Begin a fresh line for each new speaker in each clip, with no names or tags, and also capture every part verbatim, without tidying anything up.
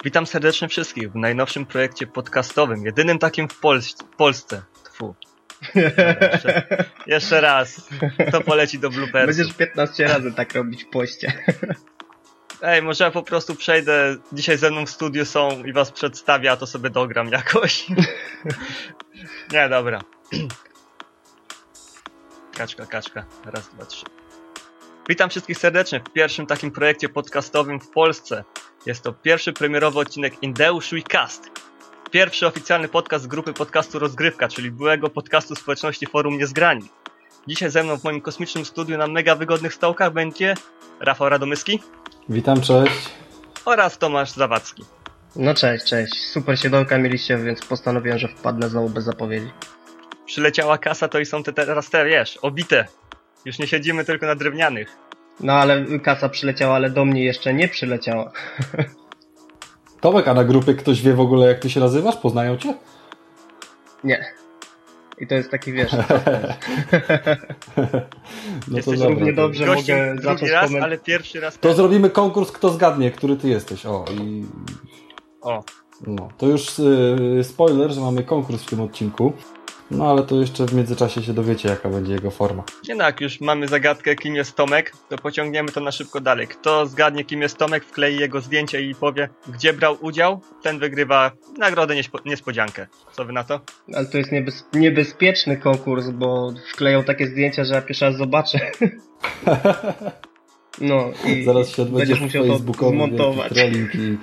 Witam serdecznie wszystkich w najnowszym projekcie podcastowym, jedynym takim w Pol- Polsce. Tfu. Dobra, jeszcze, jeszcze raz. To poleci do bloopersów.
Będziesz piętnaście razy tak robić w poście.
Ej, może ja po prostu przejdę, dzisiaj ze mną w studiu są i was przedstawię, a to sobie dogram jakoś. Nie, dobra. Kaczka, kaczka. Raz, dwa, trzy. Witam wszystkich serdecznie w pierwszym takim projekcie podcastowym w Polsce. Jest to pierwszy premierowy odcinek Indeusz Cast. Pierwszy oficjalny podcast z grupy podcastu Rozgrywka, czyli byłego podcastu społeczności Forum Niezgrani. Dzisiaj ze mną w moim kosmicznym studiu na mega wygodnych stołkach będzie Rafał Radomyski.
Witam, cześć.
Oraz Tomasz Zawadzki.
No cześć, cześć. Super siedolka mieliście, więc postanowiłem, że wpadnę znowu bez zapowiedzi.
Przyleciała kasa, to i są te teraz te, wiesz, obite. Już nie siedzimy tylko na drewnianych.
No ale kasa przyleciała, ale do mnie jeszcze nie przyleciała.
Tomek, a na grupie ktoś wie w ogóle, jak ty się nazywasz? Poznają cię?
Nie. I to jest taki, wiesz...
No
Jesteś to równie dobrze,
gościem
mogę
drugi
zacząć
raz,
koment...
ale pierwszy raz...
To zrobimy konkurs, kto zgadnie, który ty jesteś. O, i...
O.
No, to już yy, spoiler, że mamy konkurs w tym odcinku. No, ale to jeszcze w międzyczasie się dowiecie, jaka będzie jego forma.
Nie no, jak już mamy zagadkę, kim jest Tomek, to pociągniemy to na szybko dalej. Kto zgadnie, kim jest Tomek, wklei jego zdjęcie i powie, gdzie brał udział, ten wygrywa nagrodę nieśpo- niespodziankę. Co wy na to?
Ale to jest niebez... niebezpieczny konkurs, bo wkleją takie zdjęcia, że ja pierwszy raz zobaczę. No i
zaraz się odbędzie
musiał
facebookowy
zmontować.
trolling i,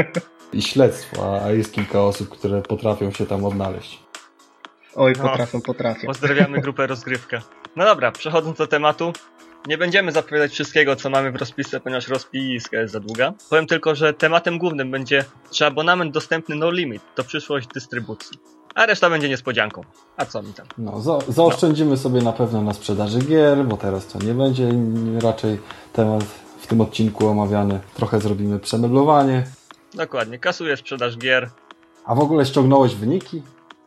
i śledztwo, a jest kilka osób, które potrafią się tam odnaleźć.
Oj,
No.
potrafię, potrafię.
Pozdrawiamy grupę Rozgrywka. No dobra, przechodząc do tematu, nie będziemy zapowiadać wszystkiego, co mamy w rozpisce, ponieważ rozpiska jest za długa. Powiem tylko, że tematem głównym będzie, czy abonament dostępny no limit to przyszłość dystrybucji. A reszta będzie niespodzianką. A co mi tam?
No, za, zaoszczędzimy no. sobie na pewno na sprzedaży gier, bo teraz to nie będzie raczej temat w tym odcinku omawiany. Trochę zrobimy przemeblowanie.
Dokładnie, kasuję sprzedaż gier.
A w ogóle ściągnąłeś wyniki?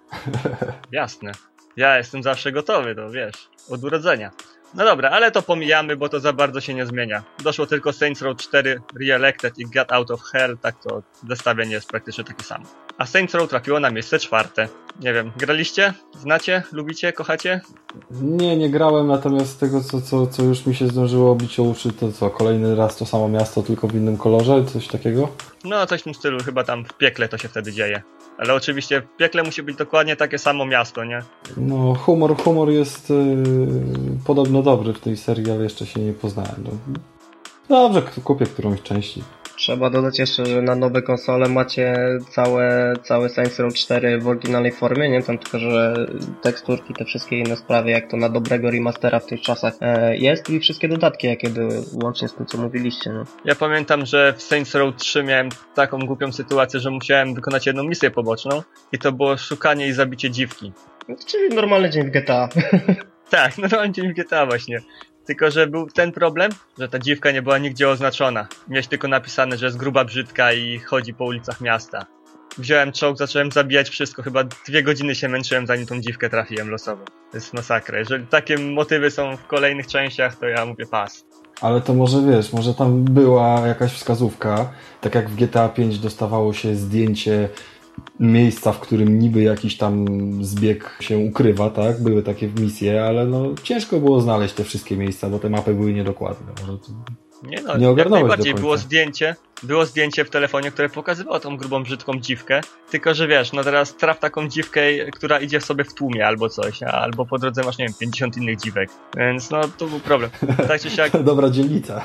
Jasne. Ja jestem zawsze gotowy, to wiesz, od urodzenia. No dobra, ale to pomijamy, bo to za bardzo się nie zmienia. Doszło tylko Saints Row cztery, Re-Elected i Get Out of Hell, tak to zestawienie jest praktycznie takie samo. A Saints Row trafiło na miejsce czwarte. Nie wiem, graliście? Znacie? Lubicie? Kochacie?
Nie, nie grałem, natomiast z tego, co, co, co już mi się zdążyło obić o uszy, to co, kolejny raz to samo miasto, tylko w innym kolorze? Coś takiego?
No, coś w tym stylu, chyba tam w piekle to się wtedy dzieje. Ale oczywiście w piekle musi być dokładnie takie samo miasto, nie?
No, humor, humor jest yy, podobno dobry w tej serii, ale jeszcze się nie poznałem. No. Dobrze, kupię którąś część.
Trzeba dodać jeszcze, że na nowe konsole macie całe, całe Saints Row cztery w oryginalnej formie, nie? Tam tylko, że teksturki, te wszystkie inne sprawy, jak to na dobrego remastera w tych czasach e, jest i wszystkie dodatki, jakie były, łącznie z tym, co mówiliście, no.
Ja pamiętam, że w Saints Row trzy miałem taką głupią sytuację, że musiałem wykonać jedną misję poboczną i to było szukanie i zabicie dziwki.
No, czyli normalny dzień w G T A.
Tak, normalny dzień w G T A właśnie. Tylko, że był ten problem, że ta dziwka nie była nigdzie oznaczona. Miałeś tylko napisane, że jest gruba, brzydka i chodzi po ulicach miasta. Wziąłem czołg, zacząłem zabijać wszystko. Chyba dwie godziny się męczyłem, zanim tą dziwkę trafiłem losowo. To jest masakra. Jeżeli takie motywy są w kolejnych częściach, to ja mówię pas.
Ale to może wiesz, może tam była jakaś wskazówka, tak jak w G T A pięć dostawało się zdjęcie miejsca, w którym niby jakiś tam zbieg się ukrywa, tak? Były takie misje, ale no ciężko było znaleźć te wszystkie miejsca, bo te mapy były niedokładne. Może to
nie no,
nie
jak najbardziej
do
było zdjęcie, było zdjęcie w telefonie, które pokazywało tą grubą, brzydką dziwkę, tylko że wiesz, no teraz traf taką dziwkę, która idzie sobie w tłumie albo coś, albo po drodze masz, nie wiem, pięćdziesiąt innych dziwek, więc no to był problem. Tak czy siak...
Dobra dzielnica.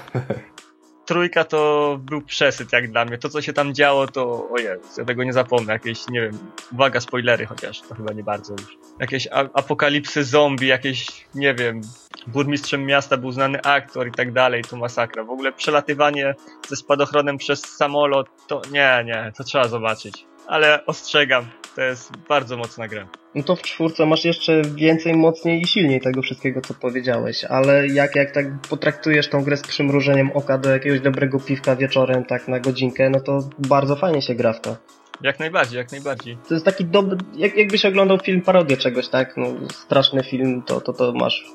Trójka to był przesyt jak dla mnie. To, co się tam działo, to o Jezus, ja tego nie zapomnę. Jakieś, nie wiem, uwaga, spoilery chociaż, to chyba nie bardzo już. Jakieś a- apokalipsy zombie, jakieś, nie wiem, burmistrzem miasta był znany aktor i tak dalej, to masakra. W ogóle przelatywanie ze spadochronem przez samolot, to nie, nie, to trzeba zobaczyć. Ale ostrzegam, to jest bardzo mocna gra.
No to w czwórce masz jeszcze więcej, mocniej i silniej tego wszystkiego, co powiedziałeś, ale jak, jak tak potraktujesz tą grę z przymrużeniem oka do jakiegoś dobrego piwka wieczorem, tak na godzinkę, no to bardzo fajnie się gra w to.
Jak najbardziej, jak najbardziej.
To jest taki dobry, jak, jakbyś oglądał film parodię czegoś, tak? No, straszny film, to, to, to masz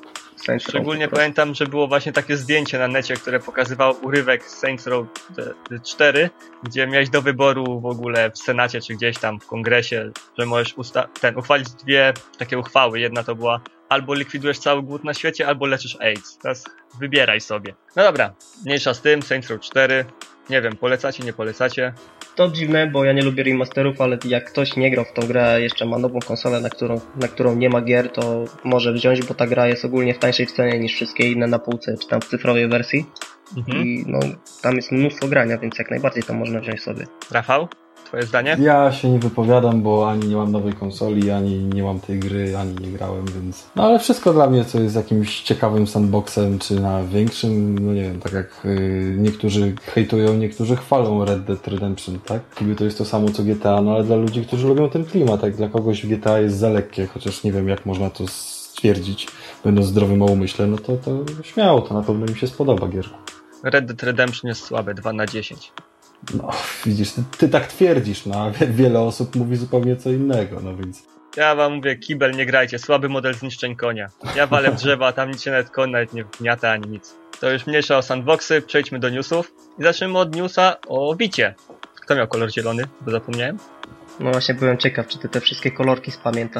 Saints Row.
Szczególnie pamiętam, że było właśnie takie zdjęcie na necie, które pokazywało urywek z Saints Row cztery, gdzie miałeś do wyboru w ogóle w Senacie czy gdzieś tam w Kongresie, że możesz usta- ten, uchwalić dwie takie uchwały. Jedna to była albo likwidujesz cały głód na świecie, albo leczysz AIDS. Teraz wybieraj sobie. No dobra, mniejsza z tym, Saints Row cztery. Nie wiem, polecacie, nie polecacie?
To dziwne, bo ja nie lubię remasterów, ale jak ktoś nie grał w tą grę, jeszcze ma nową konsolę, na którą, na którą nie ma gier, to może wziąć, bo ta gra jest ogólnie w tańszej cenie niż wszystkie inne na półce, czy tam w cyfrowej wersji. Mhm. I no, tam jest mnóstwo grania, więc jak najbardziej to można wziąć sobie.
Rafał, twoje zdanie?
Ja się nie wypowiadam, bo ani nie mam nowej konsoli, ani nie mam tej gry, ani nie grałem, więc... No ale wszystko dla mnie, co jest jakimś ciekawym sandboxem, czy na większym, no nie wiem, tak jak yy, niektórzy hejtują, niektórzy chwalą Red Dead Redemption, tak? Niby to jest to samo co G T A, no ale dla ludzi, którzy lubią ten klimat, tak? Dla kogoś G T A jest za lekkie, chociaż nie wiem, jak można to stwierdzić, będąc zdrowym o umyśle, no to, to śmiało, to na pewno mi się spodoba gierku.
Red Dead Redemption jest słabe, dwa na dziesięć.
No, widzisz, ty, ty tak twierdzisz, no, a wiele osób mówi zupełnie co innego, no więc...
Ja wam mówię, kibel, nie grajcie, słaby model zniszczeń konia. Ja walę w drzewa, a tam nic się nawet koń nawet nie wgniata ani nic. To już mniejsza o sandboxy, przejdźmy do newsów. I zaczniemy od newsa o Vicie. Kto miał kolor zielony, bo zapomniałem?
No właśnie byłem ciekaw, czy ty te wszystkie kolorki spamiętasz.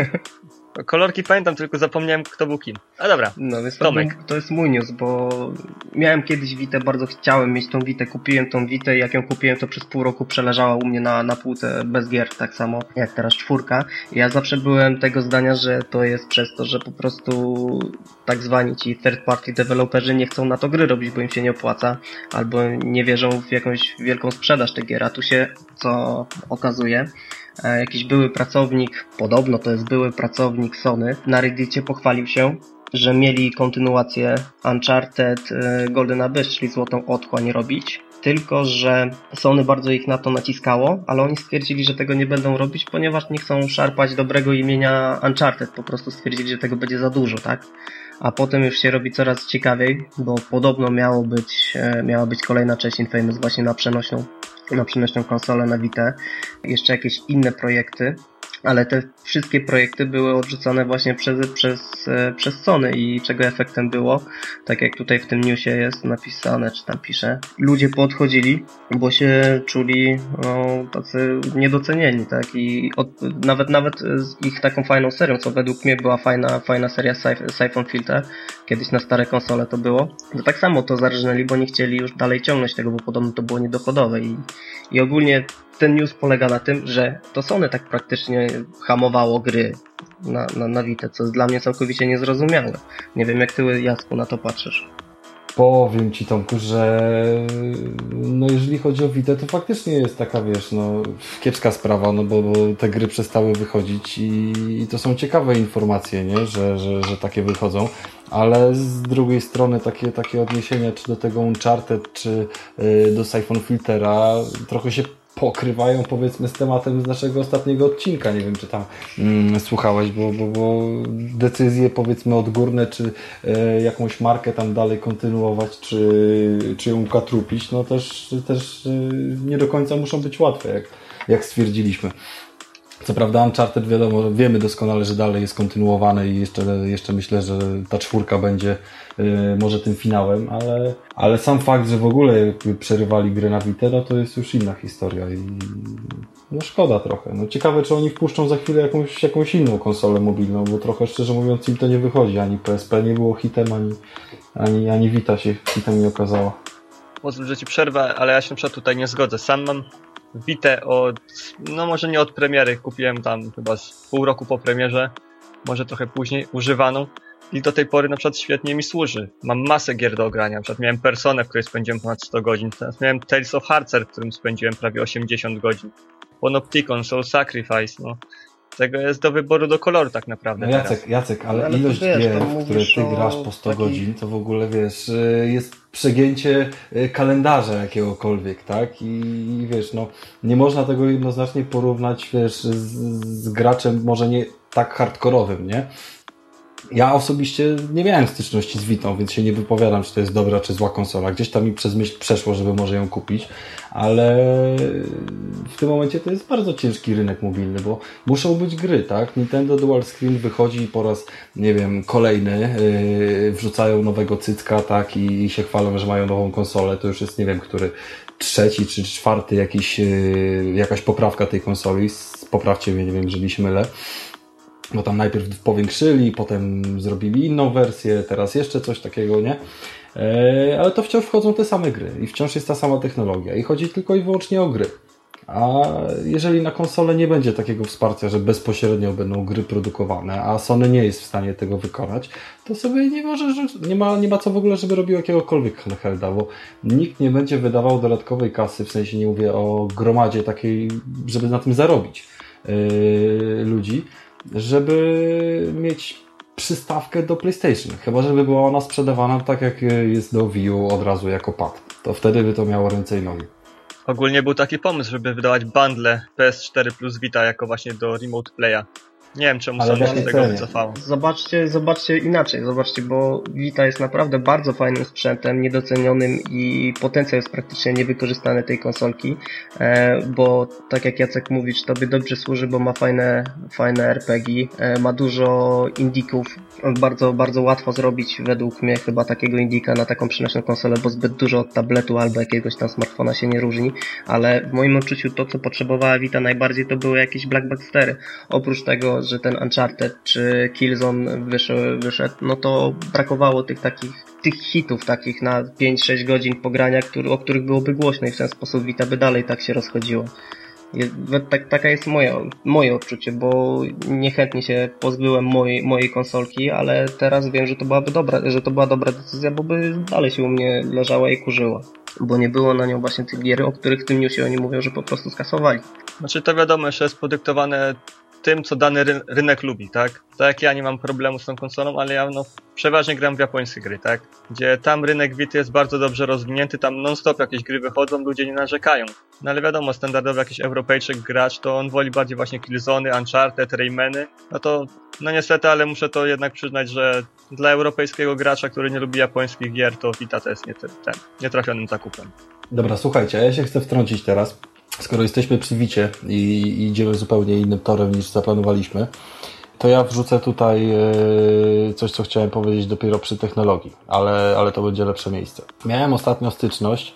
Kolorki pamiętam, tylko zapomniałem, kto był kim. A dobra,
no, więc
Tomek.
To, to jest mój news, bo miałem kiedyś Vitę, bardzo chciałem mieć tą Vitę, kupiłem tą Vitę i jak ją kupiłem, to przez pół roku przeleżała u mnie na, na półce bez gier, tak samo jak teraz czwórka. I ja zawsze byłem tego zdania, że to jest przez to, że po prostu tak zwani ci third party deweloperzy nie chcą na to gry robić, bo im się nie opłaca, albo nie wierzą w jakąś wielką sprzedaż tych gier, a tu się, co okazuje, jakiś były pracownik, podobno to jest były pracownik Sony, na Reddicie pochwalił się, że mieli kontynuację Uncharted Golden Abyss, czyli Złotą Otchłań robić, tylko że Sony bardzo ich na to naciskało, ale oni stwierdzili, że tego nie będą robić, ponieważ nie chcą szarpać dobrego imienia Uncharted, po prostu stwierdzili, że tego będzie za dużo, tak? A potem już się robi coraz ciekawiej, bo podobno miało być, miała być kolejna część Infamous właśnie na przenośną na przenośną konsolę na Vitę, jeszcze jakieś inne projekty, ale te wszystkie projekty były odrzucone właśnie przez, przez, przez Sony i czego efektem było, tak jak tutaj w tym newsie jest napisane, czy tam pisze, ludzie podchodzili, bo się czuli no, tacy niedocenieni, tak, i od, nawet nawet z ich taką fajną serią, co według mnie była fajna, fajna seria Siphon Filter, kiedyś na stare konsole to było, to tak samo to zarżnęli, bo nie chcieli już dalej ciągnąć tego, bo podobno to było niedochodowe i, i ogólnie ten news polega na tym, że to Sony tak praktycznie hamowało gry na, na, na Vitę, co jest dla mnie całkowicie niezrozumiałe. Nie wiem, jak ty, Jacku, na to patrzysz.
Powiem ci, Tomku, że no jeżeli chodzi o Vitę, to faktycznie jest taka, wiesz, no kiepska sprawa, no bo, bo te gry przestały wychodzić i, i to są ciekawe informacje, nie, że, że, że takie wychodzą, ale z drugiej strony takie, takie odniesienia czy do tego Uncharted, czy yy, do Siphon Filtera trochę się pokrywają, powiedzmy, z tematem z naszego ostatniego odcinka. Nie wiem, czy tam mm, słuchałeś, bo, bo, bo decyzje, powiedzmy, odgórne, czy e, jakąś markę tam dalej kontynuować, czy, czy ją ukatrupić, no też, też e, nie do końca muszą być łatwe, jak, jak stwierdziliśmy. Co prawda Uncharted, wiadomo, wiemy doskonale, że dalej jest kontynuowane i jeszcze, jeszcze myślę, że ta czwórka będzie y, może tym finałem, ale, ale sam fakt, że w ogóle jakby przerywali grę na Vitę, no to jest już inna historia i no szkoda trochę. No ciekawe, czy oni wpuszczą za chwilę jakąś, jakąś inną konsolę mobilną, bo trochę szczerze mówiąc im to nie wychodzi. Ani P S P nie było hitem, ani, ani, ani Vita się hitem nie okazała.
Pozwól, że ci przerwę, ale ja się na przykład tutaj nie zgodzę. Sam mam Vitę od, no może nie od premiery, kupiłem tam chyba z pół roku po premierze, może trochę później, używaną i do tej pory na przykład świetnie mi służy. Mam masę gier do ogrania, na przykład miałem Personę, w której spędziłem ponad sto godzin, teraz miałem Tales of Harcer, w którym spędziłem prawie osiemdziesiąt godzin, Panopticon, Soul Sacrifice, no. Tego jest do wyboru do koloru tak naprawdę.
No Jacek,
teraz.
Jacek, ale,
ale
ilość
wiesz,
gier, w które ty
o
grasz po sto
taki...
godzin, to w ogóle wiesz, jest przegięcie kalendarza jakiegokolwiek, tak? I, i wiesz, no nie można tego jednoznacznie porównać, wiesz, z, z graczem może nie tak hardkorowym, nie? Ja osobiście nie miałem styczności z Vitą, więc się nie wypowiadam, czy to jest dobra, czy zła konsola. Gdzieś tam mi przez myśl przeszło, żeby może ją kupić, ale w tym momencie to jest bardzo ciężki rynek mobilny, bo muszą być gry, tak? Nintendo Dual Screen wychodzi po raz, nie wiem, kolejny, yy, wrzucają nowego cycka, tak? I, i się chwalą, że mają nową konsolę. To już jest, nie wiem, który trzeci czy czwarty jakiś, yy, jakaś poprawka tej konsoli. Poprawcie mnie, nie wiem, jeżeli się mylę. Bo tam najpierw powiększyli, potem zrobili inną wersję, teraz jeszcze coś takiego, nie? Eee, ale to wciąż wchodzą te same gry i wciąż jest ta sama technologia i chodzi tylko i wyłącznie o gry. A jeżeli na konsolę nie będzie takiego wsparcia, że bezpośrednio będą gry produkowane, a Sony nie jest w stanie tego wykonać, to sobie nie może, nie ma, nie ma co w ogóle, żeby robił jakiegokolwiek handhelda, bo nikt nie będzie wydawał dodatkowej kasy, w sensie nie mówię o gromadzie takiej, żeby na tym zarobić yy, ludzi, żeby mieć przystawkę do PlayStation. Chyba, żeby była ona sprzedawana tak, jak jest do Wii U od razu jako pad. To wtedy by to miało ręce i nogi.
Ogólnie był taki pomysł, żeby wydawać bundle P S cztery plus Vita jako właśnie do Remote Playa. Nie wiem, czemu Sony się z tego wycofało.
Zobaczcie, zobaczcie inaczej, zobaczcie, bo Vita jest naprawdę bardzo fajnym sprzętem, niedocenionym i potencjał jest praktycznie niewykorzystany tej konsolki, e, bo tak jak Jacek mówisz, tobie dobrze służy, bo ma fajne, fajne er pe gie, e, ma dużo indików, bardzo, bardzo łatwo zrobić według mnie chyba takiego indika na taką przenośną konsolę, bo zbyt dużo od tabletu albo jakiegoś tam smartfona się nie różni, ale w moim odczuciu to, co potrzebowała Vita najbardziej, to były jakieś Blackbustery. Oprócz tego, że ten Uncharted czy Killzone wyszedł, wyszedł, no to brakowało tych takich, tych hitów takich na pięć sześć godzin pogrania, który, o których byłoby głośno i w ten sposób Vita by dalej tak się rozchodziło. Jest, tak, taka jest moje, moje odczucie, bo niechętnie się pozbyłem mojej, mojej konsolki, ale teraz wiem, że to byłaby dobra, że to była dobra decyzja, bo by dalej się u mnie leżała i kurzyła. Bo nie było na nią właśnie tych gier, o których w tym newsie oni mówią, że po prostu skasowali.
Znaczy to wiadomo, że jest podyktowane tym, co dany ry- rynek lubi, tak? Tak jak ja nie mam problemu z tą konsolą, ale ja no, przeważnie gram w japońskie gry, tak? Gdzie tam rynek Vita jest bardzo dobrze rozwinięty, tam non-stop jakieś gry wychodzą, ludzie nie narzekają. No ale wiadomo, standardowy jakiś Europejczyk gracz, to on woli bardziej właśnie Killzony, Uncharted, Raymany. No to, no niestety, ale muszę to jednak przyznać, że dla europejskiego gracza, który nie lubi japońskich gier, to Vita to jest nie ten, ten nietrafionym zakupem.
Dobra, słuchajcie, ja się chcę wtrącić teraz. Skoro jesteśmy przy Vicie i idziemy zupełnie innym torem niż zaplanowaliśmy, to ja wrzucę tutaj coś, co chciałem powiedzieć dopiero przy technologii, ale, ale to będzie lepsze miejsce. Miałem ostatnio styczność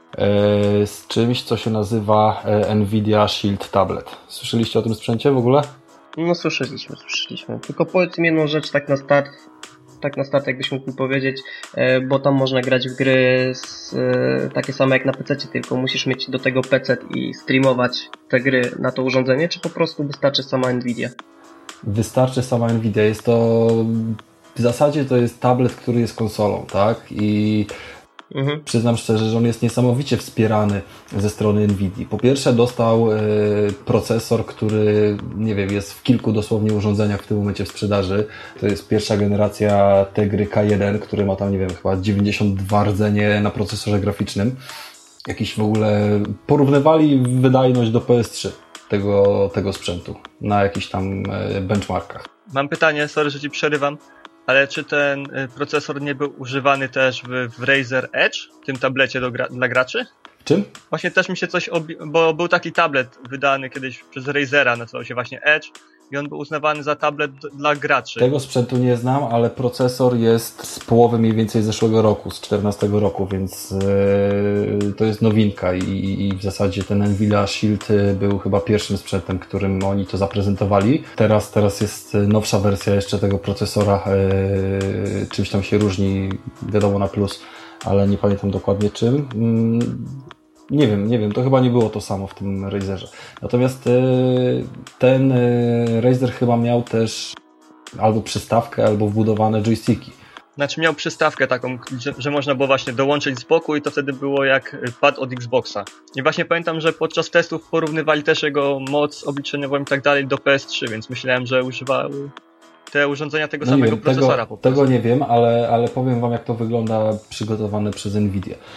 z czymś, co się nazywa Nvidia Shield Tablet. Słyszeliście o tym sprzęcie w ogóle?
No słyszeliśmy, słyszeliśmy. Tylko powiedz mi jedną rzecz tak na start, tak na start jakbyś mógł mi powiedzieć, bo tam można grać w gry z, takie same jak na pececie, tylko musisz mieć do tego pecet i streamować te gry na to urządzenie, czy po prostu wystarczy sama Nvidia?
Wystarczy sama Nvidia. Jest to w zasadzie to jest tablet, który jest konsolą, tak? I Mhm. przyznam szczerze, że on jest niesamowicie wspierany ze strony Nvidii. Po pierwsze dostał y, procesor, który, nie wiem, jest w kilku dosłownie urządzeniach w tym momencie w sprzedaży. To jest pierwsza generacja Tegry K jeden, który ma tam, nie wiem, chyba dziewięćdziesiąt dwa rdzenie na procesorze graficznym. Jakiś w ogóle porównywali wydajność do P S trzy tego, tego sprzętu na jakichś tam y, benchmarkach.
Mam pytanie, sorry, że ci przerywam. Ale czy ten procesor nie był używany też w, w Razer Edge, w tym tablecie do gra, dla graczy?
W czym?
Właśnie też mi się coś, obi- bo był taki tablet wydany kiedyś przez Razera, nazywał się właśnie Edge i on był uznawany za tablet d- dla graczy.
Tego sprzętu nie znam, ale procesor jest z połowy mniej więcej zeszłego roku, z czternastego roku, więc yy, to jest nowinka i, i w zasadzie ten Nvidia Shield był chyba pierwszym sprzętem, którym oni to zaprezentowali. Teraz, teraz jest nowsza wersja jeszcze tego procesora, yy, czymś tam się różni, wiadomo na plus, ale nie pamiętam dokładnie czym. Yy. Nie wiem, nie wiem, to chyba nie było to samo w tym Razerze. Natomiast ten Razer chyba miał też albo przystawkę, albo wbudowane joysticki.
Znaczy miał przystawkę taką, że, że można było właśnie dołączyć z boku i to wtedy było jak pad od Xboxa. I właśnie pamiętam, że podczas testów porównywali też jego moc obliczeniową i tak dalej do P S trzy, więc myślałem, że używały te urządzenia tego no samego wiem, procesora
tego,
po prostu.
Tego nie wiem, ale, ale powiem wam, jak to wygląda przygotowane przez Nvidię.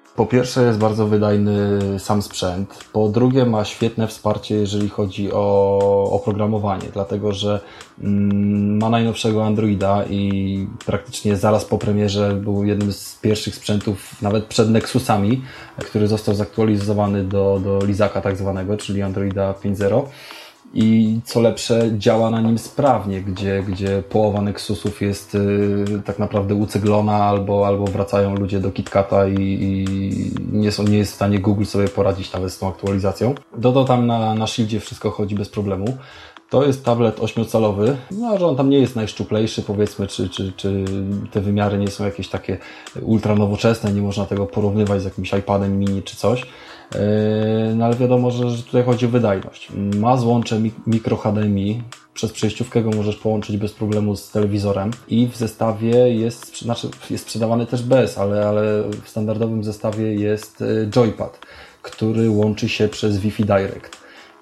Po pierwsze jest bardzo wydajny sam sprzęt, po drugie ma świetne wsparcie, jeżeli chodzi o oprogramowanie, dlatego że mm, ma najnowszego Androida i praktycznie zaraz po premierze był jednym z pierwszych sprzętów, nawet przed Nexusami, który został zaktualizowany do, do Lizaka tak zwanego, czyli Androida pięć zero. I co lepsze, działa na nim sprawnie, gdzie, gdzie połowa Nexusów jest y, tak naprawdę uceglona albo, albo wracają ludzie do KitKata i, i nie, są, nie jest w stanie Google sobie poradzić nawet z tą aktualizacją. Dodo tam na, na Shieldzie wszystko chodzi bez problemu. To jest tablet ośmiocalowy, no, że on tam nie jest najszczuplejszy, powiedzmy, czy, czy, czy te wymiary nie są jakieś takie ultra nowoczesne, nie można tego porównywać z jakimś iPadem mini czy coś. No ale wiadomo, że, że tutaj chodzi o wydajność. Ma złącze mikro H D M I, przez przejściówkę go możesz połączyć bez problemu z telewizorem i w zestawie jest, znaczy jest sprzedawany też bez, ale, ale w standardowym zestawie jest joypad, który łączy się przez Wi-Fi Direct.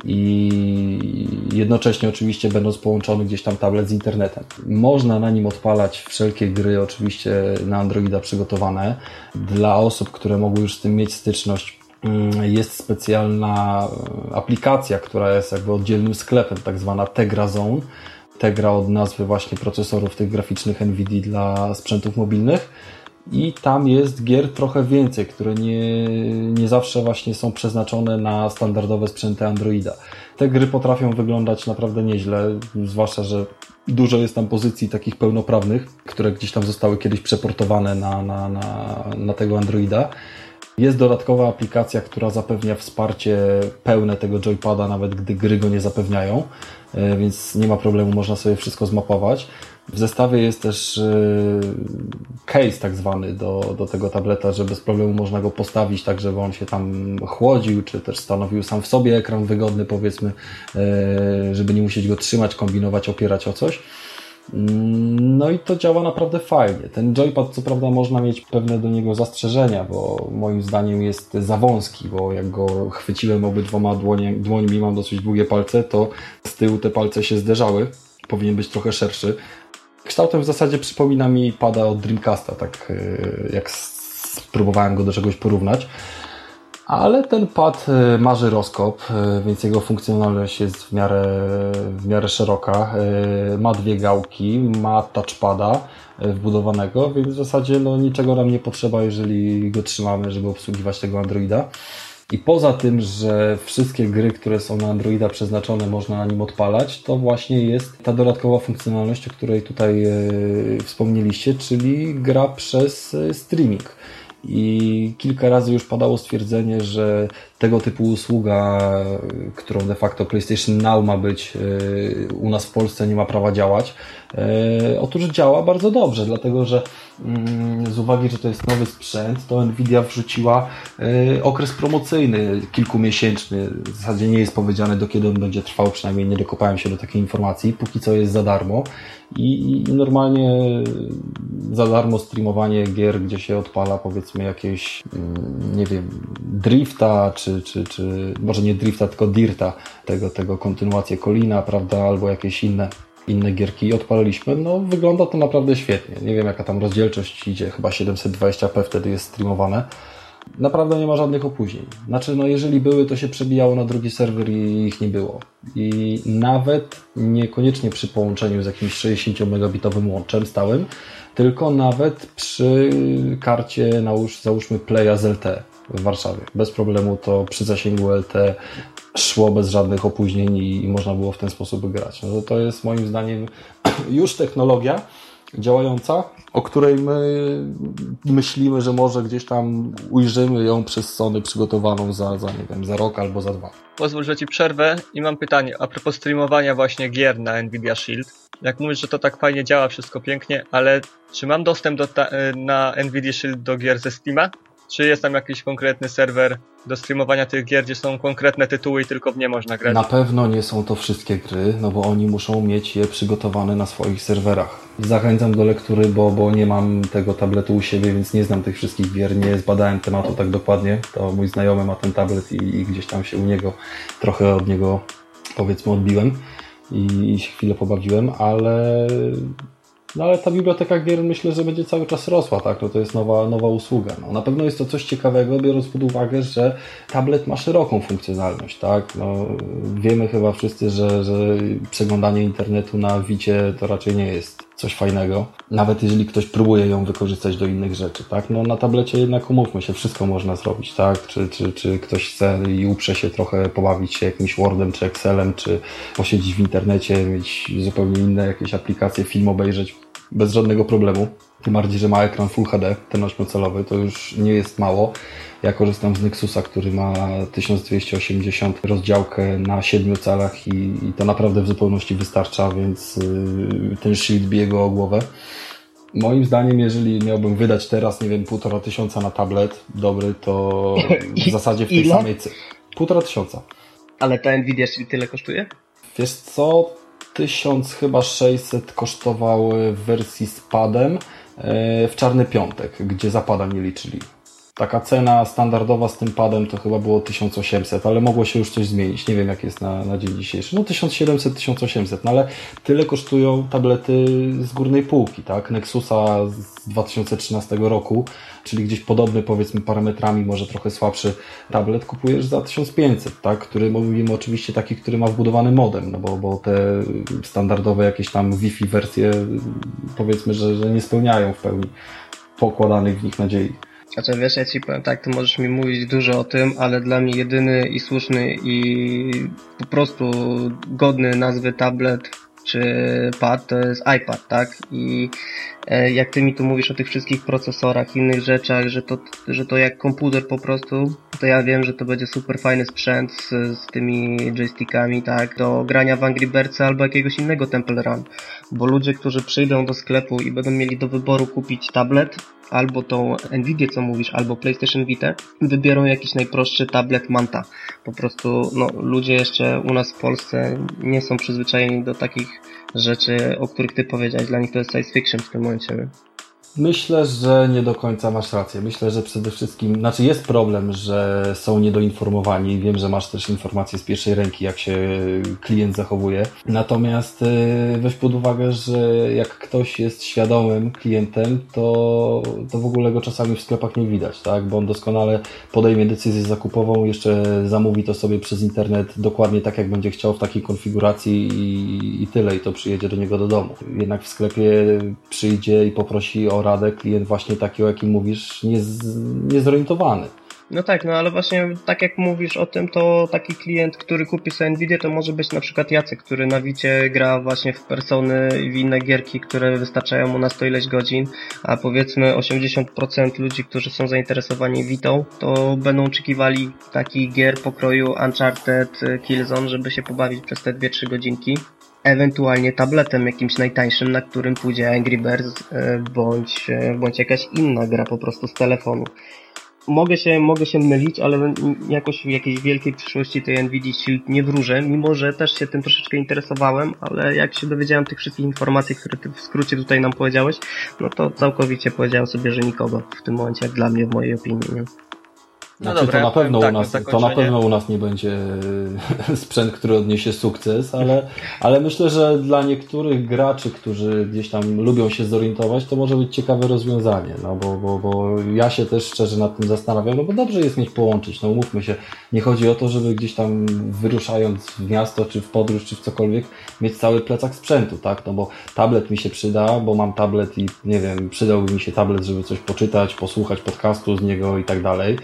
I jednocześnie oczywiście będąc połączony gdzieś tam tablet z internetem. Można na nim odpalać wszelkie gry oczywiście na Androida przygotowane. Dla osób, które mogły już z tym mieć styczność, jest specjalna aplikacja, która jest jakby oddzielnym sklepem, tak zwana Tegra Zone. Tegra od nazwy właśnie procesorów tych graficznych Nvidia dla sprzętów mobilnych. I tam jest gier trochę więcej, które nie, nie zawsze właśnie są przeznaczone na standardowe sprzęty Androida. Te gry potrafią wyglądać naprawdę nieźle, zwłaszcza, że dużo jest tam pozycji takich pełnoprawnych, które gdzieś tam zostały kiedyś przeportowane na, na, na, na tego Androida. Jest dodatkowa aplikacja, która zapewnia wsparcie pełne tego joypada, nawet gdy gry go nie zapewniają, więc nie ma problemu, można sobie wszystko zmapować. W zestawie jest też case tak zwany do, do tego tableta, że bez problemu można go postawić tak, żeby on się tam chłodził, czy też stanowił sam w sobie ekran wygodny, powiedzmy, żeby nie musieć go trzymać, kombinować, opierać o coś. No i to działa naprawdę fajnie. Ten joypad, co prawda, można mieć pewne do niego zastrzeżenia, bo moim zdaniem jest za wąski, bo jak go chwyciłem obydwoma dłonie, dłońmi, mam dosyć długie palce, to z tyłu te palce się zderzały. Powinien być trochę szerszy. Kształtem w zasadzie przypomina mi pada od Dreamcasta, tak jak spróbowałem go do czegoś porównać. Ale ten pad ma żyroskop, więc jego funkcjonalność jest w miarę, w miarę szeroka. Ma dwie gałki, ma touchpada wbudowanego, więc w zasadzie no, niczego nam nie potrzeba, jeżeli go trzymamy, żeby obsługiwać tego Androida. I poza tym, że wszystkie gry, które są na Androida przeznaczone, można na nim odpalać, to właśnie jest ta dodatkowa funkcjonalność, o której tutaj wspomnieliście, czyli gra przez streaming. I kilka razy już padało stwierdzenie, że tego typu usługa, którą de facto PlayStation Now ma być, u nas w Polsce nie ma prawa działać. Otóż działa bardzo dobrze, dlatego że z uwagi, że to jest nowy sprzęt, to Nvidia wrzuciła okres promocyjny kilkumiesięczny. W zasadzie nie jest powiedziane, do kiedy on będzie trwał, przynajmniej nie dokopałem się do takiej informacji. Póki co jest za darmo i normalnie za darmo streamowanie gier, gdzie się odpala powiedzmy jakieś, nie wiem, drifta, czy, czy, czy może nie drifta, tylko dirta, tego, tego kontynuację Colina, prawda, albo jakieś inne inne gierki odpaliliśmy, no wygląda to naprawdę świetnie. Nie wiem jaka tam rozdzielczość idzie, chyba siedemset dwadzieścia p wtedy jest streamowane. Naprawdę nie ma żadnych opóźnień. Znaczy, no jeżeli były, to się przebijało na drugi serwer i ich nie było. I nawet niekoniecznie przy połączeniu z jakimś sześćdziesięciomegabitowym łączem stałym, tylko nawet przy karcie, nałóż, załóżmy Playa z L T w Warszawie. Bez problemu to przy zasięgu L T szło bez żadnych opóźnień i, i można było w ten sposób grać. No to, to jest moim zdaniem już technologia działająca, o której my myślimy, że może gdzieś tam ujrzymy ją przez Sony przygotowaną za, za nie wiem, za rok albo za dwa.
Pozwól, że Ci przerwę i mam pytanie a propos streamowania właśnie gier na Nvidia Shield. Jak mówisz, że to tak fajnie działa, wszystko pięknie, ale czy mam dostęp do ta- na Nvidia Shield do gier ze Steama? Czy jest tam jakiś konkretny serwer do streamowania tych gier, gdzie są konkretne tytuły i tylko w nie można grać?
Na pewno nie są to wszystkie gry, no bo oni muszą mieć je przygotowane na swoich serwerach. Zachęcam do lektury, bo, bo nie mam tego tabletu u siebie, więc nie znam tych wszystkich gier, nie zbadałem tematu tak dokładnie. To mój znajomy ma ten tablet i, i gdzieś tam się u niego trochę od niego, powiedzmy, odbiłem i, i się chwilę pobawiłem, ale No ale ta biblioteka gier myślę, że będzie cały czas rosła, tak? No to jest nowa, nowa usługa. No, na pewno jest to coś ciekawego, biorąc pod uwagę, że tablet ma szeroką funkcjonalność, tak? No, wiemy chyba wszyscy, że, że przeglądanie internetu na Wicie to raczej nie jest coś fajnego. Nawet jeżeli ktoś próbuje ją wykorzystać do innych rzeczy, tak? No na tablecie jednak umówmy się, wszystko można zrobić, tak? Czy, czy, czy ktoś chce i uprze się trochę pobawić się jakimś Wordem, czy Excelem, czy posiedzieć w internecie, mieć zupełnie inne jakieś aplikacje, film obejrzeć bez żadnego problemu. Tym bardziej, że ma ekran Full H D, ten ośmiocalowy, to już nie jest mało. Ja korzystam z Nexusa, który ma tysiąc dwieście osiemdziesiąt rozdziałkę na siedmiu calach i, i to naprawdę w zupełności wystarcza, więc yy, ten shield bije go o głowę. Moim zdaniem, jeżeli miałbym wydać teraz, nie wiem, półtora tysiąca na tablet dobry, to w zasadzie w tej
Ile?
samej cenie. Półtora tysiąca.
Ale ta Nvidia czyli tyle kosztuje?
Wiesz co? Tysiąc chyba sześćset kosztował w wersji z padem w czarny piątek, gdzie zapada nie liczyli. Taka cena standardowa z tym padem to chyba było tysiąc osiemset, ale mogło się już coś zmienić. Nie wiem, jak jest na, na dzień dzisiejszy. No tysiąc siedemset, tysiąc osiemset, no ale tyle kosztują tablety z górnej półki, tak? Nexusa z dwa tysiące trzynastego roku, czyli gdzieś podobny, powiedzmy, parametrami, może trochę słabszy tablet kupujesz za tysiąc pięćset, tak? Który, mówimy oczywiście taki, który ma wbudowany modem, no bo, bo te standardowe jakieś tam Wi-Fi wersje, powiedzmy, że, że nie spełniają w pełni pokładanych w nich nadziei.
Znaczy wiesz, ja ci powiem tak, ty możesz mi mówić dużo o tym, ale dla mnie jedyny i słuszny i po prostu godny nazwy tablet czy pad to jest iPad, tak? I e, jak ty mi tu mówisz o tych wszystkich procesorach, innych rzeczach, że to, że to jak komputer po prostu, to ja wiem, że to będzie super fajny sprzęt z, z tymi joystickami, tak? Do grania w Angry Birds albo jakiegoś innego Temple Run. Bo ludzie, którzy przyjdą do sklepu i będą mieli do wyboru kupić tablet, albo tą Nvidię, co mówisz, albo PlayStation Vita, wybiorą jakiś najprostszy tablet Manta. Po prostu, no, ludzie jeszcze u nas w Polsce nie są przyzwyczajeni do takich rzeczy, o których ty powiedziałeś. Dla nich to jest science fiction w tym momencie. Nie?
Myślę, że nie do końca masz rację. Myślę, że przede wszystkim, znaczy jest problem, że są niedoinformowani. Wiem, że masz też informacje z pierwszej ręki, jak się klient zachowuje. Natomiast weź pod uwagę, że jak ktoś jest świadomym klientem, to, to w ogóle go czasami w sklepach nie widać, tak? Bo on doskonale podejmie decyzję zakupową, jeszcze zamówi to sobie przez internet dokładnie tak, jak będzie chciał, w takiej konfiguracji i, i tyle. I to przyjedzie do niego do domu. Jednak w sklepie przyjdzie i poprosi o radę klient właśnie taki, o jakim mówisz, niez, niezorientowany.
No tak, no ale właśnie tak jak mówisz o tym, to taki klient, który kupi sobie Nvidię, to może być na przykład Jacek, który na Wicie gra właśnie w Persony i w inne gierki, które wystarczają mu na sto ileś godzin, a powiedzmy osiemdziesiąt procent ludzi, którzy są zainteresowani Witą, to będą oczekiwali takich gier pokroju Uncharted, Killzone, żeby się pobawić przez te dwie trzy godzinki. Ewentualnie tabletem jakimś najtańszym, na którym pójdzie Angry Birds bądź, bądź jakaś inna gra po prostu z telefonu. Mogę się, mogę się mylić, ale jakoś w jakiejś wielkiej przyszłości tej Nvidia Shield nie wróżę, mimo że też się tym troszeczkę interesowałem, ale jak się dowiedziałem tych wszystkich informacji, które ty w skrócie tutaj nam powiedziałeś, no to całkowicie powiedziałem sobie, że nikogo w tym momencie, jak dla mnie, w mojej opinii. Nie?
No
znaczy,
dobra,
to, na pewno
tak,
u nas, to na pewno u nas nie będzie sprzęt, który odniesie sukces, ale, ale myślę, że dla niektórych graczy, którzy gdzieś tam lubią się zorientować, to może być ciekawe rozwiązanie, no bo, bo, bo ja się też szczerze nad tym zastanawiam, no bo dobrze jest mieć połączyć, no umówmy się, nie chodzi o to, żeby gdzieś tam wyruszając w miasto, czy w podróż, czy w cokolwiek, mieć cały plecak sprzętu, tak, no bo tablet mi się przyda, bo mam tablet i nie wiem, przydałby mi się tablet, żeby coś poczytać, posłuchać podcastu z niego i tak dalej.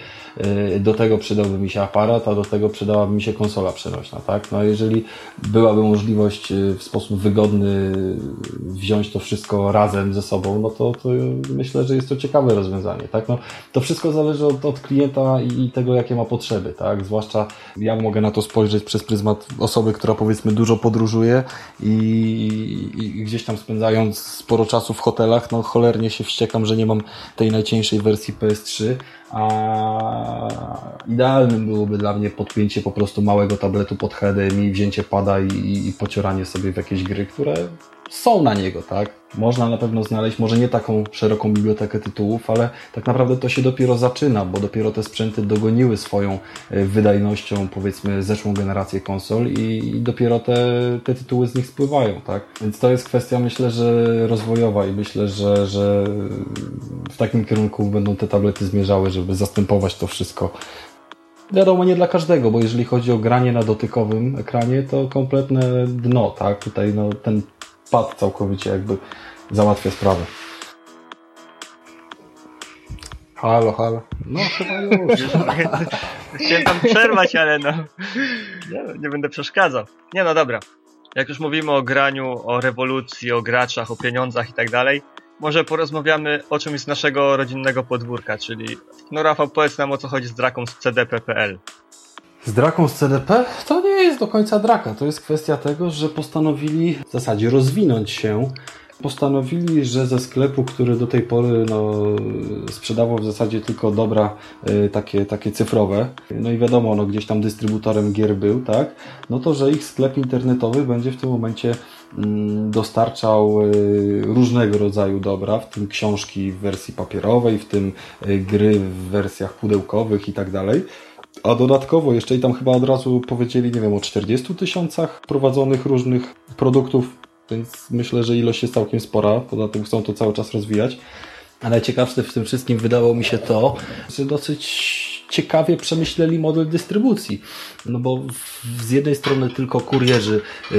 Do tego przydałby mi się aparat, a do tego przydałaby mi się konsola przenośna, tak? No jeżeli byłaby możliwość w sposób wygodny wziąć to wszystko razem ze sobą, no to, to myślę, że jest to ciekawe rozwiązanie, tak? No, to wszystko zależy od, od klienta i tego, jakie ma potrzeby, tak? Zwłaszcza ja mogę na to spojrzeć przez pryzmat osoby, która powiedzmy dużo podróżuje i, i gdzieś tam spędzając sporo czasu w hotelach, no cholernie się wściekam, że nie mam tej najcieńszej wersji P S trzy, a idealnym byłoby dla mnie podpięcie po prostu małego tabletu pod headem i wzięcie pada i, i pocioranie sobie w jakieś gry, które są na niego, tak? Można na pewno znaleźć, może nie taką szeroką bibliotekę tytułów, ale tak naprawdę to się dopiero zaczyna, bo dopiero te sprzęty dogoniły swoją wydajnością, powiedzmy, zeszłą generację konsol i dopiero te, te tytuły z nich spływają, tak? Więc to jest kwestia, myślę, że rozwojowa i myślę, że, że w takim kierunku będą te tablety zmierzały, żeby zastępować to wszystko. Wiadomo, nie dla każdego, bo jeżeli chodzi o granie na dotykowym ekranie, to kompletne dno, tak? Tutaj no, ten pad całkowicie jakby załatwia sprawę. Halo, halo. No chyba już.
Chciałem tam przerwać, ale no nie, nie będę przeszkadzał. Nie no dobra. Jak już mówimy o graniu, o rewolucji, o graczach, o pieniądzach i tak dalej, może porozmawiamy o czymś z naszego rodzinnego podwórka, czyli no Rafał, powiedz nam, o co chodzi z draką z C D P kropka P L.
Z draką z C D P? To nie jest do końca draka. To jest kwestia tego, że postanowili w zasadzie rozwinąć się. Postanowili, że ze sklepu, który do tej pory no, sprzedawał w zasadzie tylko dobra y, takie, takie cyfrowe, no i wiadomo, no, gdzieś tam dystrybutorem gier był, tak? No to, że ich sklep internetowy będzie w tym momencie y, dostarczał y, różnego rodzaju dobra, w tym książki w wersji papierowej, w tym y, gry w wersjach pudełkowych i tak dalej. A dodatkowo jeszcze i tam chyba od razu powiedzieli, nie wiem, o czterdziestu tysiącach prowadzonych różnych produktów, więc myślę, że ilość jest całkiem spora, poza tym chcą to cały czas rozwijać. Ale ciekawsze w tym wszystkim wydało mi się to, że dosyć ciekawie przemyśleli model dystrybucji. No bo z jednej strony tylko kurierzy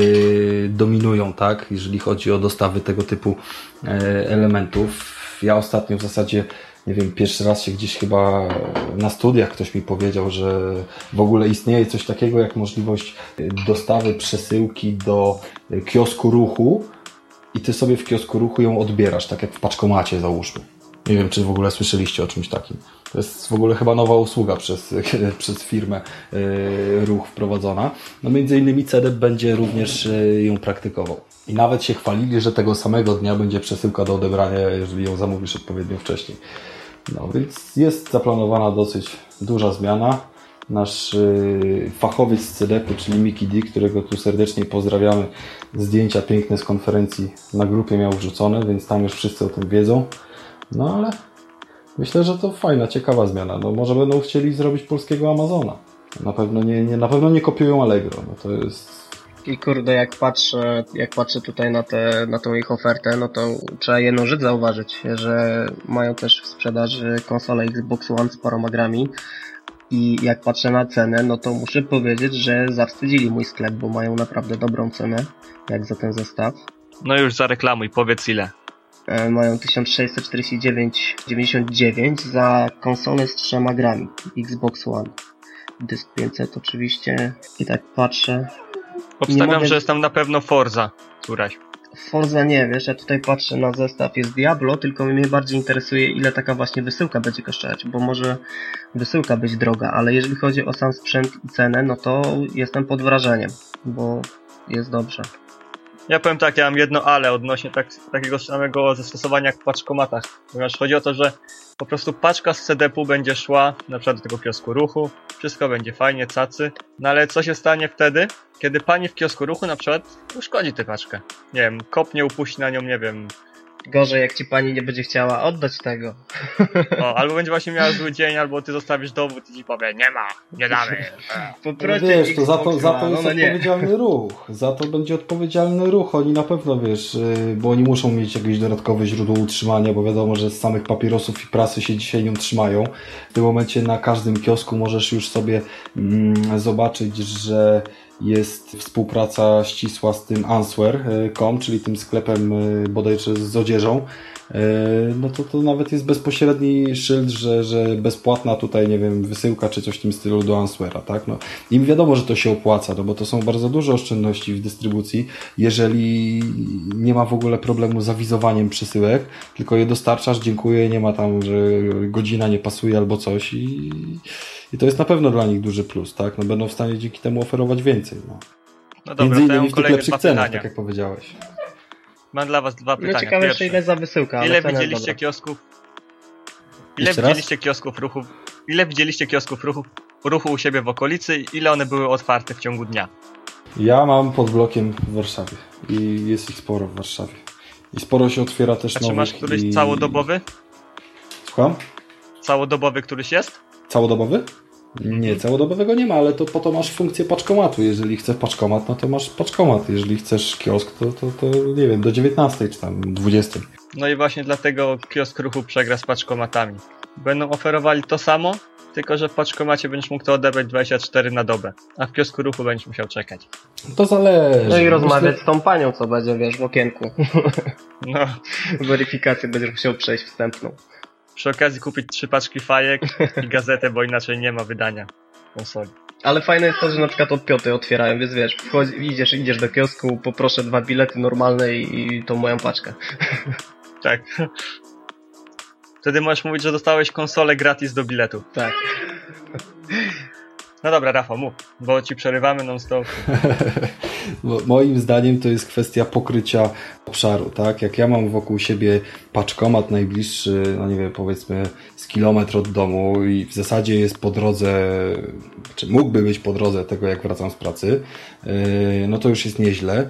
yy, dominują, tak, jeżeli chodzi o dostawy tego typu yy, elementów. Ja ostatnio w zasadzie nie wiem, pierwszy raz się gdzieś chyba na studiach ktoś mi powiedział, że w ogóle istnieje coś takiego jak możliwość dostawy przesyłki do kiosku ruchu i ty sobie w kiosku ruchu ją odbierasz, tak jak w paczkomacie załóżmy. Nie wiem, czy w ogóle słyszeliście o czymś takim. To jest w ogóle chyba nowa usługa przez, przez firmę yy, ruch wprowadzona. No między innymi C D P będzie również yy, ją praktykował. I nawet się chwalili, że tego samego dnia będzie przesyłka do odebrania, jeżeli ją zamówisz odpowiednio wcześniej. No więc jest zaplanowana dosyć duża zmiana. Nasz yy, fachowiec z C D P, czyli Miki D, którego tu serdecznie pozdrawiamy, zdjęcia piękne z konferencji na grupie miał wrzucone, więc tam już wszyscy o tym wiedzą. No ale myślę, że to fajna, ciekawa zmiana. No może będą chcieli zrobić polskiego Amazona. Na pewno nie, nie, na pewno nie kopiują Allegro. No to jest...
I kurde, jak patrzę, jak patrzę tutaj na, te, na tą ich ofertę, no to trzeba jedną rzecz zauważyć, że mają też w sprzedaży konsolę Xbox One z paroma grami. I jak patrzę na cenę, no to muszę powiedzieć, że zawstydzili mój sklep, bo mają naprawdę dobrą cenę, jak za ten zestaw.
No już zareklamuj, powiedz ile.
E, mają tysiąc sześćset czterdzieści dziewięć dziewięćdziesiąt dziewięć za konsolę z trzema grami Xbox One. Dysk pięćset oczywiście. I tak patrzę.
Obstawiam,
mogę...
że jest tam na pewno Forza któraś.
Forza nie, wiesz, ja tutaj patrzę na zestaw, jest Diablo, tylko mnie bardziej interesuje, ile taka właśnie wysyłka będzie kosztować, bo może wysyłka być droga, ale jeżeli chodzi o sam sprzęt i cenę, no to jestem pod wrażeniem, bo jest dobrze.
Ja powiem tak, ja mam jedno ale odnośnie tak, takiego samego zastosowania jak w paczkomatach. Ponieważ chodzi o to, że po prostu paczka z C D P-u będzie szła na przykład do tego kiosku ruchu, wszystko będzie fajnie, cacy, no ale co się stanie wtedy, kiedy pani w kiosku ruchu na przykład uszkodzi tę paczkę? Nie wiem, kopnie, upuści na nią, nie wiem.
Gorzej, jak ci pani nie będzie chciała oddać tego.
O, albo będzie właśnie miała zły dzień, albo ty zostawisz dowód i ci powie, nie ma, nie damy.
No wiesz, to za to, za to jest no, no odpowiedzialny ruch. Za to będzie odpowiedzialny ruch. Oni na pewno, wiesz, bo oni muszą mieć jakieś dodatkowe źródło utrzymania, bo wiadomo, że z samych papierosów i prasy się dzisiaj nią trzymają. W tym momencie na każdym kiosku możesz już sobie mm, zobaczyć, że jest współpraca ścisła z tym answer kropka com, czyli tym sklepem bodajże z odzieżą. No to to nawet jest bezpośredni szyld, że, że bezpłatna tutaj, nie wiem, wysyłka czy coś w tym stylu do Answera, tak? No. Im wiadomo, że to się opłaca, no bo to są bardzo duże oszczędności w dystrybucji, jeżeli nie ma w ogóle problemu z awizowaniem przesyłek, tylko je dostarczasz, dziękuję, nie ma tam, że godzina nie pasuje albo coś i, i to jest na pewno dla nich duży plus, tak? No będą w stanie dzięki temu oferować więcej, no.
No dobra,
między innymi w tych lepszych cenach, tak jak powiedziałeś.
Mam dla was dwa pytania.
No ciekawe jeszcze ile za wysyłka.
Ile widzieliście kiosków? Ile
Jeszcze
widzieliście
raz?
kiosków ruchu? Ile widzieliście kiosków ruchu, ruchu u siebie w okolicy i ile one były otwarte w ciągu dnia?
Ja mam pod blokiem w Warszawie i jest ich sporo w Warszawie. I sporo się otwiera też
A
nowych.
czy masz któryś
i...
całodobowy?
Słucham?
Całodobowy któryś jest?
Całodobowy? Nie, całodobowego nie ma, ale to po to masz funkcję paczkomatu. Jeżeli chcesz paczkomat, no to masz paczkomat. Jeżeli chcesz kiosk, to, to, to nie wiem, do dziewiętnastej czy tam dwudziestej.
No i właśnie dlatego kiosk Ruchu przegra z paczkomatami. Będą oferowali to samo, tylko że w paczkomacie będziesz mógł to odebrać dwadzieścia cztery na dobę, a w kiosku Ruchu będziesz musiał czekać.
To zależy.
No i rozmawiać z tą panią, co będzie, wiesz, w okienku.
No,
Weryfikację będziesz musiał przejść wstępną.
przy okazji kupić trzy paczki fajek i gazetę, bo inaczej nie ma wydania konsoli.
Ale fajne jest to, że na przykład odpioty otwierają, więc wiesz, wchodzi, idziesz, idziesz do kiosku, poproszę dwa bilety normalne i, i tą moją paczkę.
Tak. Wtedy możesz mówić, że dostałeś konsolę gratis do biletu.
Tak.
No dobra, Rafał, mów, bo ci przerywamy non-stop.
Moim zdaniem to jest kwestia pokrycia obszaru, tak? Jak ja mam wokół siebie paczkomat najbliższy, no nie wiem, powiedzmy z kilometr od domu i w zasadzie jest po drodze, czy mógłby być po drodze tego, jak wracam z pracy, no to już jest nieźle,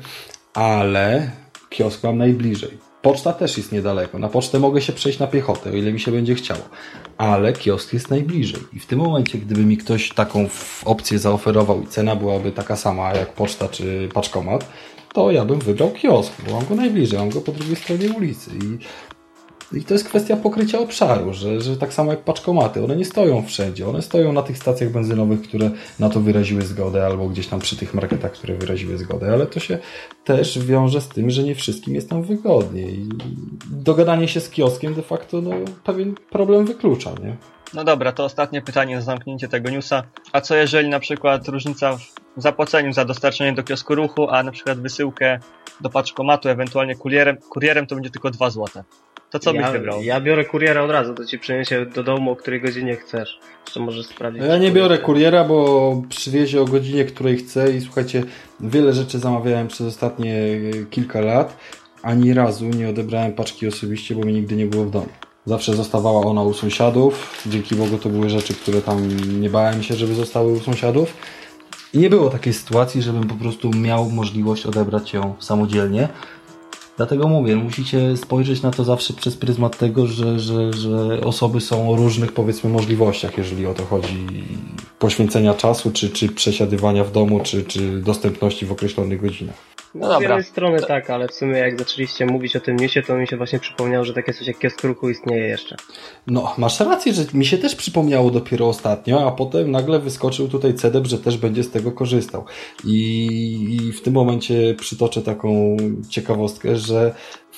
ale kiosk mam najbliżej. Poczta też jest niedaleko. Na pocztę mogę się przejść na piechotę, o ile mi się będzie chciało. Ale kiosk jest najbliżej. I w tym momencie, gdyby mi ktoś taką opcję zaoferował i cena byłaby taka sama jak poczta czy paczkomat, to ja bym wybrał kiosk, bo mam go najbliżej, mam go po drugiej stronie ulicy. I, i to jest kwestia pokrycia obszaru, że, że tak samo jak paczkomaty. One nie stoją wszędzie. One stoją na tych stacjach benzynowych, które na to wyraziły zgodę, albo gdzieś tam przy tych marketach, które wyraziły zgodę. Ale to się też wiąże z tym, że nie wszystkim jest tam wygodnie. I dogadanie się z kioskiem de facto no, pewien problem wyklucza, nie?
No dobra, to ostatnie pytanie na zamknięcie tego newsa. A co jeżeli na przykład różnica w zapłaceniu za dostarczenie do kiosku Ruchu, a na przykład wysyłkę do paczkomatu, ewentualnie kurierem, kurierem to będzie tylko dwa złote? To co
ja,
byś wybrał?
Ja biorę kuriera od razu, to ci przyniesie do domu, o której godzinie chcesz. Jeszcze możesz sprawdzić.
Ja nie biorę kuriera, bo przywiezie o godzinie, której chcę i słuchajcie, wiele rzeczy zamawiałem przez ostatnie kilka lat. Ani razu nie odebrałem paczki osobiście, bo mi nigdy nie było w domu. Zawsze zostawała ona u sąsiadów. Dzięki Bogu to były rzeczy, które tam nie bałem się, żeby zostały u sąsiadów. I nie było takiej sytuacji, żebym po prostu miał możliwość odebrać ją samodzielnie. Dlatego mówię, musicie spojrzeć na to zawsze przez pryzmat tego, że, że, że osoby są o różnych, powiedzmy, możliwościach, jeżeli o to chodzi, poświęcenia czasu, czy, czy przesiadywania w domu, czy, czy dostępności w określonych godzinach.
No z jednej strony to... tak, ale w sumie jak zaczęliście mówić o tym newsie, to mi się właśnie przypomniało, że takie coś jak kiosk Ruchu istnieje jeszcze.
No, masz rację, że mi się też przypomniało dopiero ostatnio, a potem nagle wyskoczył tutaj C D E P, że też będzie z tego korzystał. I, i w tym momencie przytoczę taką ciekawostkę, że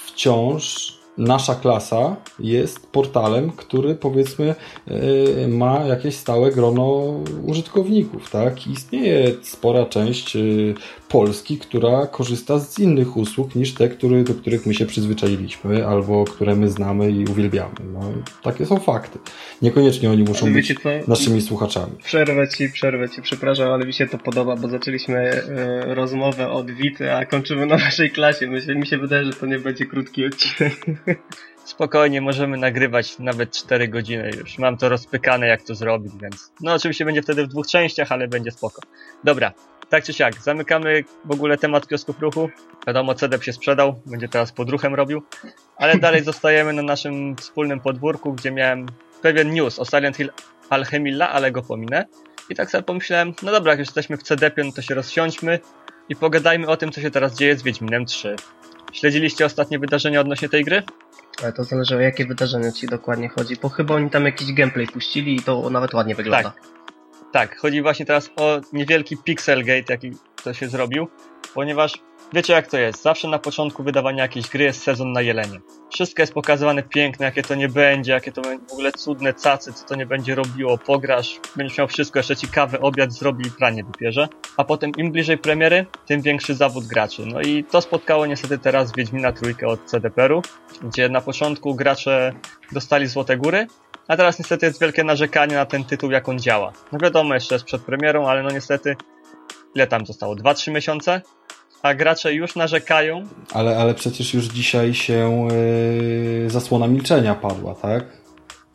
wciąż nasza klasa jest portalem, który powiedzmy yy, ma jakieś stałe grono użytkowników, tak? Istnieje spora część yy, Polski, która korzysta z innych usług niż te, które, do których my się przyzwyczailiśmy, albo które my znamy i uwielbiamy. No, takie są fakty. Niekoniecznie oni muszą być co? naszymi słuchaczami.
Przerwę ci, przerwę ci, przepraszam, ale mi się to podoba, bo zaczęliśmy yy, rozmowę od Wity, a kończymy na naszej klasie. Myślę, mi się wydaje, że to nie będzie krótki odcinek.
Spokojnie, możemy nagrywać nawet cztery godziny już. Mam to rozpykane, jak to zrobić, więc... No oczywiście będzie wtedy w dwóch częściach, ale będzie spoko. Dobra, tak czy siak, zamykamy w ogóle temat kiosków Ruchu. Wiadomo, C D E P się sprzedał, będzie teraz podruchem robił. Ale dalej zostajemy na naszym wspólnym podwórku, gdzie miałem pewien news o Silent Hill Alchemilla, ale go pominę. I tak sobie pomyślałem, no dobra, jak już jesteśmy w C D E P ie, no to się rozsiądźmy i pogadajmy o tym, co się teraz dzieje z Wiedźminem trzy. Śledziliście ostatnie wydarzenia odnośnie tej gry?
Ale to zależy, o jakie wydarzenia ci dokładnie chodzi, bo chyba oni tam jakiś gameplay puścili i to nawet ładnie wygląda.
Tak, tak, chodzi właśnie teraz o niewielki Pixelgate, jaki to się zrobił, ponieważ wiecie jak to jest, zawsze na początku wydawania jakiejś gry jest sezon na jelenie. Wszystko jest pokazywane piękne, jakie to nie będzie, jakie to w ogóle cudne cacy, co to nie będzie robiło, pograsz, będziesz miał wszystko, jeszcze ci kawę, obiad zrobi i pranie wypierze. A potem im bliżej premiery, tym większy zawód graczy. No i to spotkało niestety teraz Wiedźmina trójkę od C D E P eru, gdzie na początku gracze dostali złote góry, a teraz niestety jest wielkie narzekanie na ten tytuł, jak on działa. No wiadomo, jeszcze jest przed premierą, ale no niestety, ile tam zostało? dwa trzy miesiące? A gracze już narzekają.
Ale, ale przecież już dzisiaj się yy, zasłona milczenia padła, tak?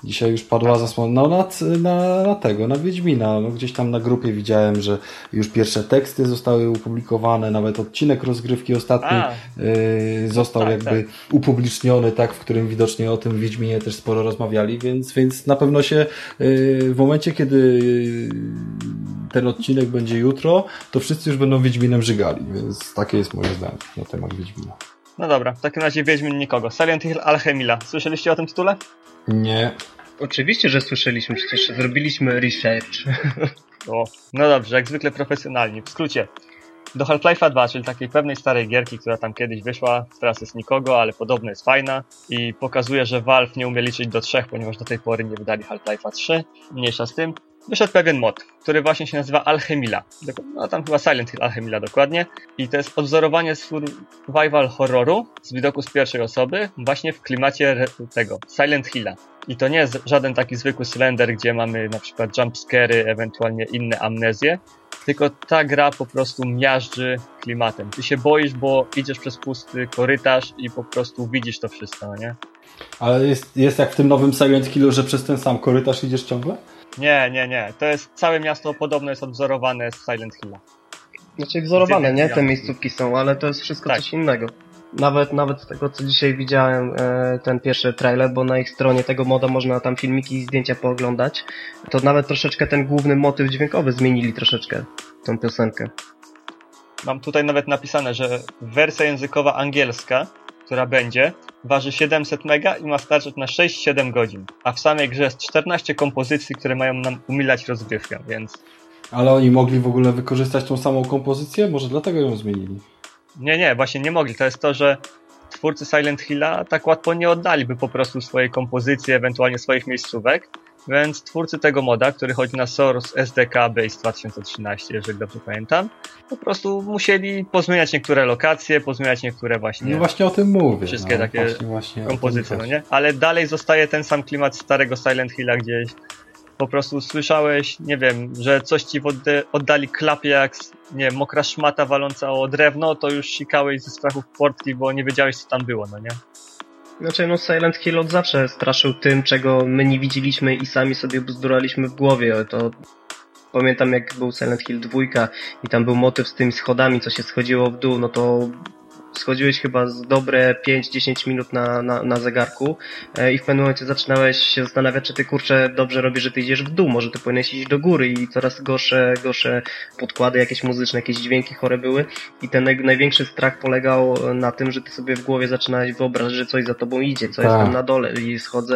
Dzisiaj już padła zasłona no, na, na, na tego, na Wiedźmina. No, gdzieś tam na grupie widziałem, że już pierwsze teksty zostały opublikowane, nawet odcinek rozgrywki ostatni y, został tak, jakby tak. upubliczniony, tak, w którym widocznie o tym Wiedźminie też sporo rozmawiali, więc, więc na pewno się y, w momencie, kiedy ten odcinek będzie jutro, to wszyscy już będą Wiedźminem żygali, więc takie jest moje zdanie na temat Wiedźmina.
No dobra, w takim razie Wiedźmin nikogo. Silent Hill Alchemila. Słyszeliście o tym tytule?
Nie.
Oczywiście, że słyszeliśmy, przecież zrobiliśmy research.
O, no dobrze, jak zwykle profesjonalni. W skrócie, do Half-Life'a dwa, czyli takiej pewnej starej gierki, która tam kiedyś wyszła, teraz jest nikogo, ale podobno jest fajna i pokazuje, że Valve nie umie liczyć do trzech, ponieważ do tej pory nie wydali Half-Life'a trzy. Mniejsza z tym. Wyszedł pewien mod, który właśnie się nazywa Alchemila. No tam chyba Silent Hill Alchemila dokładnie. I to jest odwzorowanie survival horroru z widoku z pierwszej osoby, właśnie w klimacie tego Silent Hilla. I to nie jest żaden taki zwykły Slender, gdzie mamy na przykład jumpscary, ewentualnie inne amnezje, tylko ta gra po prostu miażdży klimatem. Ty się boisz, bo idziesz przez pusty korytarz i po prostu widzisz to wszystko, no nie?
Ale jest, jest jak w tym nowym Silent Hillu, że przez ten sam korytarz idziesz ciągle?
Nie, nie, nie. To jest całe miasto podobno jest odwzorowane z Silent Hilla.
Znaczy wzorowane, nie? Te miejscówki są, ale to jest wszystko tak. coś innego. Nawet nawet z tego, co dzisiaj widziałem, e, ten pierwszy trailer, bo na ich stronie tego moda można tam filmiki i zdjęcia pooglądać, to nawet troszeczkę ten główny motyw dźwiękowy zmienili troszeczkę, tą piosenkę.
Mam tutaj nawet napisane, że wersja językowa angielska, która będzie, waży siedemset mega i ma starczyć na sześć siedem godzin. A w samej grze jest czternaście kompozycji, które mają nam umilać rozgrywkę, więc...
Ale oni mogli w ogóle wykorzystać tą samą kompozycję? Może dlatego ją zmienili?
Nie, nie, właśnie nie mogli. To jest to, że twórcy Silent Hilla tak łatwo nie oddaliby po prostu swojej kompozycji, ewentualnie swoich miejscówek, więc twórcy tego moda, który chodzi na Source S D K Base dwa tysiące trzynaście, jeżeli dobrze pamiętam, po prostu musieli pozmieniać niektóre lokacje, pozmieniać niektóre właśnie...
No właśnie o tym mówię.
Wszystkie
no,
takie
właśnie, właśnie
kompozycje, no nie? Ale dalej zostaje ten sam klimat starego Silent Hilla gdzieś. Po prostu słyszałeś, nie wiem, że coś ci oddali klapie jak, nie wiem, mokra szmata waląca o drewno, to już sikałeś ze strachu w portki, bo nie wiedziałeś, co tam było, no nie?
Znaczy, no Silent Hill od zawsze straszył tym, czego my nie widzieliśmy i sami sobie bzduraliśmy w głowie. To pamiętam, jak był Silent Hill dwa i tam był motyw z tymi schodami, co się schodziło w dół, no to schodziłeś chyba z dobre pięć dziesięć minut na, na, na zegarku i w pewnym momencie zaczynałeś się zastanawiać, czy ty, kurczę, dobrze robisz, że ty idziesz w dół, może ty powinieneś iść do góry i coraz gorsze, gorsze podkłady jakieś muzyczne, jakieś dźwięki chore były i ten naj, największy strach polegał na tym, że ty sobie w głowie zaczynałeś wyobrażać, że coś za tobą idzie, co jest tam na dole i schodzę.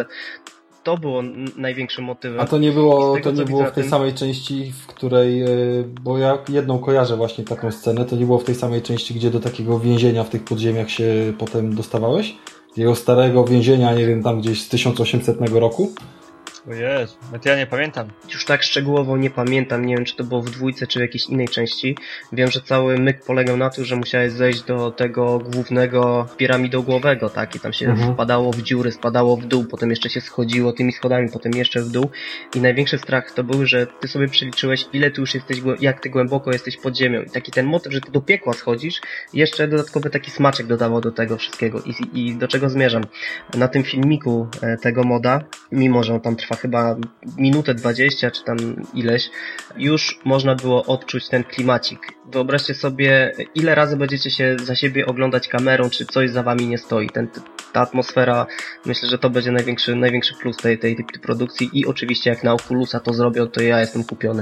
To było największym motywem.
A to nie było,
tego,
to nie było w tej tym... samej części, w której, bo ja jedną kojarzę właśnie taką scenę, to nie było w tej samej części, gdzie do takiego więzienia w tych podziemiach się potem dostawałeś? Jego starego więzienia, nie wiem, tam gdzieś z tysiąc osiemsetnego roku?
O Jezu, no to ja nie pamiętam.
Już tak szczegółowo nie pamiętam, nie wiem czy to było w dwójce, czy w jakiejś innej części. Wiem, że cały myk polegał na tym, że musiałeś zejść do tego głównego piramidogłowego, tak? I tam się mhm. wpadało w dziury, spadało w dół, potem jeszcze się schodziło tymi schodami, potem jeszcze w dół. I największy strach to był, że ty sobie przeliczyłeś, ile ty już jesteś, jak ty głęboko jesteś pod ziemią. I taki ten motyw, że ty do piekła schodzisz, jeszcze dodatkowy taki smaczek dodawał do tego wszystkiego. I, i do czego zmierzam? Na tym filmiku tego moda, mimo że on tam trwa chyba minutę dwadzieścia, czy tam ileś, już można było odczuć ten klimacik. Wyobraźcie sobie, ile razy będziecie się za siebie oglądać kamerą, czy coś za wami nie stoi. Ten, ta atmosfera, myślę, że to będzie największy, największy plus tej, tej, tej produkcji i oczywiście jak na Oculusa to zrobią, to ja jestem kupiony.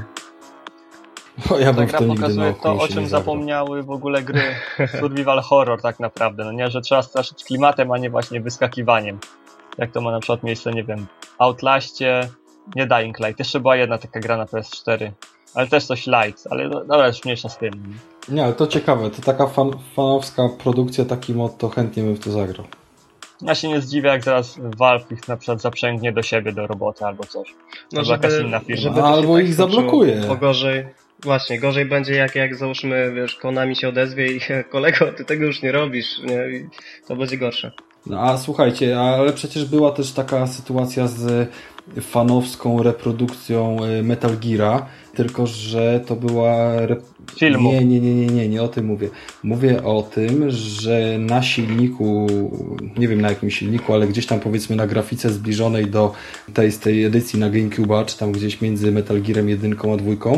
O, ja bym
Ta gra pokazuje to, o czym zapomniały w ogóle gry survival horror tak naprawdę, no nie, że trzeba straszyć klimatem, a nie właśnie wyskakiwaniem. Jak to ma na przykład miejsce, nie wiem, Outlaście, nie Dying Light. Jeszcze była jedna taka gra na P S cztery, ale też coś light, ale dobra, już mniejsza z tym.
Nie, ale to ciekawe, to taka fan, fanowska produkcja, taki mod, to chętnie bym w to zagrał.
Ja się nie zdziwię, jak zaraz Valve ich na przykład zaprzęgnie do siebie, do roboty albo coś. No, żeby, jakaś inna firma.
Żeby albo ich tak zablokuje.
Bo gorzej, właśnie, gorzej będzie jak, jak załóżmy, wiesz, Konami się odezwie i kolego, ty tego już nie robisz, nie? I to będzie gorsze.
No a słuchajcie, ale przecież była też taka sytuacja z fanowską reprodukcją Metal Gear'a, tylko że to była... Rep...
Filmu.
Nie, nie, nie, nie, nie, nie o tym mówię. Mówię o tym, że na silniku, nie wiem na jakim silniku, ale gdzieś tam powiedzmy na grafice zbliżonej do tej, z tej edycji na GameCube'a, czy tam gdzieś między Metal Gear'em jedynką a dwójką,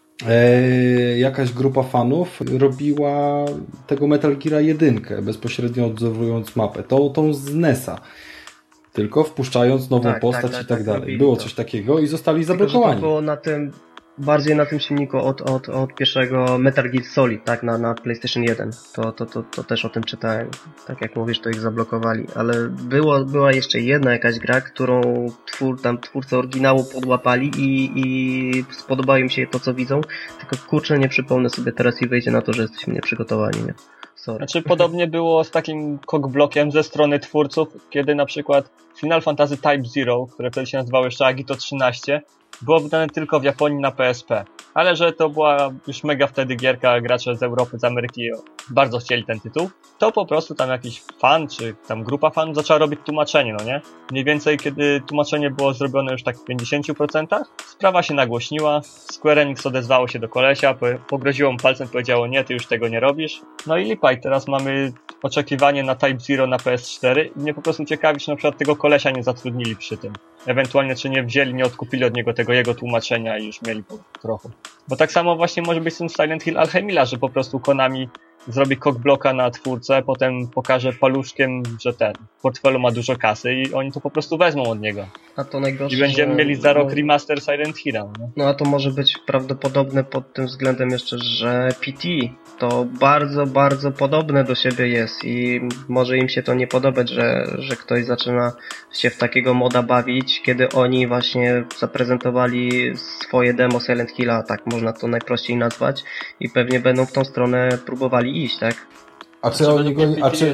e, jakaś grupa fanów robiła tego Metal Gear'a jedynkę, bezpośrednio odzorowując mapę. Tą, tą z nesa. Tylko wpuszczając nową
tak,
postać
tak, tak,
i tak,
tak
dalej. Było
to.
coś takiego i zostali
Tylko,
zablokowani.
że to było na tym, bardziej na tym silniku od, od, od pierwszego Metal Gear Solid, tak, na, na PlayStation jeden. To, to, to, to też o tym czytałem. Tak jak mówisz, to ich zablokowali. Ale było, była jeszcze jedna jakaś gra, którą twór, tam twórcy oryginału podłapali i, i spodobało im się to, co widzą. Tylko kurczę, nie przypomnę sobie teraz i wyjdzie na to, że jesteśmy nieprzygotowani, nie? Sorry.
Znaczy podobnie było z takim cockblockiem ze strony twórców, kiedy na przykład Final Fantasy Type Zero, które wtedy się nazywało jeszcze Agito trzynaście, było wydane tylko w Japonii na P S P. Ale że to była już mega wtedy gierka, gracze z Europy, z Ameryki bardzo chcieli ten tytuł, to po prostu tam jakiś fan, czy tam grupa fanów zaczęła robić tłumaczenie, no nie? Mniej więcej kiedy tłumaczenie było zrobione już tak w pięćdziesięciu procentach, sprawa się nagłośniła, Square Enix odezwało się do kolesia, pogroziło mu palcem, powiedziało nie, ty już tego nie robisz. No i lipa, i teraz mamy oczekiwanie na Type Zero na P S cztery i mnie po prostu ciekawi, czy na przykład tego kolesia nie zatrudnili przy tym. Ewentualnie czy nie wzięli, nie odkupili od niego tego jego tłumaczenia i już mieli po trochę. Bo tak samo właśnie może być z tym Silent Hill Alchemila, że po prostu Konami zrobi cockblocka na twórcę, potem pokaże paluszkiem, że ten w portfelu ma dużo kasy i oni to po prostu wezmą od niego.
A to najgorsze,
I będziemy
że...
mieli za rok remaster Silent Hilla. No.
no a to może być prawdopodobne pod tym względem jeszcze, że P T to bardzo, bardzo podobne do siebie jest i może im się to nie podobać, że, że ktoś zaczyna się w takiego moda bawić, kiedy oni właśnie zaprezentowali swoje demo Silent Hilla, tak można to najprościej nazwać, i pewnie będą w tą stronę próbowali iść, tak?
A czy oni go nie... A czy...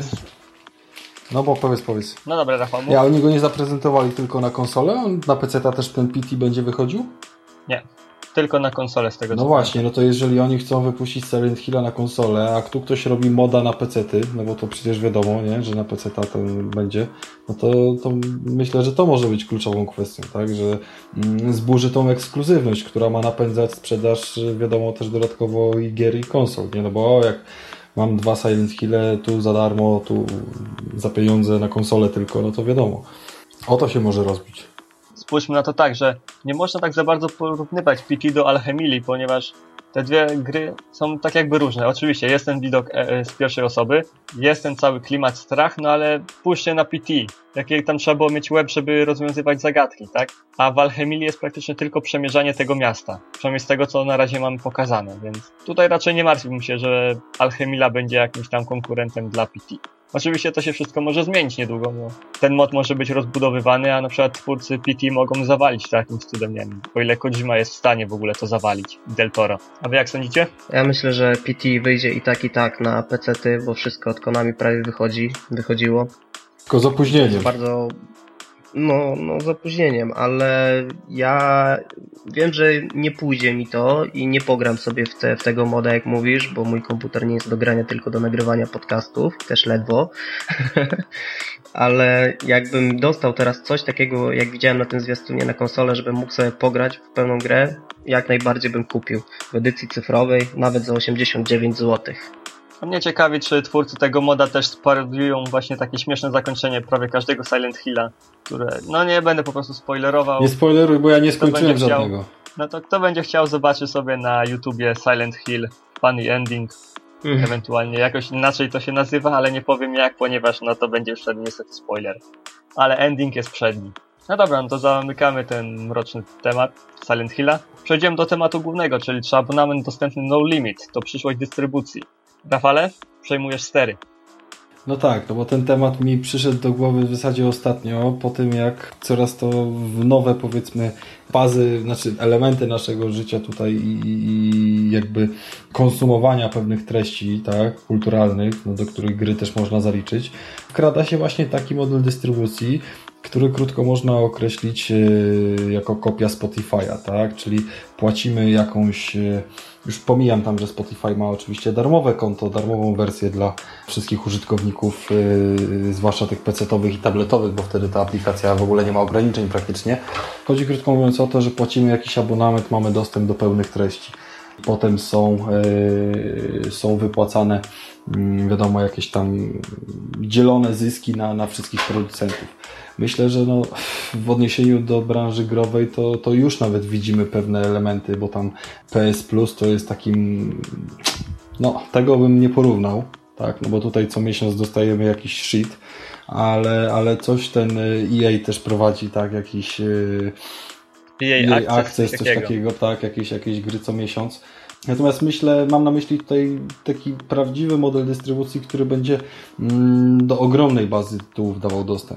No bo powiedz, powiedz.
No dobra, Rafał.
Ja, oni go nie zaprezentowali tylko na konsolę? On na P C ta też ten P T będzie wychodził?
Nie. Tylko na konsolę z tego co
No właśnie, no to jeżeli oni chcą wypuścić Silent Hilla na konsolę, a tu ktoś robi moda na pecety, no bo to przecież wiadomo, nie, że na peceta to będzie, no to, to myślę, że to może być kluczową kwestią, tak, że mm, zburzy tą ekskluzywność, która ma napędzać sprzedaż, wiadomo, też dodatkowo i gier i konsol, nie, no bo jak mam dwa Silent Hille tu za darmo, tu za pieniądze na konsolę tylko, no to wiadomo, o to się może rozbić.
Spójrzmy na to tak, że nie można tak za bardzo porównywać P T do Alchemili, ponieważ te dwie gry są tak jakby różne. Oczywiście jest ten widok z pierwszej osoby, jest ten cały klimat strach, no ale spójrzcie na P T, jakiej tam trzeba było mieć łeb, żeby rozwiązywać zagadki, tak? A w Alchemili jest praktycznie tylko przemierzanie tego miasta, przynajmniej z tego, co na razie mamy pokazane, więc tutaj raczej nie martwiłbym się, że Alchemila będzie jakimś tam konkurentem dla P T. Oczywiście to się wszystko może zmienić niedługo, bo ten mod może być rozbudowywany, a na przykład twórcy P T mogą zawalić takim cudem, nie wiem, o ile Kojima jest w stanie w ogóle to zawalić, Del Toro. A wy jak sądzicie?
Ja myślę, że P T wyjdzie i tak i tak na pecety, bo wszystko od Konami prawie wychodzi, wychodziło.
Tylko z opóźnieniem.
Bardzo... No, no z opóźnieniem, ale ja wiem, że nie pójdzie mi to i nie pogram sobie w, te, w tego moda, jak mówisz, bo mój komputer nie jest do grania, tylko do nagrywania podcastów, też ledwo. Ale jakbym dostał teraz coś takiego, jak widziałem na tym zwiastunie na konsolę, żebym mógł sobie pograć w pełną grę, jak najbardziej bym kupił w edycji cyfrowej, nawet za osiemdziesiąt dziewięć złotych.
A mnie ciekawi, czy twórcy tego moda też sparodiują właśnie takie śmieszne zakończenie prawie każdego Silent Hilla, które, no nie będę po prostu spoilerował.
Nie spoileruj, bo ja nie skończyłem żadnego.
Chciał, no to kto będzie chciał, zobaczy sobie na YouTubie Silent Hill Funny Ending, mm. ewentualnie jakoś inaczej to się nazywa, ale nie powiem jak, ponieważ no to będzie już niestety spoiler. Ale ending jest przedni. No dobra, no to zamykamy ten mroczny temat Silent Hilla. Przejdziemy do tematu głównego, czyli czy abonament dostępny No Limit to przyszłość dystrybucji. Rafale, przejmujesz stery.
No tak, no bo ten temat mi przyszedł do głowy w zasadzie ostatnio, po tym jak coraz to w nowe, powiedzmy, fazy, znaczy elementy naszego życia tutaj i, i jakby konsumowania pewnych treści, tak, kulturalnych, no do których gry też można zaliczyć, wkrada się właśnie taki model dystrybucji, który krótko można określić jako kopia Spotify'a, tak? Czyli płacimy jakąś, już pomijam tam, że Spotify ma oczywiście darmowe konto, darmową wersję dla wszystkich użytkowników, zwłaszcza tych pecetowych i tabletowych, bo wtedy ta aplikacja w ogóle nie ma ograniczeń praktycznie. Chodzi krótko mówiąc o to, że płacimy jakiś abonament, mamy dostęp do pełnych treści. Potem są, yy, są wypłacane, yy, wiadomo, jakieś tam dzielone zyski na, na wszystkich producentów. Myślę, że no, w odniesieniu do branży growej to, to już nawet widzimy pewne elementy, bo tam P S Plus to jest takim, no tego bym nie porównał, tak, no bo tutaj co miesiąc dostajemy jakiś shit, ale, ale coś ten E A też prowadzi, tak, jakiś yy,
E A Access,
Access coś takiego. takiego, tak, jakieś, jakieś gry co miesiąc. Natomiast myślę, mam na myśli tutaj taki prawdziwy model dystrybucji, który będzie mm, do ogromnej bazy tytułów dawał dostęp.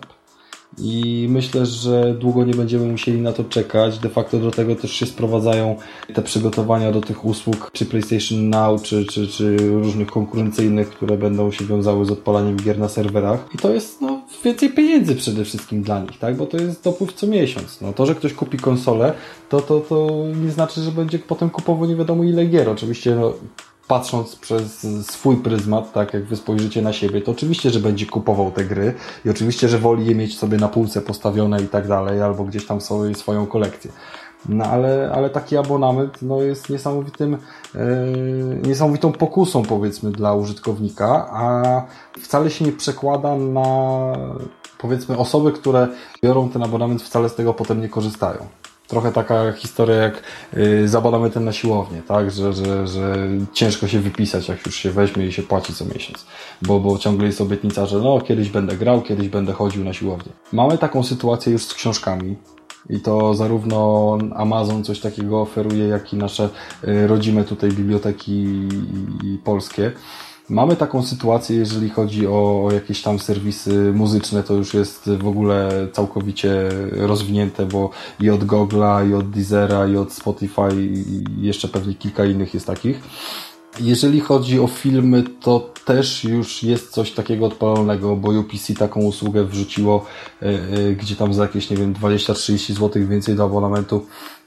I myślę, że długo nie będziemy musieli na to czekać. De facto do tego też się sprowadzają te przygotowania do tych usług, czy PlayStation Now, czy, czy, czy różnych konkurencyjnych, które będą się wiązały z odpalaniem gier na serwerach. I to jest no, więcej pieniędzy przede wszystkim dla nich, tak? Bo to jest dopływ co miesiąc. No, to, że ktoś kupi konsolę, to, to, to nie znaczy, że będzie potem kupował nie wiadomo ile gier. Oczywiście no, patrząc przez swój pryzmat, tak jak wy spojrzycie na siebie, to oczywiście, że będzie kupował te gry i oczywiście, że woli je mieć sobie na półce postawione i tak dalej, albo gdzieś tam sobie swoją kolekcję. No ale, ale taki abonament no, jest niesamowitym, yy, niesamowitą pokusą powiedzmy dla użytkownika, a wcale się nie przekłada na powiedzmy osoby, które biorą ten abonament, wcale z tego potem nie korzystają. Trochę taka historia jak yy, z abonamentem na siłownię, tak? Że, że, że ciężko się wypisać, jak już się weźmie i się płaci co miesiąc. Bo, bo ciągle jest obietnica, że no kiedyś będę grał, kiedyś będę chodził na siłownię. Mamy taką sytuację już z książkami. I to zarówno Amazon coś takiego oferuje, jak i nasze yy, rodzime tutaj biblioteki i, i polskie. Mamy taką sytuację, jeżeli chodzi o, o jakieś tam serwisy muzyczne, to już jest w ogóle całkowicie rozwinięte, bo i od Google'a, i od Deezera, i od Spotify, i jeszcze pewnie kilka innych jest takich. Jeżeli chodzi o filmy, to też już jest coś takiego odpalonego, bo U P C taką usługę wrzuciło, yy, yy, gdzie tam za jakieś, nie wiem, dwadzieścia trzydzieści złotych więcej do abonamentu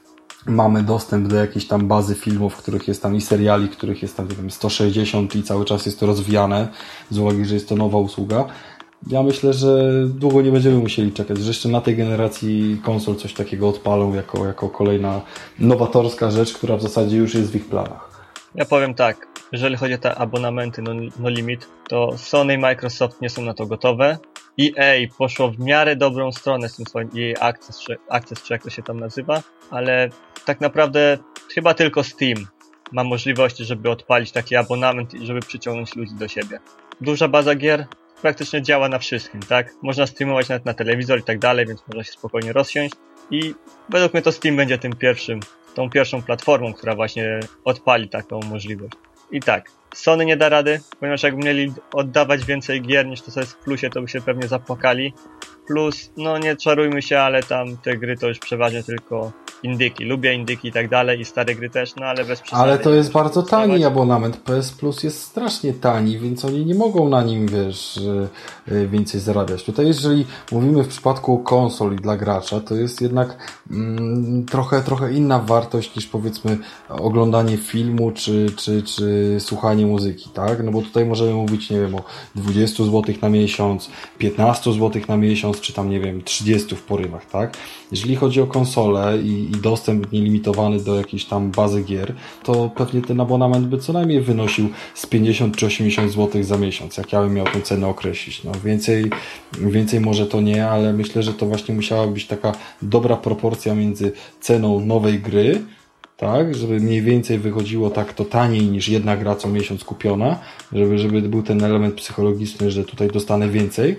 mamy dostęp do jakiejś tam bazy filmów, których jest tam i seriali, których jest tam, nie wiem, sto sześćdziesiąt i cały czas jest to rozwijane, z uwagi, że jest to nowa usługa. Ja myślę, że długo nie będziemy musieli czekać, że jeszcze na tej generacji konsol coś takiego odpalą jako, jako kolejna nowatorska rzecz, która w zasadzie już jest w ich planach.
Ja powiem tak, jeżeli chodzi o te abonamenty no, no limit, to Sony i Microsoft nie są na to gotowe. E A poszło w miarę dobrą stronę z tym swoim E A Access, czy, Access, czy jak to się tam nazywa, ale tak naprawdę chyba tylko Steam ma możliwości, żeby odpalić taki abonament i żeby przyciągnąć ludzi do siebie. Duża baza gier praktycznie działa na wszystkim, tak? Można streamować nawet na telewizor i tak dalej, więc można się spokojnie rozsiąść i według mnie to Steam będzie tym pierwszym, tą pierwszą platformą, która właśnie odpali taką możliwość. I tak, Sony nie da rady, ponieważ jakby mieli oddawać więcej gier niż to co jest w plusie, to by się pewnie zapłakali. Plus, no nie czarujmy się, ale tam te gry to już przeważnie tylko indyki. Lubię indyki i tak dalej i stare gry też, no ale bez przesady.
Ale to jest bardzo tani abonament. P S Plus jest strasznie tani, więc oni nie mogą na nim, wiesz, więcej zarabiać. Tutaj jeżeli mówimy w przypadku konsoli dla gracza, to jest jednak mm, trochę, trochę inna wartość niż powiedzmy oglądanie filmu czy, czy, czy słuchanie muzyki, tak? No bo tutaj możemy mówić, nie wiem, o dwadzieścia złotych na miesiąc, piętnaście złotych na miesiąc, czy tam, nie wiem, trzydzieści w porywach, tak? Jeżeli chodzi o konsolę i, i dostęp nielimitowany do jakiejś tam bazy gier, to pewnie ten abonament by co najmniej wynosił z pięćdziesiąt czy osiemdziesiąt złotych za miesiąc, jak ja bym miał tę cenę określić. No więcej, więcej może to nie, ale myślę, że to właśnie musiała być taka dobra proporcja między ceną nowej gry, tak, żeby mniej więcej wychodziło tak to taniej niż jedna gra co miesiąc kupiona, żeby, żeby był ten element psychologiczny, że tutaj dostanę więcej.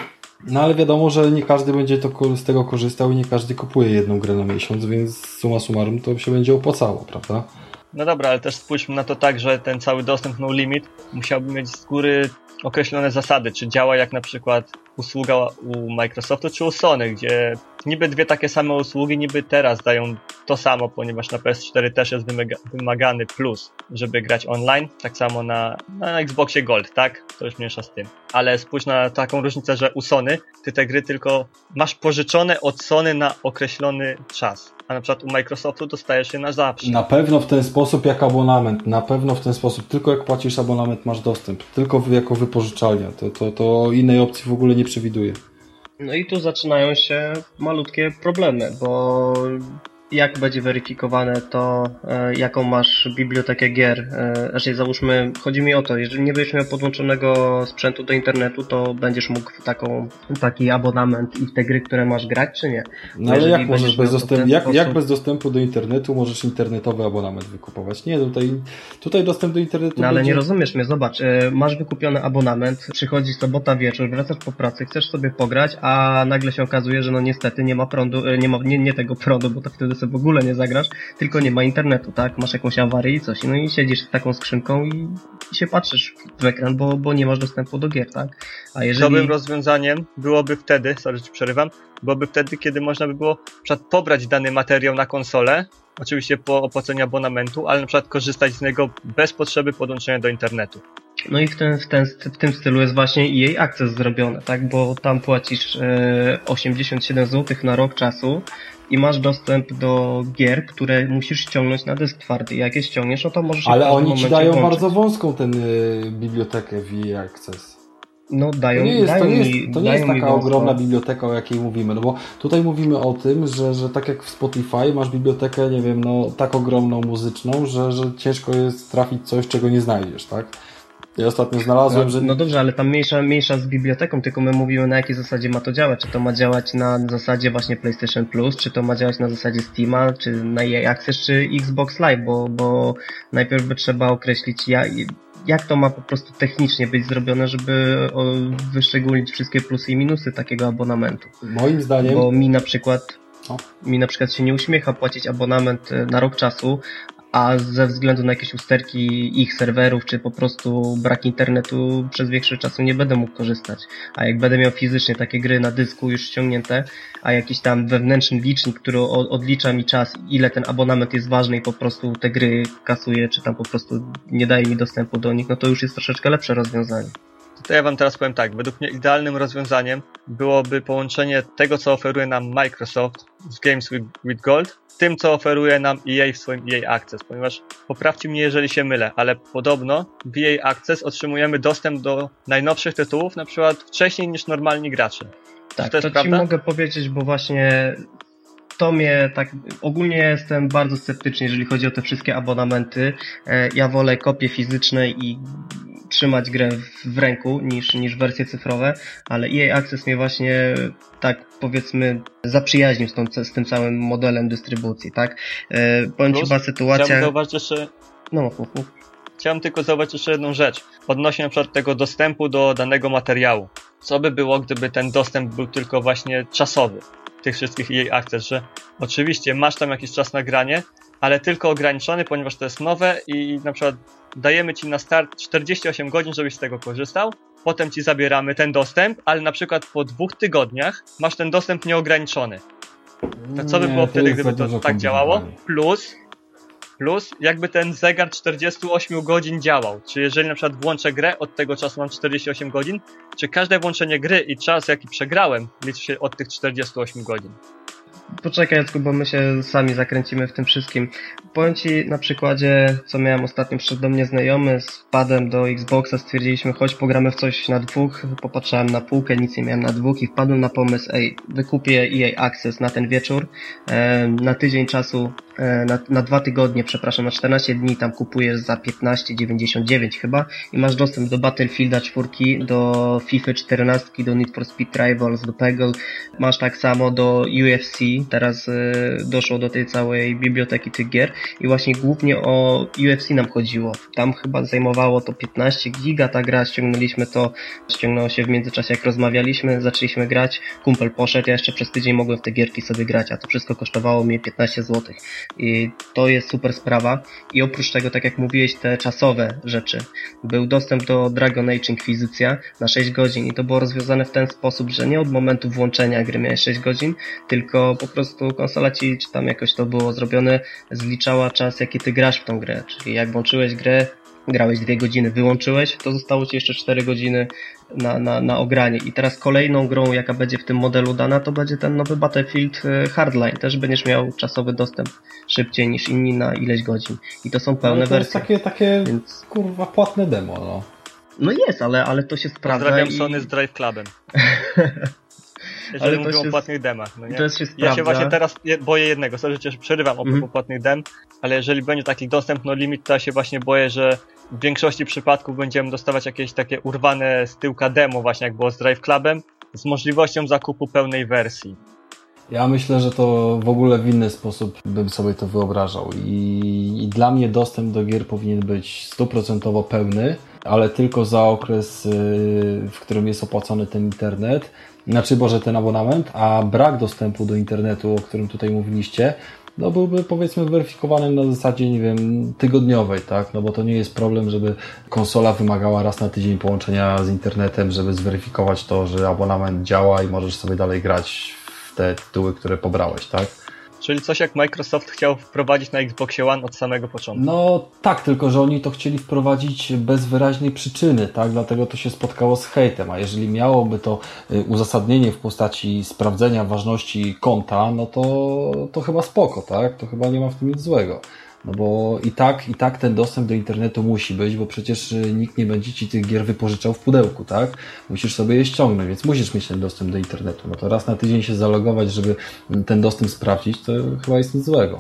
No ale wiadomo, że nie każdy będzie to, z tego korzystał i nie każdy kupuje jedną grę na miesiąc, więc summa summarum to się będzie opłacało, prawda?
No dobra, ale też spójrzmy na to tak, że ten cały dostęp no limit musiałby mieć z góry określone zasady, czy działa jak na przykład usługa u Microsoftu czy u Sony, gdzie niby dwie takie same usługi, niby teraz dają to samo, ponieważ na P S cztery też jest wymaga, wymagany plus, żeby grać online, tak samo na, na Xboxie Gold, tak? To już mniejsza z tym. Ale spójrz na taką różnicę, że u Sony ty te gry tylko masz pożyczone od Sony na określony czas, a na przykład u Microsoftu dostajesz je na zawsze.
Na pewno w ten sposób jak abonament, na pewno w ten sposób, tylko jak płacisz abonament masz dostęp, tylko jako wypożyczalnia, to, to, to innej opcji w ogóle nie przewiduje.
No i tu zaczynają się malutkie problemy, bo jak będzie weryfikowane to, e, jaką masz bibliotekę gier. E, raczej załóżmy, chodzi mi o to, jeżeli nie będziesz miał podłączonego sprzętu do internetu, to będziesz mógł taką, taki abonament i w te gry, które masz grać, czy nie?
No ale jak możesz bez dostępu, jak, jak bez dostępu do internetu możesz internetowy abonament wykupować? Nie, tutaj, tutaj dostęp do internetu
No ale
będzie...
nie rozumiesz mnie, zobacz, e, masz wykupiony abonament, przychodzi sobota wieczór, wracasz po pracy, chcesz sobie pograć, a nagle się okazuje, że no niestety nie ma prądu, e, nie ma, nie, nie tego prądu, bo to wtedy sobie w ogóle nie zagrasz, tylko nie ma internetu, tak? Masz jakąś awarię i coś, no i siedzisz z taką skrzynką i, i się patrzysz w ekran, bo, bo nie masz dostępu do gier, tak? A jeżeli...
Dobrym rozwiązaniem byłoby wtedy, sorry, że przerywam, byłoby wtedy, kiedy można by było na przykład pobrać dany materiał na konsolę, oczywiście po opłaceniu abonamentu, ale na przykład korzystać z niego bez potrzeby podłączenia do internetu.
No i w, ten, w, ten, w tym stylu jest właśnie E A Access zrobione, tak? Bo tam płacisz e, osiemdziesiąt siedem złotych na rok czasu i masz dostęp do gier, które musisz ściągnąć na dysk twardy. Jak je ściągniesz, no to możesz...
Ale oni ci dają włączyć. Bardzo wąską tę y, bibliotekę w E A Access.
No dają,
to nie jest,
dają
to nie jest,
mi,
to nie jest taka
wąską.
ogromna biblioteka, o jakiej mówimy, no bo tutaj mówimy o tym, że, że tak jak w Spotify masz bibliotekę, nie wiem, no tak ogromną muzyczną, że, że ciężko jest trafić coś, czego nie znajdziesz, tak? Ja ostatnio znalazłem,
no,
że...
No dobrze, ale tam mniejsza, mniejsza z biblioteką, tylko my mówimy na jakiej zasadzie ma to działać. Czy to ma działać na zasadzie właśnie PlayStation Plus, czy to ma działać na zasadzie Steama, czy na E A Access, czy Xbox Live, bo, bo najpierw by trzeba określić ja, jak to ma po prostu technicznie być zrobione, żeby o, wyszczególnić wszystkie plusy i minusy takiego abonamentu.
Moim zdaniem...
Bo mi na przykład...
O.
Mi na przykład się nie uśmiecha płacić abonament na rok czasu, a ze względu na jakieś usterki ich serwerów, czy po prostu brak internetu przez większość czasu nie będę mógł korzystać. A jak będę miał fizycznie takie gry na dysku już ściągnięte, a jakiś tam wewnętrzny licznik, który odlicza mi czas, ile ten abonament jest ważny i po prostu te gry kasuje, czy tam po prostu nie daje mi dostępu do nich, no to już jest troszeczkę lepsze rozwiązanie.
To ja wam teraz powiem tak, według mnie idealnym rozwiązaniem byłoby połączenie tego, co oferuje nam Microsoft z Games with, with Gold, z tym, co oferuje nam E A w swoim E A Access, ponieważ poprawcie mnie, jeżeli się mylę, ale podobno w E A Access otrzymujemy dostęp do najnowszych tytułów, na przykład wcześniej niż normalni gracze.
Tak,
to, jest
to
prawda?
Ci mogę powiedzieć, bo właśnie to mnie tak, ogólnie jestem bardzo sceptyczny, jeżeli chodzi o te wszystkie abonamenty. Ja wolę kopie fizyczne i trzymać grę w ręku niż, niż wersje cyfrowe, ale E A Access mnie właśnie tak powiedzmy zaprzyjaźnił z, tą, z tym całym modelem dystrybucji, tak? E, powiem Ci, była sytuacja...
Chciałbym zauważyć jeszcze...
No, mów, mów, mów.
Chciałem tylko zauważyć jeszcze jedną rzecz, odnośnie na przykład tego dostępu do danego materiału. Co by było, gdyby ten dostęp był tylko właśnie czasowy, tych wszystkich E A Access, że oczywiście masz tam jakiś czas na granie, ale tylko ograniczony, ponieważ to jest nowe i na przykład dajemy Ci na start czterdzieści osiem godzin, żebyś z tego korzystał, potem Ci zabieramy ten dostęp, ale na przykład po dwóch tygodniach masz ten dostęp nieograniczony. To co by
Nie,
było
to
wtedy,
jest
gdyby
za
to
dużo
tak działało?
komplikowania.
Plus, plus jakby ten zegar czterdzieści osiem godzin działał. Czy jeżeli na przykład włączę grę, od tego czasu mam czterdzieści osiem godzin, czy każde włączenie gry i czas, jaki przegrałem, liczy się od tych czterdziestu ośmiu godzin?
Poczekaj, Jacku, bo my się sami zakręcimy w tym wszystkim. Powiem Ci na przykładzie, co miałem ostatnio, przyszedł do mnie znajomy z padem do Xboxa, stwierdziliśmy, chodź pogramy w coś na dwóch, popatrzałem na półkę, nic nie miałem na dwóch i wpadłem na pomysł, ej, wykupię E A Access na ten wieczór, e, na tydzień czasu, e, na, na dwa tygodnie, przepraszam, na czternaście dni tam kupujesz za piętnaście dziewięćdziesiąt dziewięć chyba i masz dostęp do Battlefielda cztery, do FIFA czternaście, do Need for Speed Rivals, do Peggle, masz tak samo do U F C, teraz y, doszło do tej całej biblioteki tych gier i właśnie głównie o U F C nam chodziło. Tam chyba zajmowało to piętnaście giga ta gra, ściągnęliśmy to, ściągnęło się w międzyczasie jak rozmawialiśmy, zaczęliśmy grać, kumpel poszedł, ja jeszcze przez tydzień mogłem w te gierki sobie grać, a to wszystko kosztowało mnie piętnaście złotych. I to jest super sprawa. I oprócz tego, tak jak mówiłeś, te czasowe rzeczy. Był dostęp do Dragon Age Inkwizycja na sześć godzin i to było rozwiązane w ten sposób, że nie od momentu włączenia gry miałeś sześć godzin, tylko po prostu konsola ci, czy tam jakoś to było zrobione, zliczała czas, jaki ty grasz w tą grę. Czyli jak włączyłeś grę, grałeś dwie godziny, wyłączyłeś, to zostało ci jeszcze cztery godziny na, na, na ogranie. I teraz kolejną grą, jaka będzie w tym modelu dana, to będzie ten nowy Battlefield Hardline. Też będziesz miał czasowy dostęp szybciej niż inni na ileś godzin. I to są pełne
ale to
wersje.
jest takie, takie
Więc...
kurwa płatne demo, no.
No jest, ale, ale to się sprawdza.
Pozdrawiam
i...
Sony z Drive Clubem. Jeżeli
Ale to
mówią
się-
o płatnych demach, no nie?
To się
Ja
sprawdza.
się właśnie teraz je- boję jednego, sorry, że cię przerywam o
Mhm.
propos płatnych dem, ale jeżeli będzie taki dostęp no limit, to ja się właśnie boję, że w większości przypadków będziemy dostawać jakieś takie urwane z tyłka demo, właśnie jak było z Drive Clubem, z możliwością zakupu pełnej wersji.
Ja myślę, że to w ogóle w inny sposób bym sobie to wyobrażał i, i dla mnie dostęp do gier powinien być stuprocentowo pełny, ale tylko za okres, yy, w którym jest opłacony ten internet, znaczy Boże ten abonament, a brak dostępu do internetu, o którym tutaj mówiliście, no byłby powiedzmy weryfikowany na zasadzie, nie wiem, tygodniowej, tak? No bo to nie jest problem, żeby konsola wymagała raz na tydzień połączenia z internetem, żeby zweryfikować to, że abonament działa i możesz sobie dalej grać w te tytuły, które pobrałeś, tak?
Czyli coś jak Microsoft chciał wprowadzić na Xboxie One od samego początku.
No tak, tylko że oni to chcieli wprowadzić bez wyraźnej przyczyny, tak? Dlatego to się spotkało z hejtem, a jeżeli miałoby to y, uzasadnienie w postaci sprawdzenia ważności konta, no to, to chyba spoko, tak? To chyba nie ma w tym nic złego. No bo i tak, i tak ten dostęp do internetu musi być, bo przecież y, nikt nie będzie ci tych gier wypożyczał w pudełku, tak? Musisz sobie je ściągnąć, więc musisz mieć ten dostęp do internetu. No to raz na tydzień się zalogować, żeby ten dostęp sprawdzić, to chyba jest nic złego.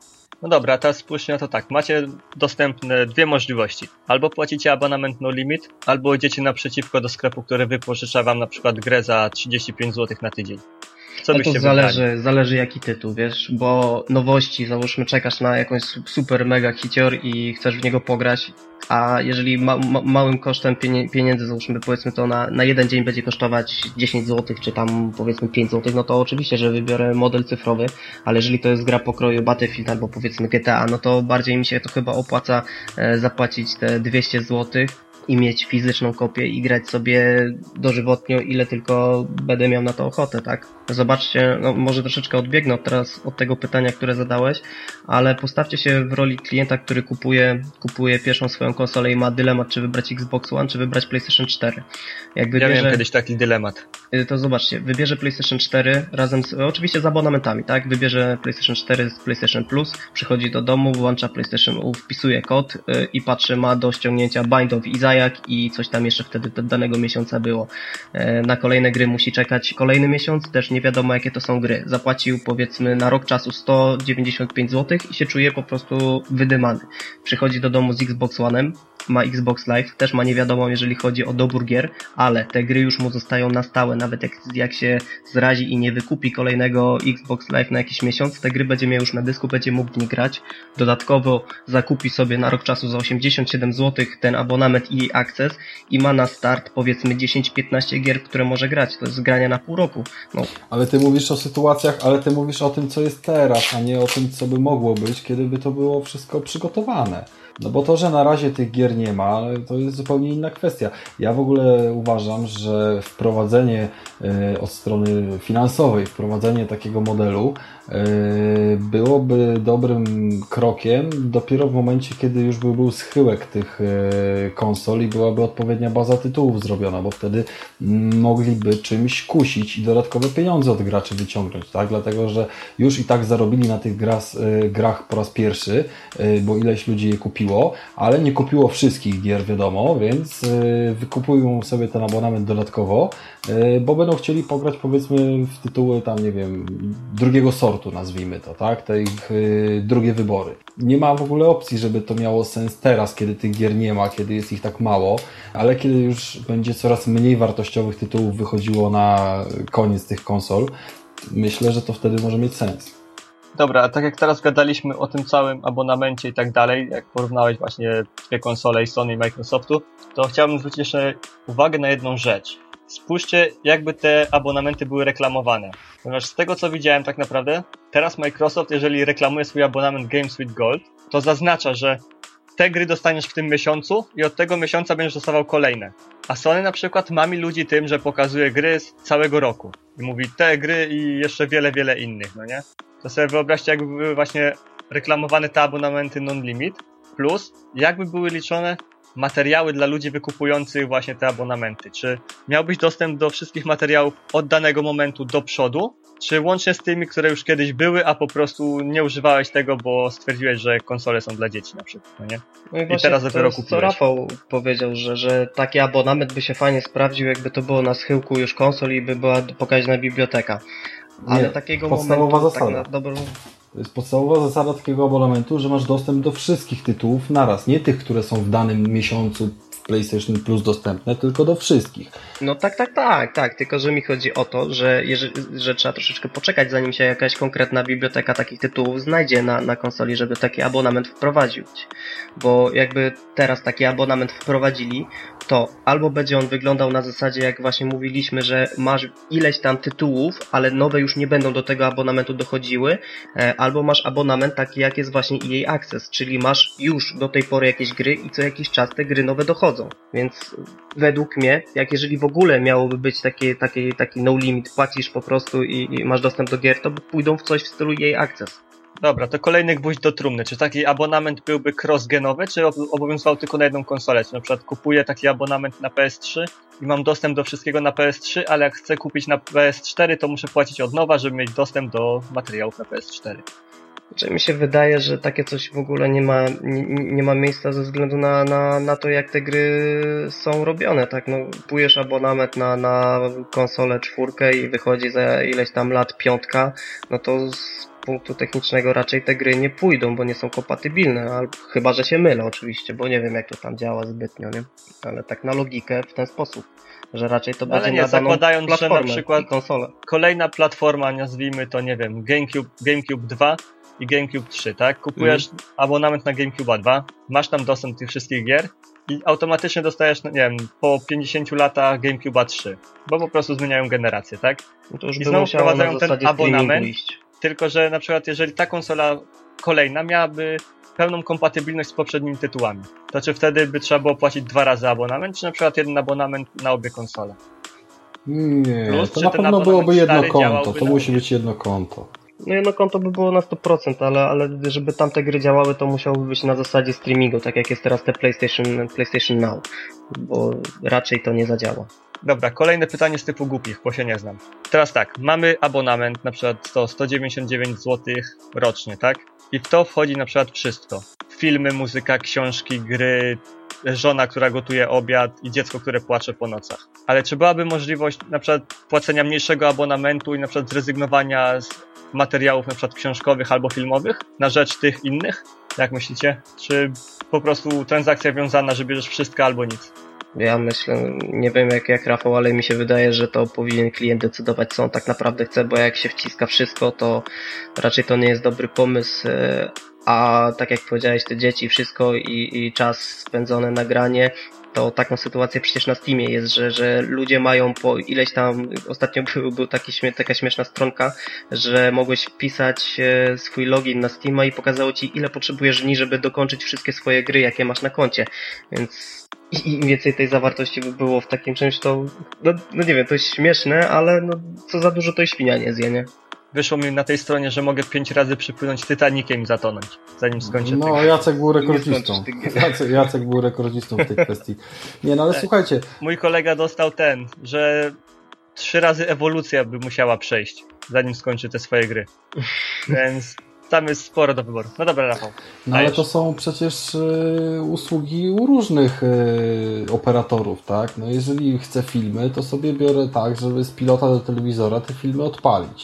No dobra, a teraz spójrzcie na to tak. Macie dostępne dwie możliwości. Albo płacicie abonament no limit, albo idziecie naprzeciwko do sklepu, który wypożycza wam na przykład grę za trzydzieści pięć złotych na tydzień. Co
No to
byście
zależy,
wybrali?
zależy jaki tytuł, wiesz, bo nowości, załóżmy czekasz na jakąś super mega hicior i chcesz w niego pograć, a jeżeli ma, ma, małym kosztem pienie, pieniędzy, załóżmy powiedzmy to na, na jeden dzień będzie kosztować dziesięć złotych, czy tam powiedzmy pięć złotych, no to oczywiście, że wybiorę model cyfrowy, ale jeżeli to jest gra pokroju Battlefield albo powiedzmy G T A, no to bardziej mi się to chyba opłaca e, zapłacić te dwieście złotych i mieć fizyczną kopię i grać sobie dożywotnio, ile tylko będę miał na to ochotę, tak? Zobaczcie, no może troszeczkę odbiegnę od teraz od tego pytania, które zadałeś, ale postawcie się w roli klienta, który kupuje, kupuje pierwszą swoją konsolę i ma dylemat, czy wybrać Xbox One, czy wybrać PlayStation cztery. Jak
Ja
wybierze,
miałem kiedyś taki dylemat.
to zobaczcie, wybierze PlayStation cztery razem z, oczywiście z abonamentami, tak? Wybierze PlayStation cztery z PlayStation Plus, przychodzi do domu, włącza PlayStation U, wpisuje kod yy, i patrzy, ma do ściągnięcia Bind of Isaac i coś tam jeszcze wtedy do danego miesiąca było. Yy, na kolejne gry musi czekać kolejny miesiąc, też nie wiadomo jakie to są gry. Zapłacił powiedzmy na rok czasu sto dziewięćdziesiąt pięć złotych i się czuje po prostu wydymany. Przychodzi do domu z Xbox One'em, ma Xbox Live, też ma nie wiadomo jeżeli chodzi o dobór gier, ale te gry już mu zostają na stałe, nawet jak, jak się zrazi i nie wykupi kolejnego Xbox Live na jakiś miesiąc, te gry będzie miał już na dysku, będzie mógł w nie grać. Dodatkowo zakupi sobie na rok czasu za osiemdziesiąt siedem złotych ten abonament E A Access i ma na start powiedzmy dziesięć piętnaście gier, w które może grać. To jest grania na pół roku. No.
Ale ty mówisz o sytuacjach, ale ty mówisz o tym, co jest teraz, a nie o tym, co by mogło być, kiedy by to było wszystko przygotowane. No bo to, że na razie tych gier nie ma, to jest zupełnie inna kwestia. Ja w ogóle uważam, że wprowadzenie y, od strony finansowej, wprowadzenie takiego modelu y, byłoby dobrym krokiem dopiero w momencie, kiedy już by był schyłek tych y, konsol i byłaby odpowiednia baza tytułów zrobiona, bo wtedy mm, mogliby czymś kusić i dodatkowe pieniądze od graczy wyciągnąć, tak? Dlatego, że już i tak zarobili na tych gras, y, grach po raz pierwszy, y, bo ileś ludzi je kupiło, ale nie kupiło wszystkich gier, wiadomo, więc yy, wykupują sobie ten abonament dodatkowo, yy, bo będą chcieli pograć powiedzmy w tytuły tam, nie wiem, drugiego sortu, nazwijmy to, tak? Te ich yy, drugie wybory. Nie ma w ogóle opcji, żeby to miało sens teraz, kiedy tych gier nie ma, kiedy jest ich tak mało, ale kiedy już będzie coraz mniej wartościowych tytułów wychodziło na koniec tych konsol, myślę, że to wtedy może mieć sens.
Dobra, a tak jak teraz gadaliśmy o tym całym abonamencie i tak dalej, jak porównałeś właśnie dwie konsole i Sony i Microsoftu, to chciałbym zwrócić jeszcze uwagę na jedną rzecz. spójrzcie, jakby te abonamenty były reklamowane. Ponieważ z tego, co widziałem tak naprawdę, teraz Microsoft, jeżeli reklamuje swój abonament Games with Gold, to zaznacza, że te gry dostaniesz w tym miesiącu i od tego miesiąca będziesz dostawał kolejne. A Sony na przykład mami ludzi tym, że pokazuje gry z całego roku. I mówi te gry i jeszcze wiele, wiele innych, no nie? To sobie wyobraźcie, jakby były właśnie reklamowane te abonamenty non-limit, plus jakby były liczone materiały dla ludzi wykupujących właśnie te abonamenty. Czy miałbyś dostęp do wszystkich materiałów od danego momentu do przodu, czy łącznie z tymi, które już kiedyś były, a po prostu nie używałeś tego, bo stwierdziłeś, że konsole są dla dzieci na przykład, no nie?
No i,
I teraz dopiero kupiłeś.
Co Rafał powiedział, że, że taki abonament by się fajnie sprawdził, jakby to było na schyłku już konsol i by była pokaźna biblioteka. Ale
Nie,
takiego
podstawowa
momentu,
zasada.
tak na dobrą...
To jest podstawowa zasada takiego abonamentu, że masz dostęp do wszystkich tytułów naraz. Nie tych, które są w danym miesiącu w PlayStation Plus dostępne, tylko do wszystkich.
No tak, tak, tak, tak. Tylko, że mi chodzi o to, że, jeżeli, że trzeba troszeczkę poczekać, zanim się jakaś konkretna biblioteka takich tytułów znajdzie na, na konsoli, żeby taki abonament wprowadzić. Bo jakby teraz taki abonament wprowadzili, to albo będzie on wyglądał na zasadzie, jak właśnie mówiliśmy, że masz ileś tam tytułów, ale nowe już nie będą do tego abonamentu dochodziły, albo masz abonament taki, jak jest właśnie E A Access, czyli masz już do tej pory jakieś gry i co jakiś czas te gry nowe dochodzą. Więc według mnie, jak jeżeli w ogóle miałoby być taki, taki, taki no limit, płacisz po prostu i, i masz dostęp do gier, to pójdą w coś w stylu E A Access.
Dobra, to kolejny gwóźdź do trumny. Czy taki abonament byłby cross-genowy, czy obowiązywał tylko na jedną konsolę? Czy na przykład kupuję taki abonament na P S trzy i mam dostęp do wszystkiego na P S trzy, ale jak chcę kupić na P S cztery, to muszę płacić od nowa, żeby mieć dostęp do materiałów na P S cztery.
Znaczy, mi się wydaje, że takie coś w ogóle nie ma, nie, nie ma miejsca ze względu na, na, na to, jak te gry są robione, tak? No, kupujesz abonament na, na konsolę czwórkę i wychodzi za ileś tam lat piątka, no to z punktu technicznego raczej te gry nie pójdą, bo nie są kompatybilne, albo, chyba że się mylę oczywiście, bo nie wiem, jak to tam działa zbytnio, nie? Ale tak na logikę w ten sposób, że raczej to
Ale
będzie
nie,
na daną
zakładając,
platformę,
że na przykład
i konsolę.
Kolejna platforma, nazwijmy to, nie wiem, GameCube, GameCube dwa i GameCube trzy, tak? Kupujesz mm. abonament na GameCube dwa, masz tam dostęp do tych wszystkich gier i automatycznie dostajesz, no nie wiem, po pięćdziesięciu latach GameCube trzy, bo po prostu zmieniają generację, tak?
No to już
I
by
znowu wprowadzają
na
ten abonament,
iść.
tylko że na przykład jeżeli ta konsola kolejna miałaby pełną kompatybilność z poprzednimi tytułami, to czy wtedy by trzeba było płacić dwa razy abonament, czy na przykład jeden abonament na obie konsole?
Nie,
Plus,
to
czy
na
ten
pewno byłoby jedno
stary
konto,
działałby
to
na
musi
obie?
być jedno konto.
No jedno konto by było na sto procent, ale, ale żeby tamte gry działały, to musiałoby być na zasadzie streamingu, tak jak jest teraz te PlayStation, PlayStation Now, bo raczej to nie zadziała.
Dobra, kolejne pytanie z typu głupich, bo się nie znam. Teraz tak, mamy abonament, na przykład sto, sto dziewięćdziesiąt dziewięć złotych rocznie, tak? I w to wchodzi na przykład wszystko. Filmy, muzyka, książki, gry, żona, która gotuje obiad i dziecko, które płacze po nocach. Ale czy byłaby możliwość na przykład płacenia mniejszego abonamentu i na przykład zrezygnowania z materiałów na przykład książkowych albo filmowych na rzecz tych innych? Jak myślicie? Czy po prostu transakcja wiązana, że bierzesz wszystko albo nic?
Ja myślę, nie wiem jak, jak Rafał, ale mi się wydaje, że to powinien klient decydować, co on tak naprawdę chce, bo jak się wciska wszystko, to raczej to nie jest dobry pomysł, a tak jak powiedziałeś, te dzieci, wszystko i, i czas spędzony na granie, to taką sytuację przecież na Steamie jest, że, że ludzie mają po ileś tam, ostatnio był, był taki śmie, taka śmieszna stronka, że mogłeś wpisać swój login na Steama i pokazało ci, ile potrzebujesz dni, żeby dokończyć wszystkie swoje gry, jakie masz na koncie, więc im więcej tej zawartości by było w takim czymś, to no, no nie wiem, to jest śmieszne, ale no, co za dużo to i świnia nie zje, nie?
Wyszło mi na tej stronie, że mogę pięć razy przypłynąć Titanikiem i zatonąć, zanim skończę
No,
tego.
Jacek był rekordzistą. Jacek, Jacek był rekordzistą w tej kwestii. Nie, no ale
tak.
Słuchajcie.
Mój kolega dostał ten, że trzy razy ewolucja by musiała przejść, zanim skończy te swoje gry. Więc tam jest sporo do wyboru. No dobra, Rafał.
No ale to są przecież y, usługi u różnych y, operatorów, tak? No jeżeli chcę filmy, to sobie biorę tak, żeby z pilota do telewizora te filmy odpalić.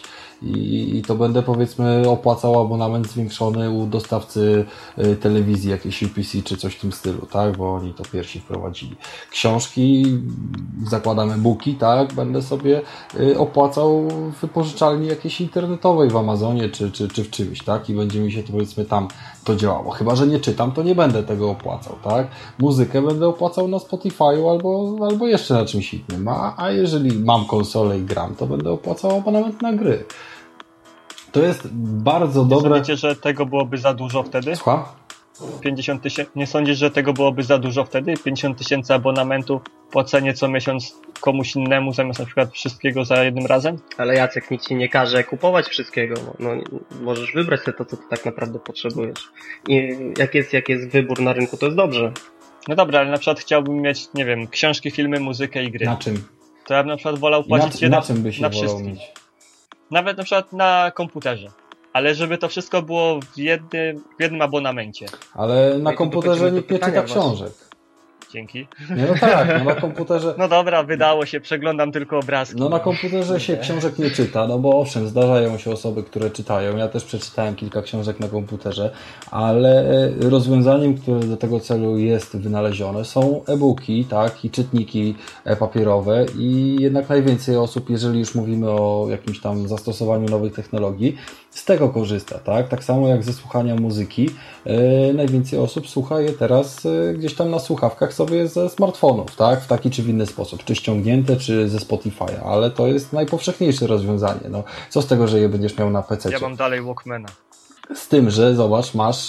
I, i to będę powiedzmy opłacał abonament zwiększony u dostawcy y, telewizji, jakiejś U P C czy coś w tym stylu, tak, bo oni to pierwsi wprowadzili. Książki, zakładam e-booki, tak, będę sobie y, opłacał w wypożyczalni jakiejś internetowej w Amazonie czy, czy, czy w czymś, tak, i będzie mi się to powiedzmy tam to działało. Chyba że nie czytam, to nie będę tego opłacał, tak. Muzykę będę opłacał na Spotify'u albo, albo jeszcze na czymś innym, a, a jeżeli mam konsolę i gram, to będę opłacał abonament na gry. To jest bardzo dobre...
Nie sądzicie, że tego byłoby za dużo wtedy?
Słucham?
pięćdziesiąt tysięcy... Nie sądzisz, że tego byłoby za dużo wtedy? pięćdziesiąt tysięcy abonamentu, płacenie co miesiąc komuś innemu zamiast na przykład wszystkiego za jednym razem?
Ale Jacek, nikt ci nie każe kupować wszystkiego. No, no, możesz wybrać sobie to, co ty tak naprawdę potrzebujesz. I jak jest, jak jest wybór na rynku, to jest dobrze.
No dobra, ale na przykład chciałbym mieć, nie wiem, książki, filmy, muzykę i gry.
Na czym?
To ja bym na przykład wolał płacić
na,
jeden,
na czym by się
na
wolał
wszystkich.
mieć?
Nawet na przykład na komputerze. Ale żeby to wszystko było w jednym, w jednym abonamencie.
Ale na
I tu
komputerze
dochodzimy
nikt
do
nie czyta
pytania
książek.
Dzięki.
Nie, no tak, no na komputerze...
No dobra, wydało się, przeglądam tylko obrazki.
No na komputerze się książek nie czyta, no bo owszem, zdarzają się osoby, które czytają. Ja też przeczytałem kilka książek na komputerze, ale rozwiązaniem, które do tego celu jest wynalezione, są e-booki, tak, i czytniki papierowe i jednak najwięcej osób, jeżeli już mówimy o jakimś tam zastosowaniu nowych technologii, z tego korzysta, tak? Tak samo jak ze słuchania muzyki, yy, najwięcej osób słucha je teraz yy, gdzieś tam na słuchawkach sobie ze smartfonów, tak? W taki czy w inny sposób, czy ściągnięte, czy ze Spotify'a, ale to jest najpowszechniejsze rozwiązanie. No, co z tego, że je będziesz miał na pececie?
Ja mam dalej Walkmana.
Z tym, że zobacz, masz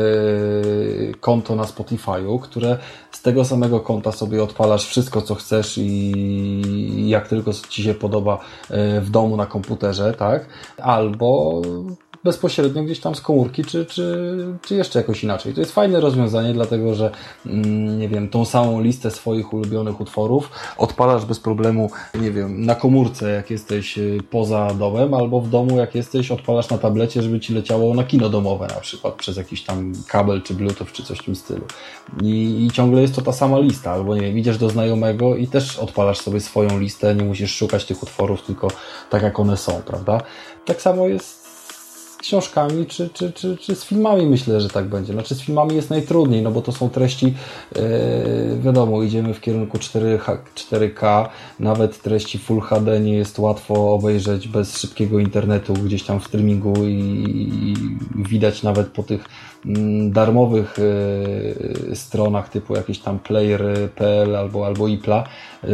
yy, konto na Spotify'u, które z tego samego konta sobie odpalasz wszystko, co chcesz i jak tylko Ci się podoba yy, w domu na komputerze, tak? Albo bezpośrednio gdzieś tam z komórki, czy, czy, czy jeszcze jakoś inaczej. To jest fajne rozwiązanie, dlatego że mm, nie wiem, tą samą listę swoich ulubionych utworów odpalasz bez problemu, nie wiem, na komórce, jak jesteś poza domem, albo w domu, jak jesteś, odpalasz na tablecie, żeby Ci leciało na kino domowe na przykład, przez jakiś tam kabel, czy bluetooth, czy coś w tym stylu. I, i ciągle jest to ta sama lista, albo nie wiem, idziesz do znajomego i też odpalasz sobie swoją listę, nie musisz szukać tych utworów, tylko tak jak one są, prawda? Tak samo jest z książkami, czy, czy, czy, czy z filmami, myślę, że tak będzie. Znaczy z filmami jest najtrudniej, no bo to są treści, yy, wiadomo, idziemy w kierunku cztery K, nawet treści Full H D nie jest łatwo obejrzeć bez szybkiego internetu gdzieś tam w streamingu i, i widać nawet po tych mm, darmowych yy, stronach typu jakieś tam player kropka p l albo, albo ipla,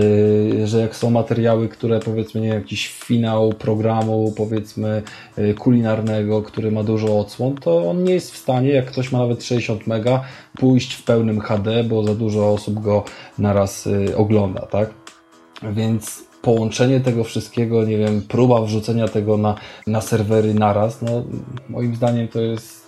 yy, że jak są materiały, które powiedzmy, nie jakiś finał programu, powiedzmy yy, kulinarnego, który ma dużo odsłon, to on nie jest w stanie, jak ktoś ma nawet sześćdziesiąt mega, pójść w pełnym H D, bo za dużo osób go naraz y, ogląda, tak? Więc połączenie tego wszystkiego, nie wiem, próba wrzucenia tego na, na serwery naraz, no moim zdaniem to jest...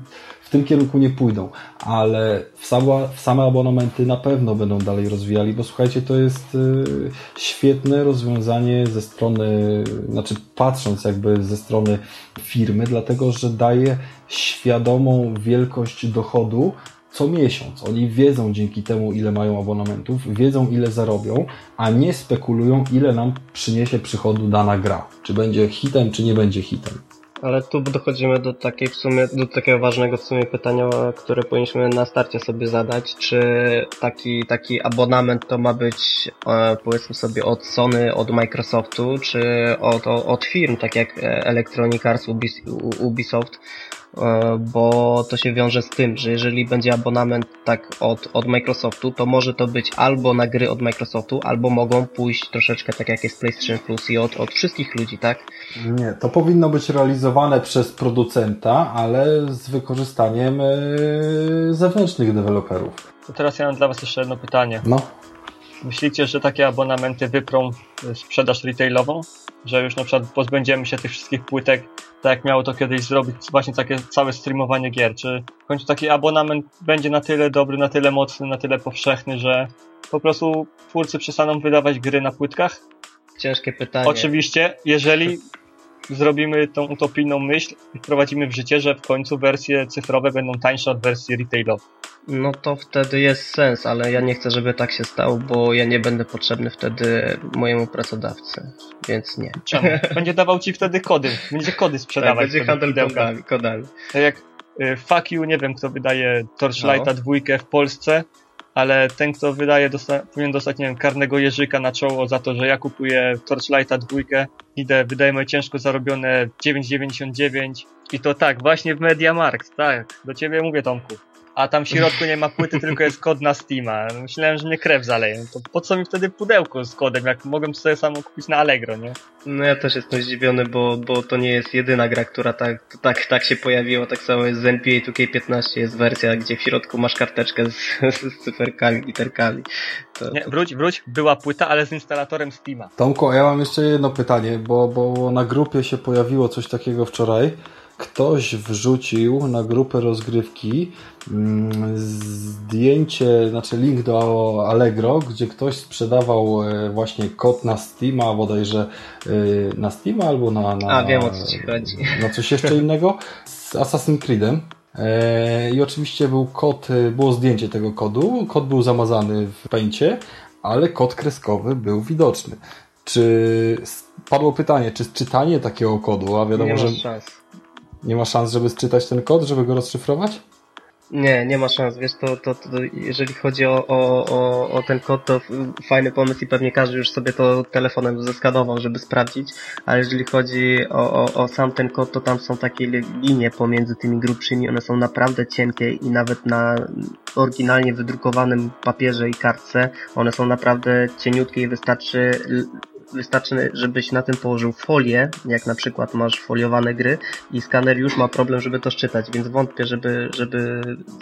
W tym kierunku nie pójdą, ale w same, w same abonamenty na pewno będą dalej rozwijali, bo słuchajcie, to jest y, świetne rozwiązanie ze strony, znaczy patrząc jakby ze strony firmy, dlatego że daje świadomą wielkość dochodu co miesiąc. Oni wiedzą dzięki temu, ile mają abonamentów, wiedzą, ile zarobią, a nie spekulują, ile nam przyniesie przychodu dana gra. Czy będzie hitem, czy nie będzie hitem.
Ale tu dochodzimy do takiej w sumie, do takiego ważnego w sumie pytania, które powinniśmy na starcie sobie zadać. Czy taki, taki abonament to ma być e, powiedzmy sobie od Sony, od Microsoftu, czy od, od firm, tak jak Electronic Arts, Ubisoft? Bo to się wiąże z tym, że jeżeli będzie abonament tak od, od Microsoftu, to może to być albo na gry od Microsoftu, albo mogą pójść troszeczkę tak jak jest PlayStation Plus i od, od wszystkich ludzi, tak?
Nie, to powinno być realizowane przez producenta, ale z wykorzystaniem yy, zewnętrznych deweloperów.
To teraz ja mam dla Was jeszcze jedno pytanie.
No.
Myślicie, że takie abonamenty wyprą sprzedaż retailową? Że już na przykład pozbędziemy się tych wszystkich płytek, tak jak miało to kiedyś zrobić właśnie takie całe streamowanie gier? Czy w końcu taki abonament będzie na tyle dobry, na tyle mocny, na tyle powszechny, że po prostu twórcy przestaną wydawać gry na płytkach?
Ciężkie pytanie.
Oczywiście, jeżeli zrobimy tą utopijną myśl i wprowadzimy w życie, że w końcu wersje cyfrowe będą tańsze od wersji retailowej.
No to wtedy jest sens, ale ja nie chcę, żeby tak się stało, bo ja nie będę potrzebny wtedy mojemu pracodawcy, więc nie.
Czemu? Będzie dawał ci wtedy kody, będzie kody sprzedawać.
Tak, będzie handel kodami, kodami.
Tak jak y, Fuck You, nie wiem kto wydaje Torchlighta
No.
dwójkę w Polsce, ale ten kto wydaje dosta- powinien dostać, nie wiem, karnego jeżyka na czoło za to, że ja kupuję Torchlighta dwójkę, idę, wydaję moje ciężko zarobione dziewięć dziewięćdziesiąt dziewięć i to tak, właśnie w MediaMarkt, tak, do ciebie mówię, Tomku. A tam w środku nie ma płyty, tylko jest kod na Steama. Myślałem, że mnie krew zaleje. To po co mi wtedy pudełko z kodem, jak mogłem sobie samo kupić na Allegro, nie?
No ja też jestem zdziwiony, bo, bo to nie jest jedyna gra, która tak, tak, tak się pojawiła. Tak samo jest z N B A two K piętnaście, jest wersja, gdzie w środku masz karteczkę z, z cyferkami, literkami. To,
Nie, wróć, wróć, była płyta, ale z instalatorem Steama.
Tomku, a ja mam jeszcze jedno pytanie, bo, bo na grupie się pojawiło coś takiego wczoraj. Ktoś wrzucił na grupę rozgrywki mm, zdjęcie, znaczy link do Allegro, gdzie ktoś sprzedawał e, właśnie kod na Steama, bodajże e, na Steama albo na, na...
A, wiem o co ci chodzi.
Na coś jeszcze innego z Assassin's Creedem. E, I oczywiście był kod, było zdjęcie tego kodu, kod był zamazany w Paincie, ale kod kreskowy był widoczny. Czy padło pytanie, czy czytanie takiego kodu, a wiadomo,
nie
że...
masz szans.
Nie ma szans, żeby czytać ten kod, żeby go rozszyfrować?
Nie, nie ma szans, wiesz, to, to, to jeżeli chodzi o, o, o, o ten kod, to fajny pomysł i pewnie każdy już sobie to telefonem zeskanował, żeby sprawdzić, ale jeżeli chodzi o, o, o sam ten kod, to tam są takie linie pomiędzy tymi grubszymi, one są naprawdę cienkie i nawet na oryginalnie wydrukowanym papierze i kartce, one są naprawdę cieniutkie i wystarczy... Wystarczy, żebyś na tym położył folię, jak na przykład masz foliowane gry i skaner już ma problem, żeby to szczytać, więc wątpię, żeby, żeby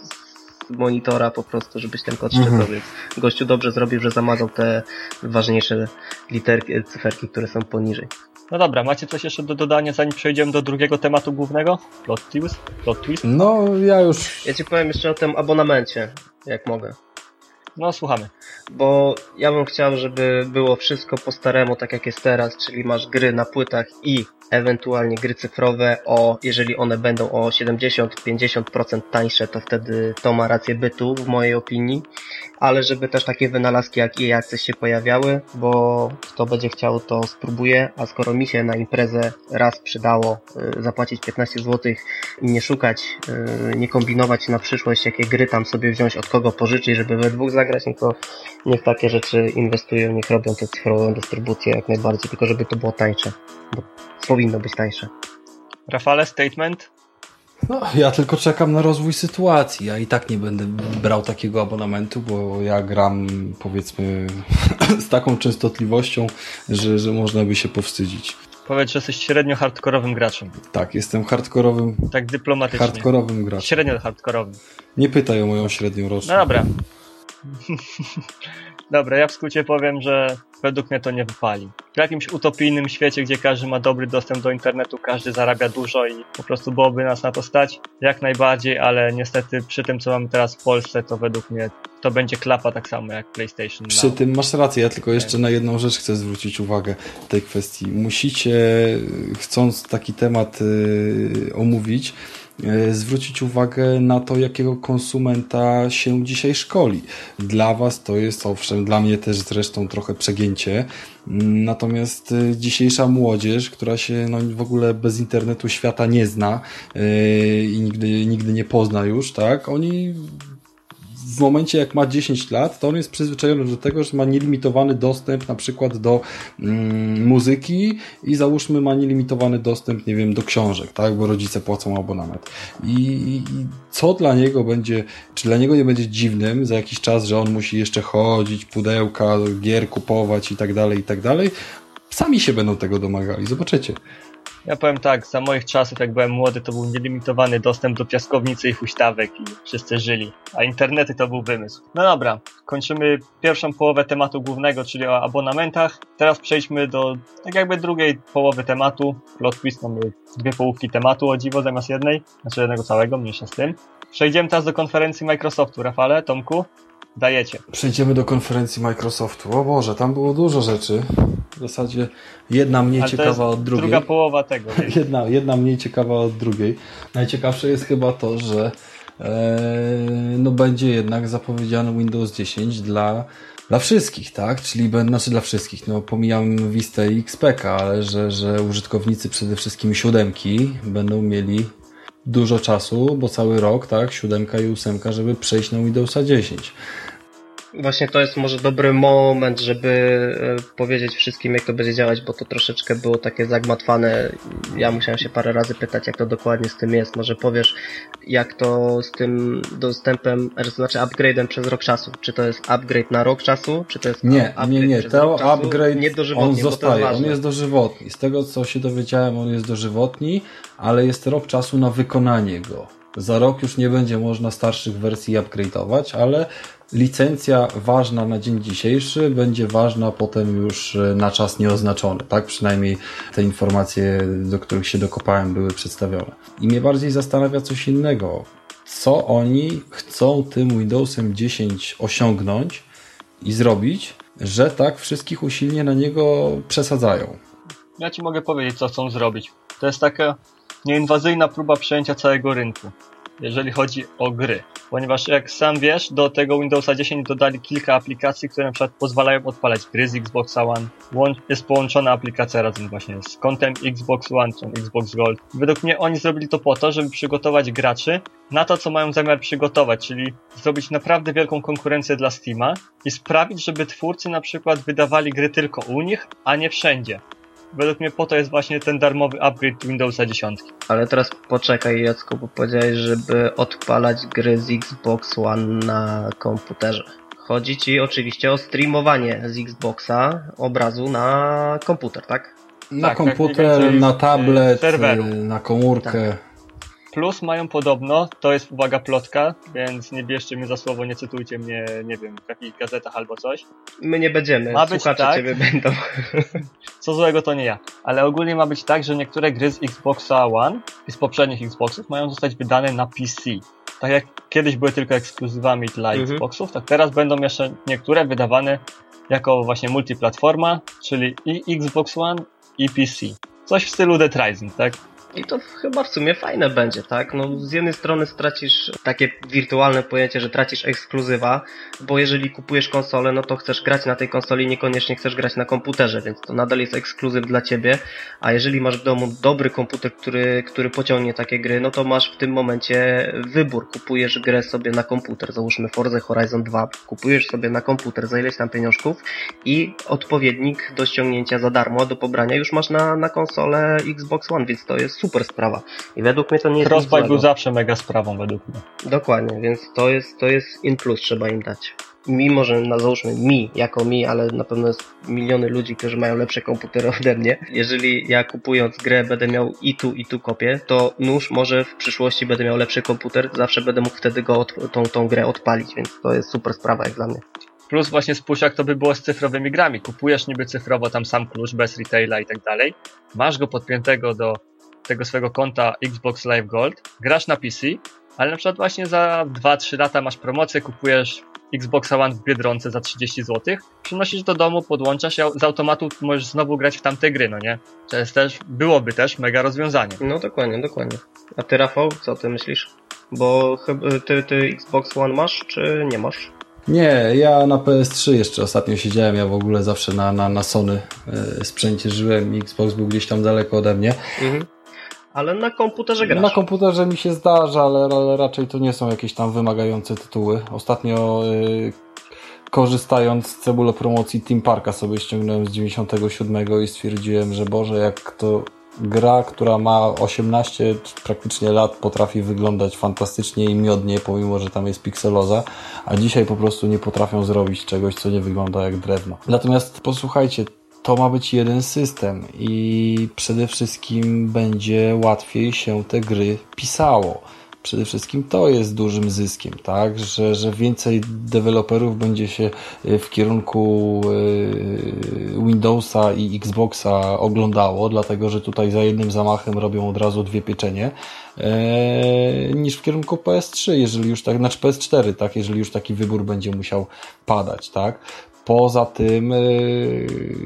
z monitora po prostu, żebyś ten kod szczytał, więc gościu dobrze zrobił, że zamazał te ważniejsze literki, cyferki, które są poniżej.
No dobra, macie coś jeszcze do dodania, zanim przejdziemy do drugiego tematu głównego? Plot twist? Plot twist?
No, ja już...
Ja ci powiem jeszcze o tym abonamencie, jak mogę.
No, słuchamy.
Bo ja bym chciał, żeby było wszystko po staremu, tak jak jest teraz, czyli masz gry na płytach i ewentualnie gry cyfrowe, o, jeżeli one będą o siedemdziesiąt do pięćdziesięciu procent tańsze, to wtedy to ma rację bytu, w mojej opinii, ale żeby też takie wynalazki jak E A Access się pojawiały, bo kto będzie chciał, to spróbuje, a skoro mi się na imprezę raz przydało y, zapłacić piętnaście złotych i nie szukać, y, nie kombinować na przyszłość, jakie gry tam sobie wziąć, od kogo pożyczyć, żeby we dwóch zagrać, no to niech takie rzeczy inwestują, niech robią tę cyfrową dystrybucję jak najbardziej, tylko żeby to było tańsze, bo powinno być tańsze.
Rafale, statement?
No, ja tylko czekam na rozwój sytuacji. Ja i tak nie będę brał takiego abonamentu, bo ja gram, powiedzmy, z taką częstotliwością, że, że można by się powstydzić.
Powiedz, że jesteś średnio hardkorowym graczem.
Tak, jestem hardkorowym,
Tak dyplomatycznie.
hardkorowym graczem.
Średnio hardkorowym.
Nie pytaj o moją średnią roczną.
No dobra. Dobra, ja w skrócie powiem, że według mnie to nie wypali. W jakimś utopijnym świecie, gdzie każdy ma dobry dostęp do internetu, każdy zarabia dużo i po prostu byłoby nas na to stać, jak najbardziej, ale niestety przy tym, co mamy teraz w Polsce, to według mnie to będzie klapa tak samo jak PlayStation
Przy
Now.
tym masz rację, ja tylko jeszcze na jedną rzecz chcę zwrócić uwagę w tej kwestii. Musicie, chcąc taki temat y, omówić, zwrócić uwagę na to, jakiego konsumenta się dzisiaj szkoli. Dla was to jest, owszem, dla mnie też zresztą trochę przegięcie, natomiast dzisiejsza młodzież, która się no, w ogóle bez internetu świata nie zna yy, i nigdy, nigdy nie pozna już, tak, oni w momencie jak ma dziesięć lat, to on jest przyzwyczajony do tego, że ma nielimitowany dostęp na przykład do mm, muzyki i załóżmy ma nielimitowany dostęp, nie wiem, do książek, tak, bo rodzice płacą abonament. I, i co dla niego będzie, czy dla niego nie będzie dziwnym za jakiś czas, że on musi jeszcze chodzić, pudełka, gier kupować i tak dalej, i tak dalej. Sami się będą tego domagali, zobaczycie.
Ja powiem tak, za moich czasów, jak byłem młody, to był nielimitowany dostęp do piaskownicy i huśtawek i wszyscy żyli, a internety to był wymysł. No dobra, kończymy pierwszą połowę tematu głównego, czyli o abonamentach. Teraz przejdźmy do tak jakby drugiej połowy tematu. Plot twist, mamy dwie połówki tematu, o dziwo, zamiast jednej, znaczy jednego całego, mniejsza z tym. Przejdziemy teraz do konferencji Microsoftu. Rafale, Tomku, dajecie.
Przejdziemy do konferencji Microsoftu. O Boże, tam było dużo rzeczy. W zasadzie jedna mniej
Ale
ciekawa od drugiej.
Druga połowa tego.
Jedna, jedna mniej ciekawa od drugiej. Najciekawsze jest chyba to, że no będzie jednak zapowiedziany Windows dziesięć dla, dla wszystkich, tak? Czyli znaczy dla wszystkich, no pomijam Vista i X P K, ale że, że użytkownicy przede wszystkim siódemki będą mieli dużo czasu, bo cały rok, tak? Siódemka i ósemka, żeby przejść na Windowsa dziesięć.
Właśnie to jest może dobry moment, żeby powiedzieć wszystkim, jak to będzie działać, bo to troszeczkę było takie zagmatwane. Ja musiałem się parę razy pytać, jak to dokładnie z tym jest. Może powiesz, jak to z tym dostępem, znaczy upgrade'em przez rok czasu. Czy to jest upgrade na rok czasu, czy to jest
nie,
upgrade
nie, nie,
przez
to
rok czasu?
upgrade
Nie dożywotnie,
on zostaje,
jest
on jest dożywotni. Z tego, co się dowiedziałem, on jest dożywotni, ale jest rok czasu na wykonanie go. Za rok już nie będzie można starszych wersji upgrade'ować, ale licencja ważna na dzień dzisiejszy będzie ważna potem już na czas nieoznaczony. Tak przynajmniej te informacje, do których się dokopałem, były przedstawione. I mnie bardziej zastanawia coś innego. Co oni chcą tym Windowsem dziesięć osiągnąć i zrobić, że tak wszystkich usilnie na niego przesadzają?
Ja Ci mogę powiedzieć, co chcą zrobić. To jest taka nieinwazyjna próba przejęcia całego rynku, jeżeli chodzi o gry. Ponieważ jak sam wiesz, do tego Windowsa dziesięć dodali kilka aplikacji, które na przykład pozwalają odpalać gry z Xboxa One. Jest połączona aplikacja razem właśnie z kontem Xbox One, czy Xbox Gold. Według mnie oni zrobili to po to, żeby przygotować graczy na to, co mają zamiar przygotować, czyli zrobić naprawdę wielką konkurencję dla Steama i sprawić, żeby twórcy na przykład wydawali gry tylko u nich, a nie wszędzie. Według mnie po to jest właśnie ten darmowy upgrade Windowsa dziesięć.
Ale teraz poczekaj, Jacku, bo powiedziałeś, żeby odpalać gry z Xbox One na komputerze. Chodzi Ci oczywiście o streamowanie z Xboxa obrazu na komputer, tak?
Na
tak,
komputer,
tak,
na tablet,
serweru.
Na komórkę.
Tak.
Plus mają podobno, to jest uwaga plotka, więc nie bierzcie mnie za słowo, nie cytujcie mnie, nie wiem, w jakichś gazetach albo coś.
My nie będziemy,
ma być
słuchacze
tak,
Ciebie będą.
Co złego to nie ja. Ale ogólnie ma być tak, że niektóre gry z Xboxa One i z poprzednich Xboxów mają zostać wydane na P C. Tak jak kiedyś były tylko ekskluzywami dla mhm. Xboxów, tak teraz będą jeszcze niektóre wydawane jako właśnie multiplatforma, czyli i Xbox One i P C. Coś w stylu Dead Rising, tak?
I to chyba w sumie fajne będzie, tak? No z jednej strony stracisz takie wirtualne pojęcie, że tracisz ekskluzywa, bo jeżeli kupujesz konsolę, no to chcesz grać na tej konsoli, niekoniecznie chcesz grać na komputerze, więc to nadal jest ekskluzyw dla Ciebie, a jeżeli masz w domu dobry komputer, który, który pociągnie takie gry, no to masz w tym momencie wybór. Kupujesz grę sobie na komputer, załóżmy Forza Horizon dwa, kupujesz sobie na komputer za ileś tam pieniążków i odpowiednik do ściągnięcia za darmo, do pobrania już masz na, na konsolę Xbox One, więc to jest super sprawa. I według mnie to nie jest nic
Crossbuy był zawsze mega sprawą według mnie.
Dokładnie, więc to jest, to jest in plus, trzeba im dać. Mimo, że no, załóżmy mi, jako mi, ale na pewno jest miliony ludzi, którzy mają lepsze komputery ode mnie. Jeżeli ja kupując grę będę miał i tu, i tu kopię, to nóż może w przyszłości będę miał lepszy komputer, zawsze będę mógł wtedy go od, tą, tą grę odpalić, więc to jest super sprawa jak dla mnie.
Plus właśnie spójrz, jak to by było z cyfrowymi grami. Kupujesz niby cyfrowo tam sam klucz, bez retaila i tak dalej. Masz go podpiętego do tego swojego konta Xbox Live Gold, grasz na P C, ale na przykład właśnie za dwa trzy lata masz promocję, kupujesz Xbox One w Biedronce za trzydzieści złotych, przynosisz do domu, podłączasz i z automatu możesz znowu grać w tamte gry, no nie? To jest też, byłoby też mega rozwiązanie.
No dokładnie, dokładnie. A ty, Rafał, co ty myślisz? Bo ty, ty Xbox One masz, czy nie masz?
Nie, ja na P S trzy jeszcze ostatnio siedziałem, ja w ogóle zawsze na, na, na Sony y, sprzęcie żyłem i Xbox był gdzieś tam daleko ode mnie. Mhm.
Ale na komputerze grasz?
Na komputerze mi się zdarza, ale, ale raczej to nie są jakieś tam wymagające tytuły. Ostatnio y, korzystając z cebulopromocji Team Parka sobie ściągnąłem z dziewięćdziesiątego siódmego i stwierdziłem, że Boże, jak to gra, która ma osiemnaście praktycznie lat, potrafi wyglądać fantastycznie i miodnie, pomimo że tam jest pikseloza, a dzisiaj po prostu nie potrafią zrobić czegoś, co nie wygląda jak drewno. Natomiast posłuchajcie, to ma być jeden system i przede wszystkim będzie łatwiej się te gry pisało. Przede wszystkim to jest dużym zyskiem, tak? Że, że więcej deweloperów będzie się w kierunku Windowsa i Xboxa oglądało, dlatego że tutaj za jednym zamachem robią od razu dwie pieczenie, niż w kierunku P S trzy, jeżeli już tak, znaczy P S cztery, tak? Jeżeli już taki wybór będzie musiał padać, tak? Poza tym yy,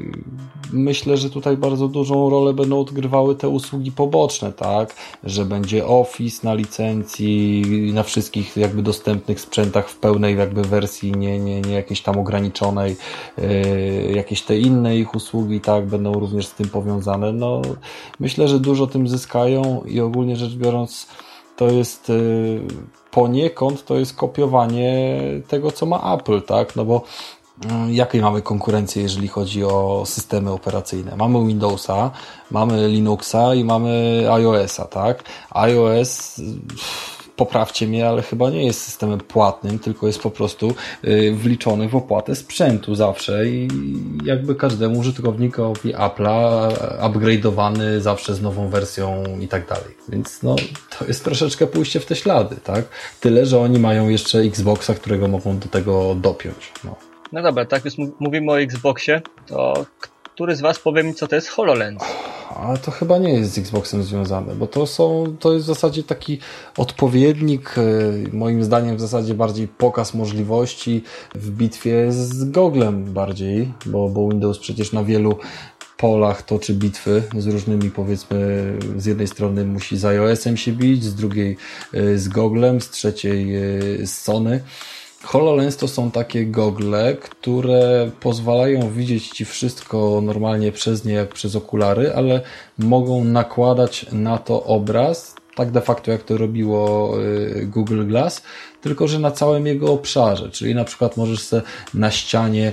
myślę, że tutaj bardzo dużą rolę będą odgrywały te usługi poboczne, tak? Że będzie Office na licencji, na wszystkich jakby dostępnych sprzętach w pełnej jakby wersji, nie, nie, nie jakiejś tam ograniczonej, yy, jakieś te inne ich usługi, tak? Będą również z tym powiązane. No, myślę, że dużo tym zyskają i ogólnie rzecz biorąc to jest yy, poniekąd to jest kopiowanie tego, co ma Apple, tak? No bo jakiej mamy konkurencję, jeżeli chodzi o systemy operacyjne? Mamy Windowsa, mamy Linuxa i mamy iOS-a, tak? iOS, poprawcie mnie, ale chyba nie jest systemem płatnym, tylko jest po prostu wliczony w opłatę sprzętu zawsze i jakby każdemu użytkownikowi Apple'a upgrade'owany zawsze z nową wersją i tak dalej. Więc no, to jest troszeczkę pójście w te ślady, tak? Tyle, że oni mają jeszcze Xboxa, którego mogą do tego dopiąć, no.
No dobra, tak już mówimy o Xboxie, to który z was powie mi, co to jest HoloLens?
Ale to chyba nie jest z Xboxem związane, bo to są, to jest w zasadzie taki odpowiednik, moim zdaniem w zasadzie bardziej pokaz możliwości w bitwie z Googlem bardziej, bo, bo Windows przecież na wielu polach toczy bitwy z różnymi, powiedzmy, z jednej strony musi z iOS-em się bić, z drugiej z Googlem, z trzeciej z Sony. HoloLens to są takie gogle, które pozwalają widzieć Ci wszystko normalnie przez nie jak przez okulary, ale mogą nakładać na to obraz, tak de facto jak to robiło Google Glass, tylko że na całym jego obszarze, czyli na przykład możesz sobie na ścianie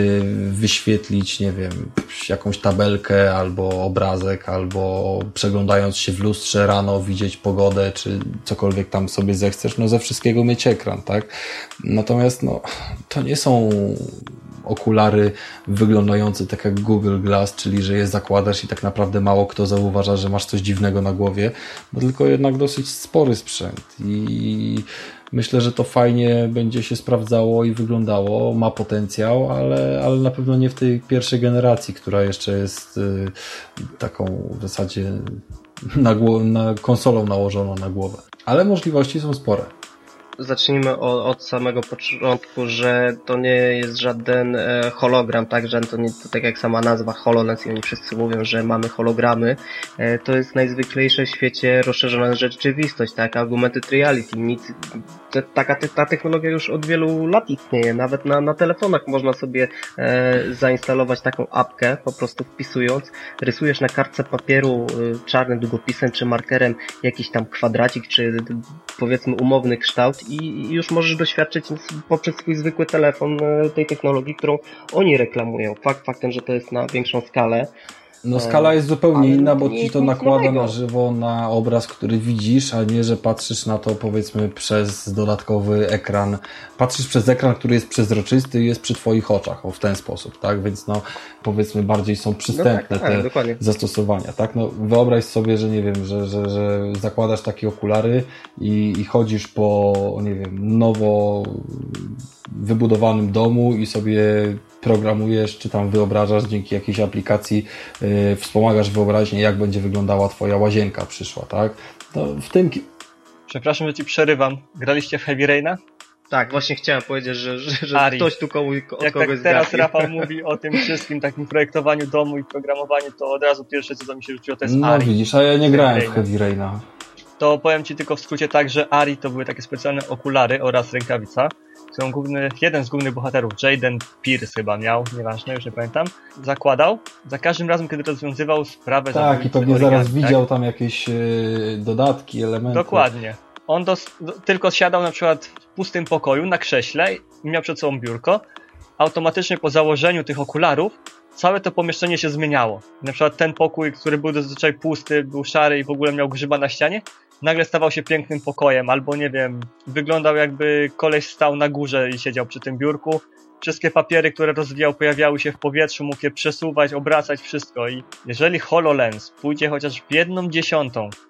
wyświetlić, nie wiem, jakąś tabelkę albo obrazek, albo przeglądając się w lustrze rano widzieć pogodę, czy cokolwiek tam sobie zechcesz, no ze wszystkiego mieć ekran, tak? Natomiast no, to nie są okulary wyglądające tak jak Google Glass, czyli że je zakładasz i tak naprawdę mało kto zauważa, że masz coś dziwnego na głowie, no tylko jednak dosyć spory sprzęt i myślę, że to fajnie będzie się sprawdzało i wyglądało, ma potencjał, ale, ale na pewno nie w tej pierwszej generacji, która jeszcze jest y, taką w zasadzie na, na konsolą nałożoną na głowę. Ale możliwości są spore.
Zacznijmy od, od samego początku, że to nie jest żaden e, hologram, tak, że to nie to tak jak sama nazwa HoloLens i oni wszyscy mówią, że mamy hologramy. E, to jest najzwyklejsza w świecie rozszerzona rzeczywistość, tak, augmented reality. Nic, te, taka te, ta technologia już od wielu lat istnieje, nawet na, na telefonach można sobie e, zainstalować taką apkę, po prostu wpisując, rysujesz na kartce papieru e, czarnym długopisem czy markerem jakiś tam kwadracik, czy powiedzmy umowny kształt i już możesz doświadczyć poprzez swój zwykły telefon tej technologii, którą oni reklamują. Fakt faktem, że to jest na większą skalę.
No skala jest zupełnie inna, bo ci to nakłada na żywo na obraz, który widzisz, a nie, że patrzysz na to powiedzmy przez dodatkowy ekran. Patrzysz przez ekran, który jest przezroczysty i jest przy twoich oczach, o w ten sposób, tak? Więc no powiedzmy bardziej są przystępne no tak, tak, te dokładnie. zastosowania, tak? No wyobraź sobie, że nie wiem, że, że, że zakładasz takie okulary i, i chodzisz po, nie wiem, nowo wybudowanym domu i sobie programujesz, czy tam wyobrażasz dzięki jakiejś aplikacji, yy, wspomagasz wyobraźnię, jak będzie wyglądała twoja łazienka przyszła, tak? To w tym...
Przepraszam, że ci przerywam. Graliście w Heavy Raina?
Tak, właśnie chciałem powiedzieć, że, że, że ktoś tu komuś, od
Jak
kogoś
tak teraz
zgapił.
Rafał mówi o tym wszystkim, takim projektowaniu domu i programowaniu, to od razu pierwsze, co mi się rzuciło, to jest
No
Ari.
widzisz, a ja nie grałem w Heavy Raina.
To powiem ci tylko w skrócie tak, że Ari to były takie specjalne okulary oraz rękawica, którą główny, jeden z głównych bohaterów, Jaden Pierce chyba miał, nieważne, już nie pamiętam, zakładał za każdym razem, kiedy rozwiązywał sprawę.
Tak, i pewnie origami, zaraz tak? widział tam jakieś yy, dodatki, elementy.
Dokładnie. On dos, do, tylko siadał na przykład w pustym pokoju na krześle i miał przed sobą biurko. Automatycznie po założeniu tych okularów całe to pomieszczenie się zmieniało. Na przykład ten pokój, który był zazwyczaj pusty, był szary i w ogóle miał grzyba na ścianie, nagle stawał się pięknym pokojem, albo nie wiem, wyglądał jakby koleś stał na górze i siedział przy tym biurku. Wszystkie papiery, które rozwijał, pojawiały się w powietrzu, mógł je przesuwać, obracać, wszystko. I jeżeli HoloLens pójdzie chociaż w jedną dziesiątą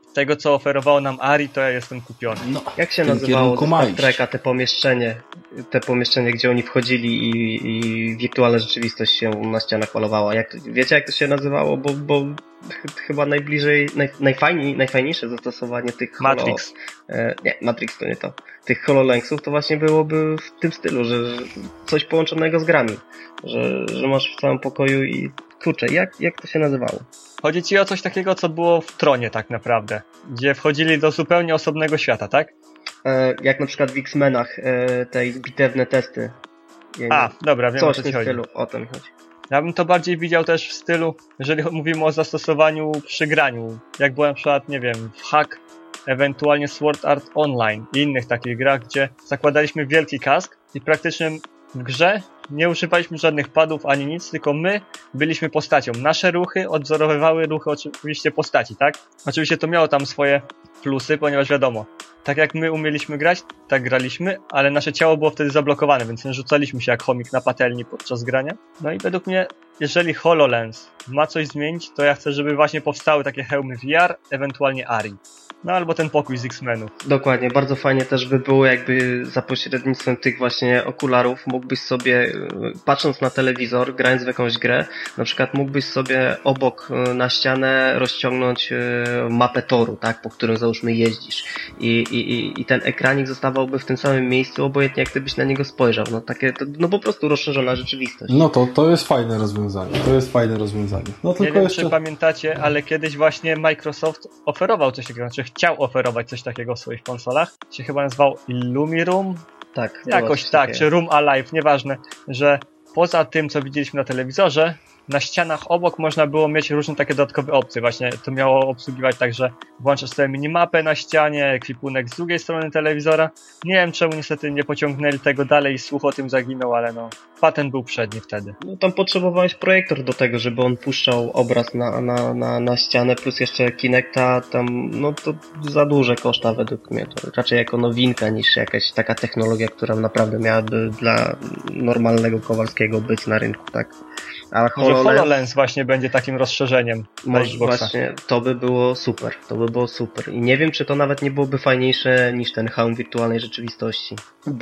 tego, co oferowało nam Ari, to ja jestem kupiony.
No, jak się nazywało ze Star Treka te pomieszczenie, te pomieszczenie, gdzie oni wchodzili i, i wirtualna rzeczywistość się na ścianach malowała? Jak, wiecie, jak to się nazywało? Bo, bo chyba najbliżej, naj, najfajniej, najfajniejsze zastosowanie tych holo...
Matrix.
E, nie, Matrix to nie to. Tych HoloLensów to właśnie byłoby w tym stylu, że, że coś połączonego z grami. Że, że masz w całym pokoju i... Kurczę, jak, jak to się nazywało?
Chodzi ci o coś takiego, co było w Tronie tak naprawdę, gdzie wchodzili do zupełnie osobnego świata, tak?
E, jak na przykład w X-Menach e, te bitewne testy. Ja
A, nie... dobra, wiem,
coś
o co
w tym
ci chodzi.
stylu, o tym chodzi.
Ja bym to bardziej widział też w stylu, jeżeli mówimy o zastosowaniu przy graniu, jak było na przykład, nie wiem, w Hack, ewentualnie Sword Art Online i innych takich grach, gdzie zakładaliśmy wielki kask i praktycznie w grze nie używaliśmy żadnych padów ani nic, tylko my byliśmy postacią. Nasze ruchy odzorowywały ruchy oczywiście postaci, tak? Oczywiście to miało tam swoje plusy, ponieważ wiadomo, tak jak my umieliśmy grać, tak graliśmy, ale nasze ciało było wtedy zablokowane, więc nie rzucaliśmy się jak chomik na patelni podczas grania. No i według mnie, jeżeli HoloLens ma coś zmienić, to ja chcę, żeby właśnie powstały takie hełmy V R, ewentualnie Ari. No albo ten pokój z X-Menów.
Dokładnie, bardzo fajnie też by było, jakby za pośrednictwem tych właśnie okularów mógłbyś sobie, patrząc na telewizor, grając w jakąś grę, na przykład mógłbyś sobie obok na ścianę rozciągnąć mapę toru, tak, po którym załóżmy jeździsz. I, i, i ten ekranik zostawałby w tym samym miejscu, obojętnie jak ty byś na niego spojrzał. No takie, to, no po prostu rozszerzona rzeczywistość.
No to, to jest fajne rozwiązanie. To jest fajne rozwiązanie. No, tylko
nie wiem,
jeszcze...
czy pamiętacie, ale kiedyś właśnie Microsoft oferował coś takiego, znaczy chciał oferować coś takiego w swoich konsolach. Się chyba nazywał Illumiroom?
Tak.
Jakoś tak, takiego. Czy Room Alive, nieważne, że poza tym, co widzieliśmy na telewizorze, na ścianach obok można było mieć różne takie dodatkowe opcje. Właśnie to miało obsługiwać tak, że włączasz sobie minimapę na ścianie, ekwipunek z drugiej strony telewizora. Nie wiem, czemu niestety nie pociągnęli tego dalej i słuch o tym zaginął, ale no, patent był przedni wtedy.
No tam potrzebowałeś projektor do tego, żeby on puszczał obraz na, na, na, na ścianę, plus jeszcze Kinecta, tam, no to za duże koszta według mnie. To raczej jako nowinka niż jakaś taka technologia, która naprawdę miałaby dla normalnego Kowalskiego być na rynku, tak?
A HoloLens, HoloLens właśnie będzie takim rozszerzeniem
może właśnie, to by było super, to by było super. I nie wiem, czy to nawet nie byłoby fajniejsze niż ten hełm wirtualnej rzeczywistości,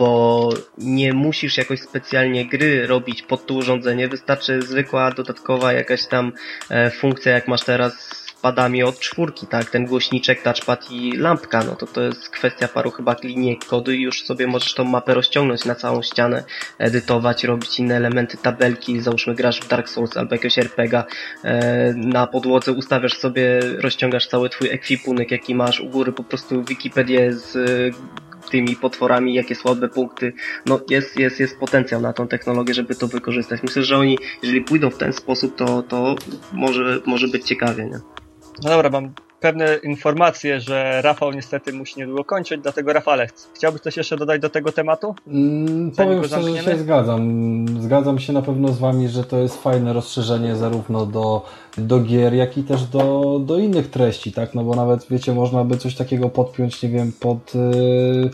bo nie musisz jakoś specjalnie gry robić pod to urządzenie, wystarczy zwykła, dodatkowa jakaś tam e, funkcja, jak masz teraz padami od czwórki, tak, ten głośniczek, touchpad i lampka, no to to jest kwestia paru chyba linijek kodu i już sobie możesz tą mapę rozciągnąć na całą ścianę, edytować, robić inne elementy, tabelki, załóżmy grasz w Dark Souls albo jakiegoś er pe ga, e, na podłodze ustawiasz sobie, rozciągasz cały twój ekwipunek, jaki masz, u góry po prostu Wikipedię z e, tymi potworami, jakie słabe punkty, no jest, jest, jest potencjał na tą technologię, żeby to wykorzystać. Myślę, że oni, jeżeli pójdą w ten sposób, to, to może, może być ciekawie, nie?
No dobra, mam pewne informacje, że Rafał niestety musi niedługo kończyć, dlatego Rafale, chciałbyś coś jeszcze dodać do tego tematu?
Mm, powiem szczerze, że się zgadzam. Zgadzam się na pewno z wami, że to jest fajne rozszerzenie zarówno do, do gier, jak i też do, do innych treści, tak? No bo nawet, wiecie, można by coś takiego podpiąć, nie wiem, pod... Yy...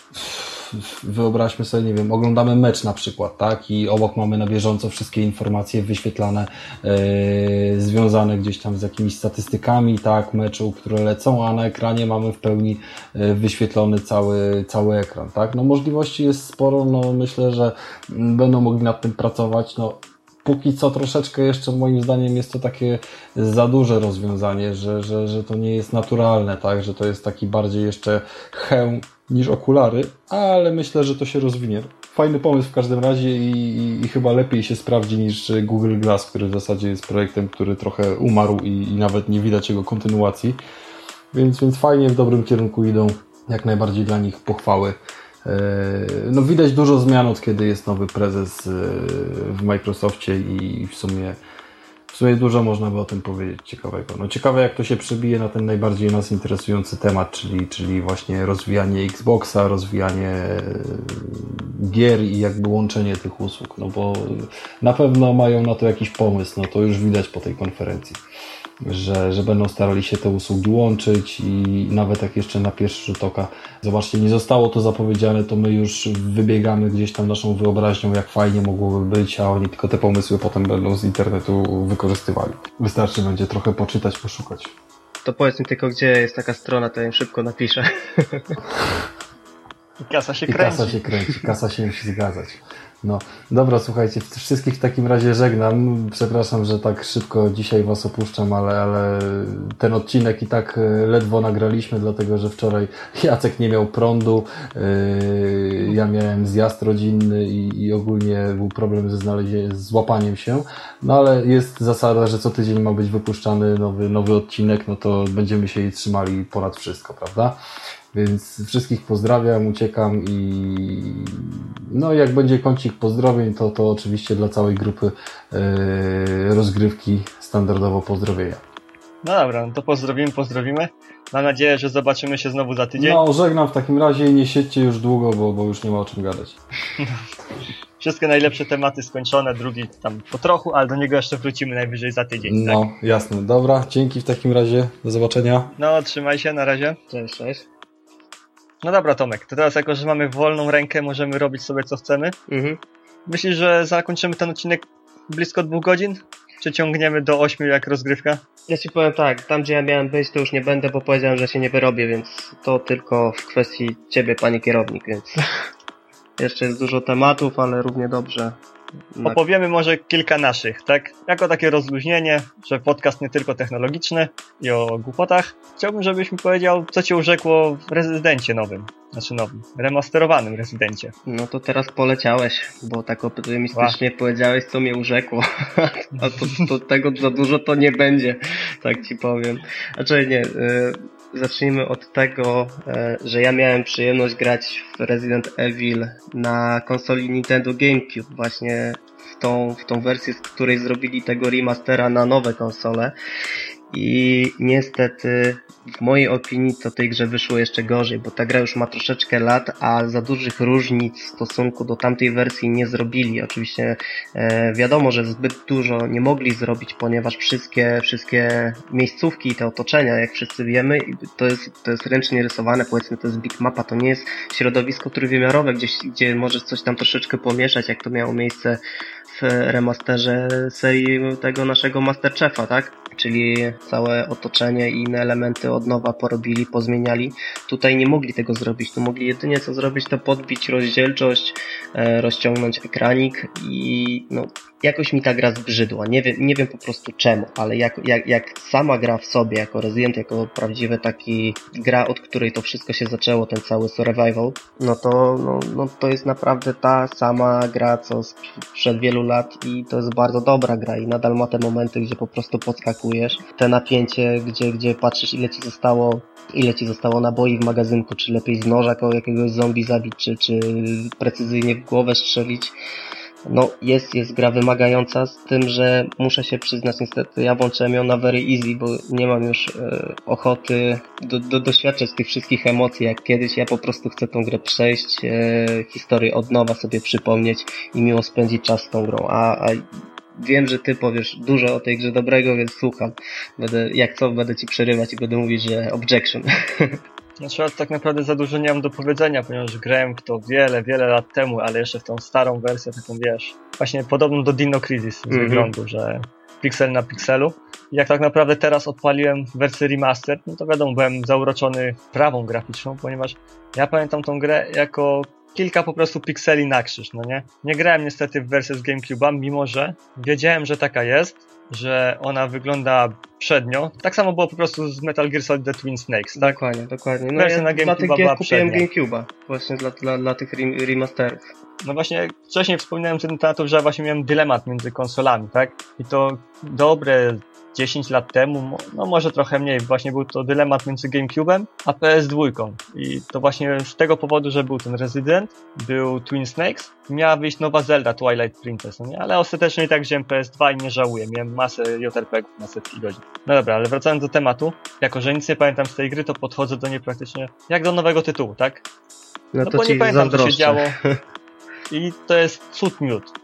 wyobraźmy sobie, nie wiem, oglądamy mecz na przykład, tak? I obok mamy na bieżąco wszystkie informacje wyświetlane, yy, związane gdzieś tam z jakimiś statystykami, tak? Meczu, które lecą, a na ekranie mamy w pełni yy, wyświetlony cały, cały ekran, tak? No możliwości jest sporo, no myślę, że będą mogli nad tym pracować, no póki co troszeczkę jeszcze moim zdaniem jest to takie za duże rozwiązanie, że, że, że to nie jest naturalne, tak? Że to jest taki bardziej jeszcze hełm niż okulary, ale myślę, że to się rozwinie. Fajny pomysł w każdym razie i, i, i chyba lepiej się sprawdzi niż Google Glass, który w zasadzie jest projektem, który trochę umarł i, i nawet nie widać jego kontynuacji. Więc, więc fajnie, w dobrym kierunku idą. Jak najbardziej dla nich pochwały. No widać dużo zmian od kiedy jest nowy prezes w Microsoftie i w sumie w sumie dużo można by o tym powiedzieć ciekawego. No ciekawe jak to się przebije na ten najbardziej nas interesujący temat, czyli, czyli właśnie rozwijanie Xboxa, rozwijanie gier i jakby łączenie tych usług, no bo na pewno mają na to jakiś pomysł, no to już widać po tej konferencji. Że, że będą starali się te usługi łączyć i nawet jak jeszcze na pierwszy rzut oka, zobaczcie, nie zostało to zapowiedziane, to my już wybiegamy gdzieś tam naszą wyobraźnią, jak fajnie mogłoby być, a oni tylko te pomysły potem będą z internetu wykorzystywali. Wystarczy będzie trochę poczytać, poszukać.
To powiedz mi tylko, gdzie jest taka strona, to ja im szybko napiszę.
I kasa się
I
kręci.
kasa się kręci, kasa się musi zgadzać. No, dobra, słuchajcie, wszystkich w takim razie żegnam. Przepraszam, że tak szybko dzisiaj was opuszczam, ale, ale ten odcinek i tak ledwo nagraliśmy, dlatego że wczoraj Jacek nie miał prądu, yy, ja miałem zjazd rodzinny i, i ogólnie był problem ze znalezieniem, z łapaniem się. No ale jest zasada, że co tydzień ma być wypuszczany nowy, nowy odcinek, no to będziemy się jej trzymali ponad wszystko, prawda? Więc wszystkich pozdrawiam, uciekam i no jak będzie kącik pozdrowień, to, to oczywiście dla całej grupy yy, rozgrywki standardowo pozdrowienia.
No dobra, no to pozdrowimy, pozdrowimy. Mam nadzieję, że zobaczymy się znowu za tydzień.
No, żegnam w takim razie i nie siedźcie już długo, bo, bo już nie ma o czym gadać.
Wszystkie najlepsze tematy skończone, drugi tam po trochu, ale do niego jeszcze wrócimy najwyżej za tydzień.
No,
tak?
jasne. Dobra, dzięki w takim razie. Do zobaczenia.
No, trzymaj się, na razie.
Cześć, cześć.
No dobra, Tomek, to teraz jako, że mamy wolną rękę, możemy robić sobie co chcemy.
Mhm.
Myślisz, że zakończymy ten odcinek blisko dwóch godzin? Czy ciągniemy do ośmiu jak rozgrywka?
Ja ci powiem tak, tam gdzie ja miałem być, to już nie będę, bo powiedziałem, że się nie wyrobię, więc to tylko w kwestii ciebie, panie kierownik, więc jeszcze jest dużo tematów, ale równie dobrze. Na...
Opowiemy może kilka naszych, tak? Jako takie rozluźnienie, że podcast nie tylko technologiczny i o głupotach. Chciałbym, żebyś mi powiedział, co cię urzekło w Rezydencie nowym. Znaczy nowym, remasterowanym Rezydencie.
No to teraz poleciałeś, bo tak optymistycznie wow. powiedziałeś, co mnie urzekło. A to, to tego za dużo to nie będzie, tak ci powiem. Znaczy nie, y, zacznijmy od tego, y, że ja miałem przyjemność grać w Resident Evil na konsoli Nintendo GameCube, właśnie w tą, w tą wersję, z której zrobili tego remastera na nowe konsole. I niestety w mojej opinii to tej grze wyszło jeszcze gorzej, bo ta gra już ma troszeczkę lat, a za dużych różnic w stosunku do tamtej wersji nie zrobili. Oczywiście e, wiadomo, że zbyt dużo nie mogli zrobić, ponieważ wszystkie, wszystkie miejscówki i te otoczenia, jak wszyscy wiemy, to jest, to jest ręcznie rysowane, powiedzmy to jest bitmapa, to nie jest środowisko trójwymiarowe, gdzieś, gdzie możesz coś tam troszeczkę pomieszać, jak to miało miejsce w remasterze serii tego naszego Masterchefa, tak? Czyli całe otoczenie i inne elementy od nowa porobili, pozmieniali. Tutaj nie mogli tego zrobić. Tu mogli jedynie co zrobić, to podbić rozdzielczość, e, rozciągnąć ekranik i no, jakoś mi ta gra zbrzydła. Nie wiem, nie wiem po prostu czemu, ale jak, jak, jak sama gra w sobie, jako Resident, jako prawdziwy taki gra, od której to wszystko się zaczęło, ten cały survival, no to, no, no to jest naprawdę ta sama gra, co sprzed wielu lat i to jest bardzo dobra gra i nadal ma te momenty, gdzie po prostu podskakujesz. Te napięcie, gdzie, gdzie patrzysz, ile ci zostało ile ci zostało naboi w magazynku, czy lepiej z noża koło jakiegoś zombie zabić, czy, czy precyzyjnie w głowę strzelić. No jest, jest gra wymagająca, z tym, że muszę się przyznać niestety, ja włączyłem ją na very easy, bo nie mam już e, ochoty do, do, doświadczać tych wszystkich emocji jak kiedyś. Ja po prostu chcę tą grę przejść, e, historię od nowa sobie przypomnieć i miło spędzić czas z tą grą, a, a wiem, że ty powiesz dużo o tej grze dobrego, więc słucham. Będę, jak co, będę ci przerywać i będę mówić, że objection.
Znaczy, tak naprawdę za dużo nie mam do powiedzenia, ponieważ grałem w to wiele, wiele lat temu, ale jeszcze w tą starą wersję, taką wiesz, właśnie podobną do Dino Crisis z mm-hmm. wyglądu, że piksel na pikselu. I jak tak naprawdę teraz odpaliłem wersję remaster, no to wiadomo, byłem zauroczony prawą graficzną, ponieważ ja pamiętam tą grę jako kilka po prostu pikseli na krzyż, no nie? Nie grałem niestety w wersję z GameCube'a, mimo że wiedziałem, że taka jest, że ona wygląda przednio. Tak samo było po prostu z Metal Gear Solid The Twin Snakes, tak?
Dokładnie, dokładnie. No
wersja
ja
na
dla tych
GameCube'a
gier
była
kupiłem
przednia.
GameCube'a, właśnie dla, dla, dla tych remasterów.
No właśnie, wcześniej wspominałem ten tematów, że właśnie miałem dylemat między konsolami, tak? I to dobre dziesięć lat temu, no może trochę mniej, właśnie był to dylemat między GameCube'em a P S dwa. I to właśnie z tego powodu, że był ten Resident, był Twin Snakes, miała wyjść nowa Zelda Twilight Princess, no nie? Ale ostatecznie i tak wziąłem P S dwa i nie żałuję, miałem masę J R P G-ów na setki godzin. No dobra, ale wracając do tematu, jako że nic nie pamiętam z tej gry, to podchodzę do niej praktycznie jak do nowego tytułu, tak?
No,
No
to
bo
ci
nie pamiętam, co się
zazdroszczę.
działo. I to jest cud miód.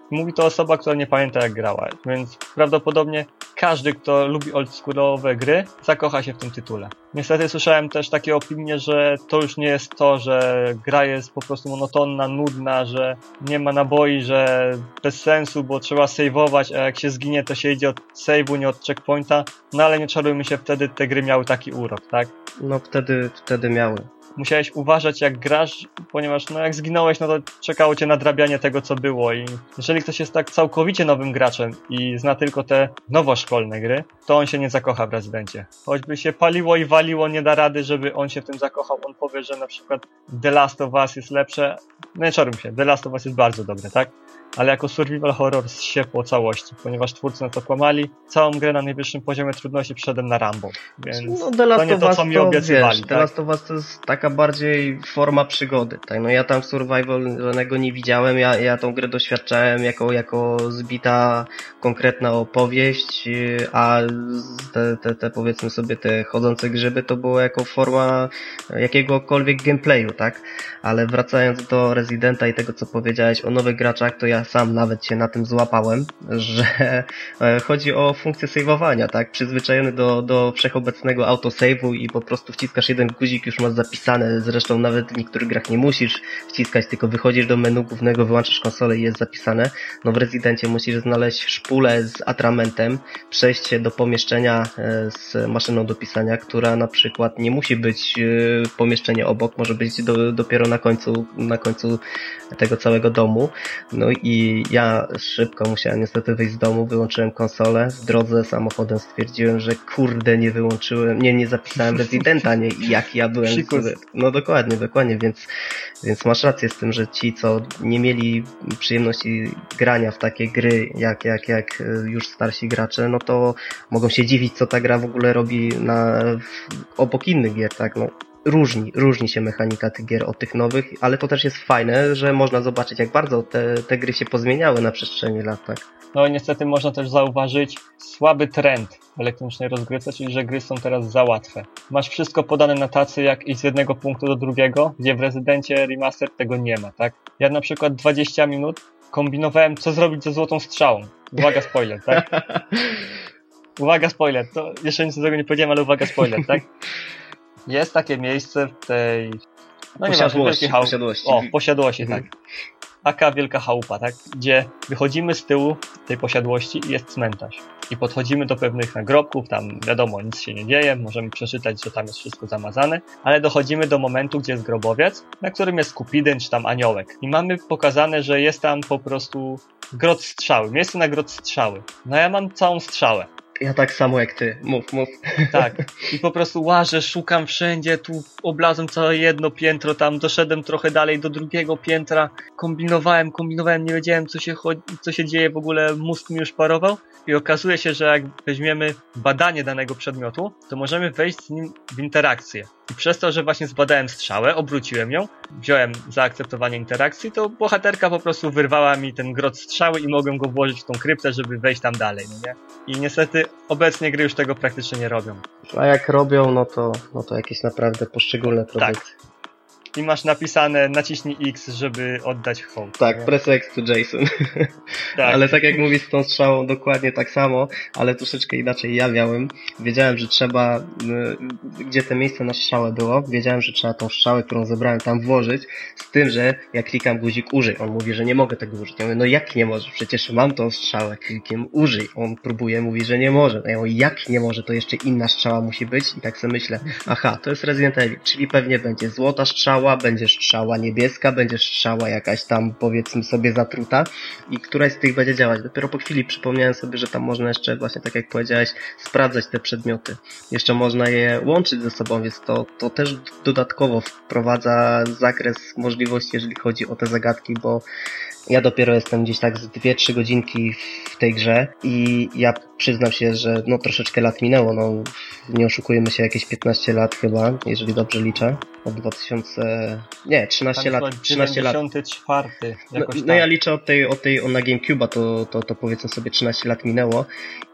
Mówi to osoba, która nie pamięta jak grała, więc prawdopodobnie każdy, kto lubi oldschoolowe gry, zakocha się w tym tytule. Niestety słyszałem też takie opinie, że to już nie jest to, że gra jest po prostu monotonna, nudna, że nie ma naboi, że bez sensu, bo trzeba save'ować, a jak się zginie, to się idzie od save'u, nie od checkpointa. No ale nie czarujmy się, wtedy te gry miały taki urok, tak?
No wtedy, wtedy miały.
Musiałeś uważać jak grasz, ponieważ no jak zginąłeś, no to czekało cię nadrabianie tego, co było i jeżeli ktoś jest tak całkowicie nowym graczem i zna tylko te nowoszkolne gry, to on się nie zakocha w Rezydencie. Choćby się paliło i waliło, nie da rady, żeby on się w tym zakochał. On powie, że na przykład The Last of Us jest lepsze. No nie czarujmy się, The Last of Us jest bardzo dobre, tak? Ale jako survival horror zsie po całości, ponieważ twórcy na to kłamali. Całą grę na najwyższym poziomie trudności przeszedłem na Rambo, więc
no, The Last
to nie
of
to,
Us
co mi
to,
obiecywali.
Wiesz,
tak?
The Last of Us to jest taka bardziej forma przygody. Tak? No ja tam survivalnego nie widziałem, ja, ja tą grę doświadczałem jako, jako zbita konkretna opowieść, a te, te, te powiedzmy sobie te chodzące grzyby to było jako forma jakiegokolwiek gameplayu, tak? Ale wracając do Residenta i tego, co powiedziałeś o nowych graczach, to ja sam nawet się na tym złapałem, że chodzi o funkcję save'owania, tak? Przyzwyczajony do, do wszechobecnego autosave'u i po prostu wciskasz jeden guzik, już masz zapisane, zresztą nawet w niektórych grach nie musisz wciskać, tylko wychodzisz do menu głównego, wyłączasz konsolę i jest zapisane. No w Rezydencie musisz znaleźć szpulę z atramentem, przejść się do pomieszczenia z maszyną do pisania, która na przykład nie musi być pomieszczenie obok, może być do, dopiero na końcu, na końcu tego całego domu. No i ja szybko musiałem niestety wyjść z domu, wyłączyłem konsolę, w drodze samochodem stwierdziłem, że kurde nie wyłączyłem, nie, nie zapisałem Residenta, nie, jak ja byłem. No dokładnie, dokładnie, więc, więc masz rację z tym, że ci, co nie mieli przyjemności grania w takie gry, jak, jak, jak już starsi gracze, no to mogą się dziwić, co ta gra w ogóle robi na, obok innych gier, tak, no. Różni, różni się mechanika tych gier od tych nowych, ale to też jest fajne, że można zobaczyć, jak bardzo te, te gry się pozmieniały na przestrzeni lat, tak.
No i niestety można też zauważyć słaby trend w elektronicznej rozgrywce, czyli że gry są teraz za łatwe. Masz wszystko podane na tacy, jak iść z jednego punktu do drugiego, gdzie w Rezydencie Remaster tego nie ma, tak? Ja na przykład dwadzieścia minut kombinowałem, co zrobić ze złotą strzałą. Uwaga, spoiler, tak? Uwaga, spoiler, to jeszcze nic do tego nie powiedziałem, ale uwaga, spoiler, tak? Jest takie miejsce w tej... No nie
posiadłości,
wiem, chału...
posiadłości.
O, posiadłości,
mhm.
tak. Taka wielka chałupa, tak? Gdzie wychodzimy z tyłu tej posiadłości i jest cmentarz. I podchodzimy do pewnych nagrobków, tam wiadomo, nic się nie dzieje, możemy przeczytać, że tam jest wszystko zamazane, ale dochodzimy do momentu, gdzie jest grobowiec, na którym jest Kupidyn czy tam aniołek. I mamy pokazane, że jest tam po prostu grot strzały, miejsce na grot strzały. No ja mam całą strzałę.
Ja tak samo jak ty. Mów, mów.
Tak. I po prostu łażę, szukam wszędzie, tu oblazłem całe jedno piętro, tam doszedłem trochę dalej do drugiego piętra, kombinowałem, kombinowałem, nie wiedziałem co się, chodzi, co się dzieje, w ogóle mózg mi już parował i okazuje się, że jak weźmiemy badanie danego przedmiotu, to możemy wejść z nim w interakcję. I przez to, że właśnie zbadałem strzałę, obróciłem ją, wziąłem zaakceptowanie interakcji, to bohaterka po prostu wyrwała mi ten grot strzały i mogłem go włożyć w tą kryptę, żeby wejść tam dalej, no nie? I niestety obecnie gry już tego praktycznie nie robią.
A jak robią, no to, no to jakieś naprawdę poszczególne produkty.
Tak. I masz napisane naciśnij X, żeby oddać hołd.
Tak, press X to Jason. Tak. Ale tak jak mówisz z tą strzałą, dokładnie tak samo, ale troszeczkę inaczej ja miałem. Wiedziałem, że trzeba, gdzie te miejsce na strzałę było, wiedziałem, że trzeba tą strzałę, którą zebrałem, tam włożyć, z tym, że jak klikam guzik użyj, on mówi, że nie mogę tego użyć. Ja mówię, no jak nie możesz? Przecież mam tą strzałę, klikiem użyj. On próbuje, mówi, że nie może. Ja mówię, jak nie może? To jeszcze inna strzała musi być i tak sobie myślę, aha, to jest Resident Evil, czyli pewnie będzie złota strzała, będzie strzała niebieska, będzie strzała jakaś tam, powiedzmy sobie, zatruta i któraś z tych będzie działać. Dopiero po chwili przypomniałem sobie, że tam można jeszcze, właśnie tak jak powiedziałeś, sprawdzać te przedmioty. Jeszcze można je łączyć ze sobą, więc to, to też dodatkowo wprowadza zakres możliwości, jeżeli chodzi o te zagadki, bo ja dopiero jestem gdzieś tak z dwie trzy godzinki w tej grze i ja przyznam się, że no troszeczkę lat minęło, no nie oszukujemy się, jakieś piętnaście lat chyba, jeżeli dobrze liczę, od dwa tysiące, nie, trzynaście lat, trzynaście lat.
dziewięćdziesiąty czwarty,
No, no ja liczę od tej, od tej, na GameCube'a to, to, to powiedzmy sobie trzynaście lat minęło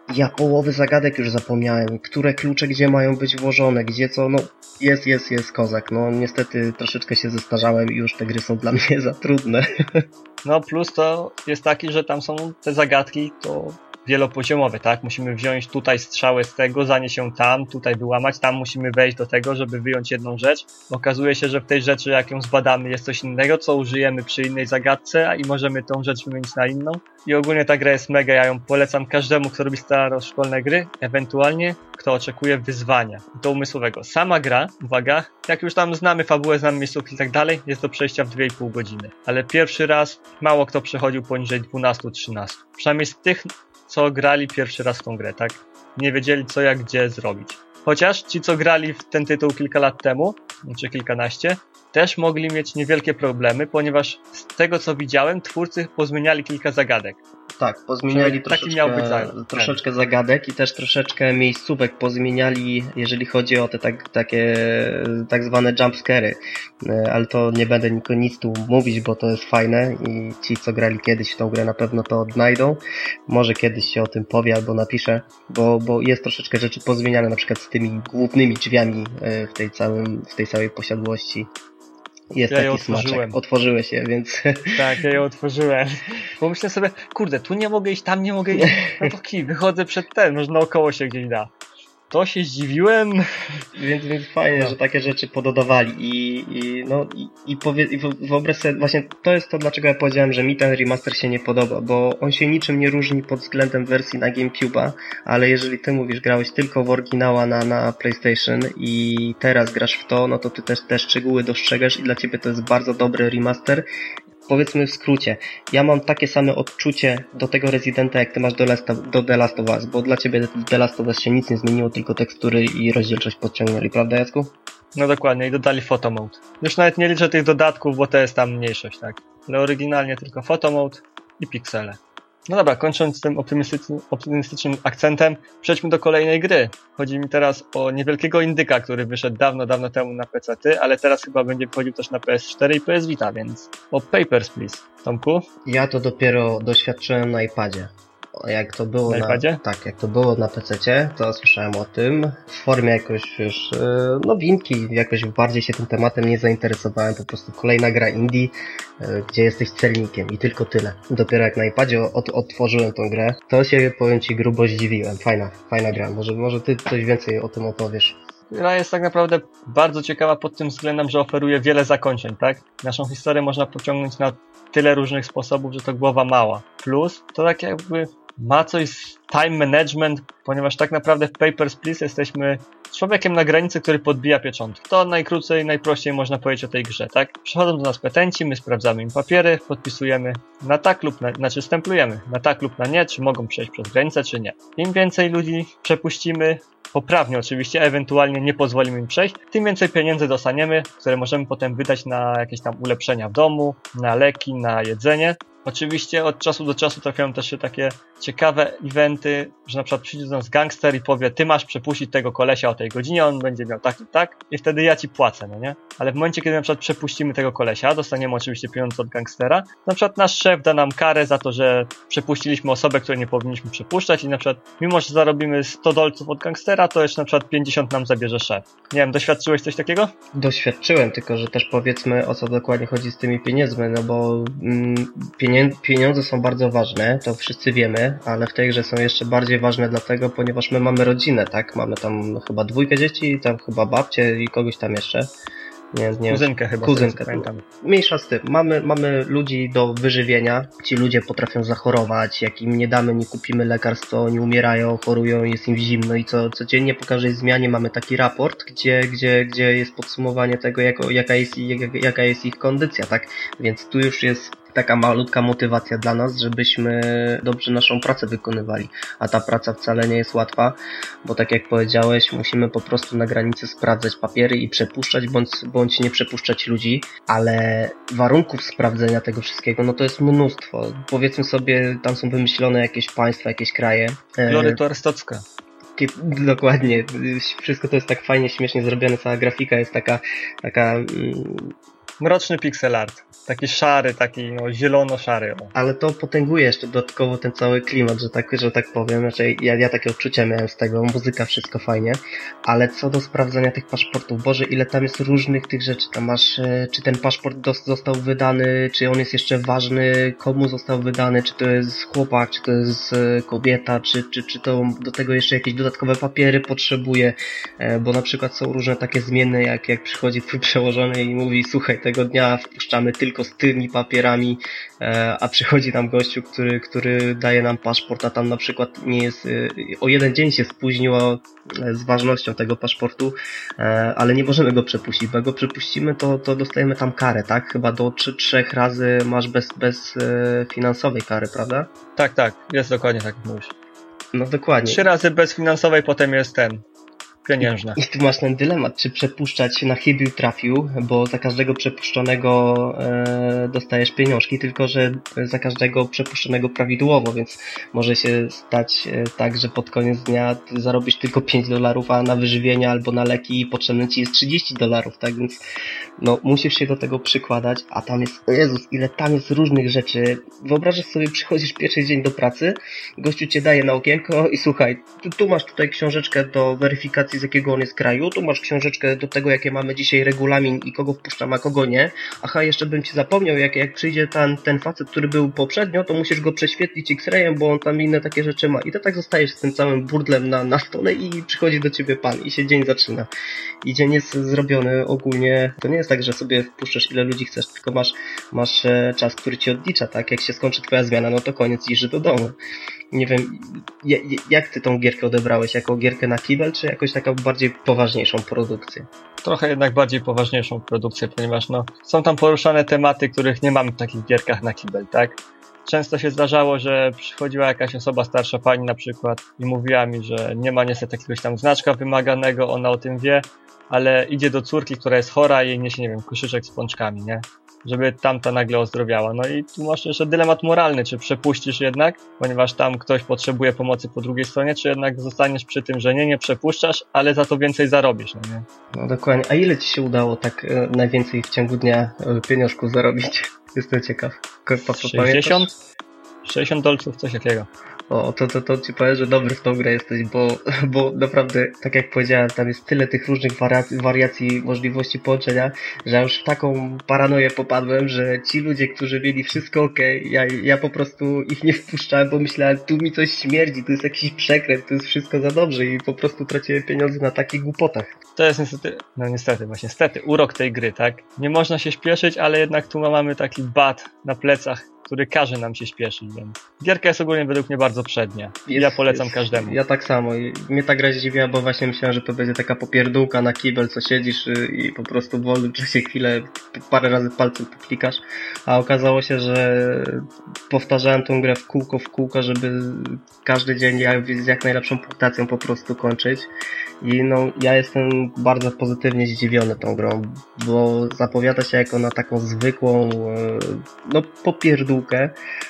Ja połowy zagadek już zapomniałem, które klucze gdzie mają być włożone, gdzie co, no jest, jest, jest kozak. No niestety troszeczkę się zestarzałem i już te gry są dla mnie za trudne.
No plus to jest taki, że tam są te zagadki, to wielopoziomowe, tak? Musimy wziąć tutaj strzałę z tego, zanieść ją tam, tutaj wyłamać, tam musimy wejść do tego, żeby wyjąć jedną rzecz. Okazuje się, że w tej rzeczy, jak ją zbadamy, jest coś innego, co użyjemy przy innej zagadce, a i możemy tą rzecz wymienić na inną. I ogólnie ta gra jest mega, ja ją polecam każdemu, kto robi staroszkolne gry, ewentualnie kto oczekuje wyzwania, do umysłowego. Sama gra, uwaga, jak już tam znamy fabułę, znamy miejscówki i tak dalej, jest do przejścia w dwie i pół godziny. Ale pierwszy raz mało kto przechodził poniżej dwanaście trzynaście. Przynajmniej z tych, co grali pierwszy raz w tą grę, tak? Nie wiedzieli co, jak, gdzie zrobić. Chociaż ci, co grali w ten tytuł kilka lat temu, czy kilkanaście, też mogli mieć niewielkie problemy, ponieważ z tego, co widziałem, twórcy pozmieniali kilka zagadek.
Tak, pozmieniali
taki miał być
troszeczkę,
za-
troszeczkę zagadek i też troszeczkę miejscówek pozmieniali, jeżeli chodzi o te tak, takie tak zwane jumpscary. E, Ale to nie będę niko- nic tu mówić, bo to jest fajne i ci, co grali kiedyś w tą grę, na pewno to odnajdą. Może kiedyś się o tym powie albo napiszę, bo, bo jest troszeczkę rzeczy pozmieniane, na przykład z tymi głównymi drzwiami e, w tej, całym, w tej całej posiadłości. Jest
Ja je
taki smaczek.
otworzyłem.
Otworzyłeś je, więc
Tak, ja ją otworzyłem. Bo myślę sobie, kurde, tu nie mogę iść, tam nie mogę iść. No to kij, wychodzę przed ten, może naokoło się gdzieś da. To się zdziwiłem.
Więc, więc fajnie,
No.
że takie rzeczy pododawali i, i no i, i, powie, i wo- wyobraź sobie, właśnie to jest to, dlaczego ja powiedziałem, że mi ten remaster się nie podoba, bo on się niczym nie różni pod względem wersji na GameCube'a, ale jeżeli ty mówisz, grałeś tylko w oryginała na, na PlayStation i teraz grasz w to, no to ty też te szczegóły dostrzegasz i dla ciebie to jest bardzo dobry remaster. Powiedzmy w skrócie, ja mam takie same odczucie do tego Residenta, jak ty masz do, Last, do The Last of Us, bo dla ciebie w The Last of Us się nic nie zmieniło, tylko tekstury i rozdzielczość podciągnęli, prawda Jacku?
No dokładnie, i dodali photo mode. Już nawet nie liczę tych dodatków, bo to jest tam mniejszość, tak? Ale oryginalnie tylko photo mode i piksele. No dobra, kończąc tym optymistycznym, optymistycznym akcentem, przejdźmy do kolejnej gry. Chodzi mi teraz o niewielkiego indyka, który wyszedł dawno, dawno temu na pecety, ale teraz chyba będzie wchodził też na P S cztery i P S Vita, więc o Papers, Please. Tomku?
Ja to dopiero doświadczyłem na iPadzie. Jak to było
Na
na,
iPadzie?
tak, jak to było na pececie, to słyszałem o tym. W formie jakoś już yy, nowinki, jakoś bardziej się tym tematem nie zainteresowałem. Po prostu kolejna gra indie, yy, gdzie jesteś celnikiem i tylko tyle. Dopiero jak na iPadzie od, otworzyłem tą grę, to się, powiem ci, grubo zdziwiłem. Fajna, fajna gra. Może, może ty coś więcej o tym opowiesz.
Gra jest tak naprawdę bardzo ciekawa pod tym względem, że oferuje wiele zakończeń, tak? Naszą historię można pociągnąć na tyle różnych sposobów, że to głowa mała. Plus, to tak jakby ma coś z time management, ponieważ tak naprawdę w Papers, Please jesteśmy człowiekiem na granicy, który podbija pieczątki. To najkrócej, najprościej można powiedzieć o tej grze, tak? Przychodzą do nas petenci, my sprawdzamy im papiery, podpisujemy na tak lub na, znaczy stemplujemy na tak lub na nie, czy mogą przejść przez granicę, czy nie. Im więcej ludzi przepuścimy, poprawnie oczywiście, ewentualnie nie pozwolimy im przejść, tym więcej pieniędzy dostaniemy, które możemy potem wydać na jakieś tam ulepszenia w domu, na leki, na jedzenie. Oczywiście od czasu do czasu trafiają też się takie ciekawe eventy, że na przykład przyjdzie do nas gangster i powie, ty masz przepuścić tego kolesia o tej godzinie, on będzie miał tak i tak i wtedy ja ci płacę, no nie? Ale w momencie, kiedy na przykład przepuścimy tego kolesia, dostaniemy oczywiście pieniądze od gangstera, na przykład nasz szef da nam karę za to, że przepuściliśmy osobę, której nie powinniśmy przepuszczać i na przykład mimo, że zarobimy sto dolców od gangstera, to jeszcze na przykład pięćdziesiąt nam zabierze szef. Nie wiem, doświadczyłeś coś takiego?
Doświadczyłem, tylko że też powiedzmy o co dokładnie chodzi z tymi pieniędzmi, no bo mm, pienię- pieniądze są bardzo ważne, to wszyscy wiemy, ale w tej grze są jeszcze bardziej ważne dlatego, ponieważ my mamy rodzinę, tak? Mamy tam chyba dwójkę dzieci, tam chyba babcię i kogoś tam jeszcze. Nie, nie
Kuzynkę chyba.
Kuzynkę.
Pamiętam.
Mniejsza z tym. Mamy, mamy ludzi do wyżywienia. Ci ludzie potrafią zachorować. Jak im nie damy, nie kupimy lekarstw, to oni umierają, chorują, jest im zimno i co codziennie po każdej zmianie mamy taki raport, gdzie, gdzie, gdzie jest podsumowanie tego, jako, jaka, jest, jaka, jaka jest ich kondycja, tak? Więc tu już jest taka malutka motywacja dla nas, żebyśmy dobrze naszą pracę wykonywali. A ta praca wcale nie jest łatwa, bo tak jak powiedziałeś, musimy po prostu na granicy sprawdzać papiery i przepuszczać, bądź, bądź nie przepuszczać ludzi, ale warunków sprawdzenia tego wszystkiego, no to jest mnóstwo. Powiedzmy sobie, tam są wymyślone jakieś państwa, jakieś kraje.
Glory to Arstocka.
Dokładnie. Wszystko to jest tak fajnie, śmiesznie zrobione, cała grafika jest taka, taka
Mroczny pixel art. Taki szary, taki no zielono-szary. O.
Ale to potęguje jeszcze dodatkowo ten cały klimat, że tak, że tak powiem. Znaczy, ja, ja takie odczucia miałem z tego, muzyka, wszystko fajnie. Ale co do sprawdzania tych paszportów, Boże, ile tam jest różnych tych rzeczy. Tam masz, czy ten paszport dos- został wydany, czy on jest jeszcze ważny, komu został wydany, czy to jest chłopak, czy to jest kobieta, czy, czy, czy to do tego jeszcze jakieś dodatkowe papiery potrzebuje. Bo na przykład są różne takie zmienne, jak, jak przychodzi twój przełożony i mówi, słuchaj, tego dnia wpuszczamy tylko z tymi papierami, a przychodzi nam gościu, który, który daje nam paszport, a tam na przykład nie jest, o jeden dzień się spóźniło z ważnością tego paszportu, ale nie możemy go przepuścić, bo jak go przepuścimy, to, to dostajemy tam karę, tak? Chyba do trzy, trzech razy masz bez, bez finansowej kary, prawda?
Tak, tak, jest dokładnie tak jak mówisz.
No dokładnie.
Trzy razy bez finansowej, potem jest ten pieniężna.
I tu masz ten dylemat, czy przepuszczać na chybił trafił, bo za każdego przepuszczonego e, dostajesz pieniążki, tylko że za każdego przepuszczonego prawidłowo, więc może się stać e, tak, że pod koniec dnia ty zarobisz tylko pięć dolarów, a na wyżywienie albo na leki potrzebne ci jest trzydzieści dolarów, tak więc no musisz się do tego przykładać, a tam jest, o Jezus, ile tam jest różnych rzeczy. Wyobrażasz sobie, przychodzisz pierwszy dzień do pracy, gościu cię daje na okienko i słuchaj, tu, tu masz tutaj książeczkę do weryfikacji, z jakiego on jest kraju, tu masz książeczkę do tego, jakie mamy dzisiaj regulamin i kogo wpuszczam, a kogo nie. Aha, jeszcze bym ci zapomniał, jak, jak przyjdzie ten, ten facet, który był poprzednio, to musisz go prześwietlić X-rayem, bo on tam inne takie rzeczy ma. I to tak zostajesz z tym całym burdlem na, na stole i przychodzi do ciebie pan i się dzień zaczyna. I dzień jest zrobiony ogólnie, to nie jest tak, że sobie wpuszczasz ile ludzi chcesz, tylko masz, masz e, czas, który ci odlicza, tak? Jak się skończy twoja zmiana, no to koniec, idziesz do domu. Nie wiem, jak ty tą gierkę odebrałeś? Jako gierkę na kibel, czy jakoś taką bardziej poważniejszą produkcję?
Trochę jednak bardziej poważniejszą produkcję, ponieważ no, są tam poruszane tematy, których nie mamy w takich gierkach na kibel, tak? Często się zdarzało, że przychodziła jakaś osoba, starsza pani na przykład i mówiła mi, że nie ma niestety jakiegoś tam znaczka wymaganego, ona o tym wie, ale idzie do córki, która jest chora i jej niesie, nie wiem, koszyczek z pączkami, nie? Żeby tamta nagle ozdrowiała. No i tu masz jeszcze dylemat moralny, czy przepuścisz jednak, ponieważ tam ktoś potrzebuje pomocy po drugiej stronie, czy jednak zostaniesz przy tym, że nie, nie przepuszczasz, ale za to więcej zarobisz, no nie?
No dokładnie. A ile ci się udało tak e, najwięcej w ciągu dnia e, pieniążków zarobić? Jestem ciekaw.
sześćdziesiąt? sześćdziesiąt dolców, coś takiego.
O, to, to, to ci powiem, że dobry w tą grę jesteś, bo, bo naprawdę, tak jak powiedziałem, tam jest tyle tych różnych wariacji, wariacji możliwości połączenia, że ja już w taką paranoję popadłem, że ci ludzie, którzy mieli wszystko okej, okay, ja, ja po prostu ich nie wpuszczałem, bo myślałem, tu mi coś śmierdzi, tu jest jakiś przekręt, tu jest wszystko za dobrze i po prostu traciłem pieniądze na takich głupotach.
To jest niestety, no niestety, właśnie niestety, urok tej gry, tak? Nie można się śpieszyć, ale jednak tu mamy taki bat na plecach, który każe nam się śpieszyć, więc gierka jest ogólnie według mnie bardzo przednia.
Jest,
ja polecam
jest.
każdemu.
Ja tak samo. I mnie ta gra zdziwiła, bo właśnie myślałem, że to będzie taka popierdółka na kibel, co siedzisz i po prostu w wolnym czasie chwilę parę razy palcem poklikasz, a okazało się, że powtarzałem tą grę w kółko, w kółko, żeby każdy dzień jak, z jak najlepszą punktacją po prostu kończyć. I no, ja jestem bardzo pozytywnie zdziwiony tą grą, bo zapowiada się jako na taką zwykłą, no, popierdółkę,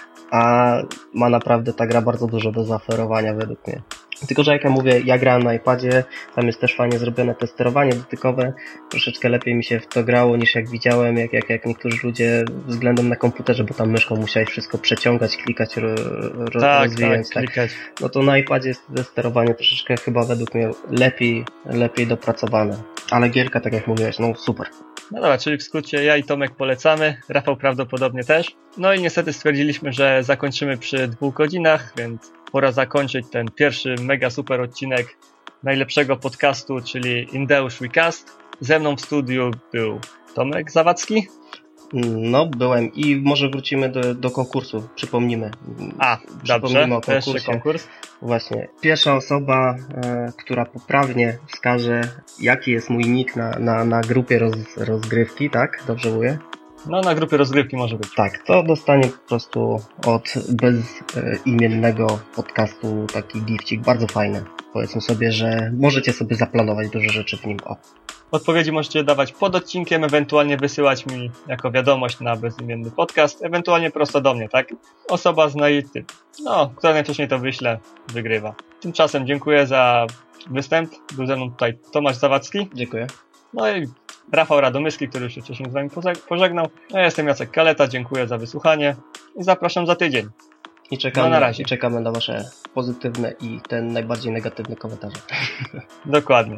a ma naprawdę ta gra bardzo dużo do zaoferowania według mnie. Tylko, że jak ja mówię, ja grałem na iPadzie, tam jest też fajnie zrobione to sterowanie dotykowe, troszeczkę lepiej mi się w to grało niż jak widziałem, jak, jak, jak niektórzy ludzie względem na komputerze, bo tam myszką musiałeś wszystko przeciągać, klikać, ro, ro,
tak,
rozwijać.
Tak, klikać.
No to na iPadzie jest to sterowanie troszeczkę chyba według mnie lepiej, lepiej dopracowane. Ale gierka, tak jak mówiłeś, no super.
No dobra, czyli w skrócie ja i Tomek polecamy, Rafał prawdopodobnie też. No i niestety stwierdziliśmy, że zakończymy przy dwóch godzinach, więc pora zakończyć ten pierwszy mega super odcinek najlepszego podcastu, czyli Indeusz WeCast. Ze mną w studiu był Tomek Zawadzki.
No, byłem i może wrócimy do, do konkursu, przypomnimy.
A,
przypomnimy
dobrze,
o
jeszcze konkurs.
Właśnie, pierwsza osoba, e, która poprawnie wskaże, jaki jest mój nick na, na, na grupie roz, rozgrywki, tak? Dobrze mówię?
No, na grupie rozgrywki może być.
Tak, to dostanie po prostu od bezimiennego podcastu taki gifcik, bardzo fajny. Powiedzmy sobie, że możecie sobie zaplanować dużo rzeczy w nim. O.
Odpowiedzi możecie dawać pod odcinkiem, ewentualnie wysyłać mi jako wiadomość na bezimienny podcast, ewentualnie prosto do mnie, tak? Osoba z najtyp, no, która najwcześniej to wyśle, wygrywa. Tymczasem dziękuję za występ. Był ze mną tutaj Tomasz Zawadzki.
Dziękuję.
No i Rafał Radomyski, który już się wcześniej z wami pożegnał. Ja jestem Jacek Kaleta, dziękuję za wysłuchanie i zapraszam za tydzień.
I czekamy,
no na razie.
I czekamy na wasze pozytywne i ten najbardziej negatywny komentarze.
Dokładnie.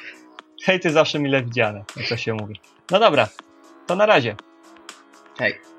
Hejty zawsze mile widziane, jak to się mówi. No dobra, to na razie.
Hej.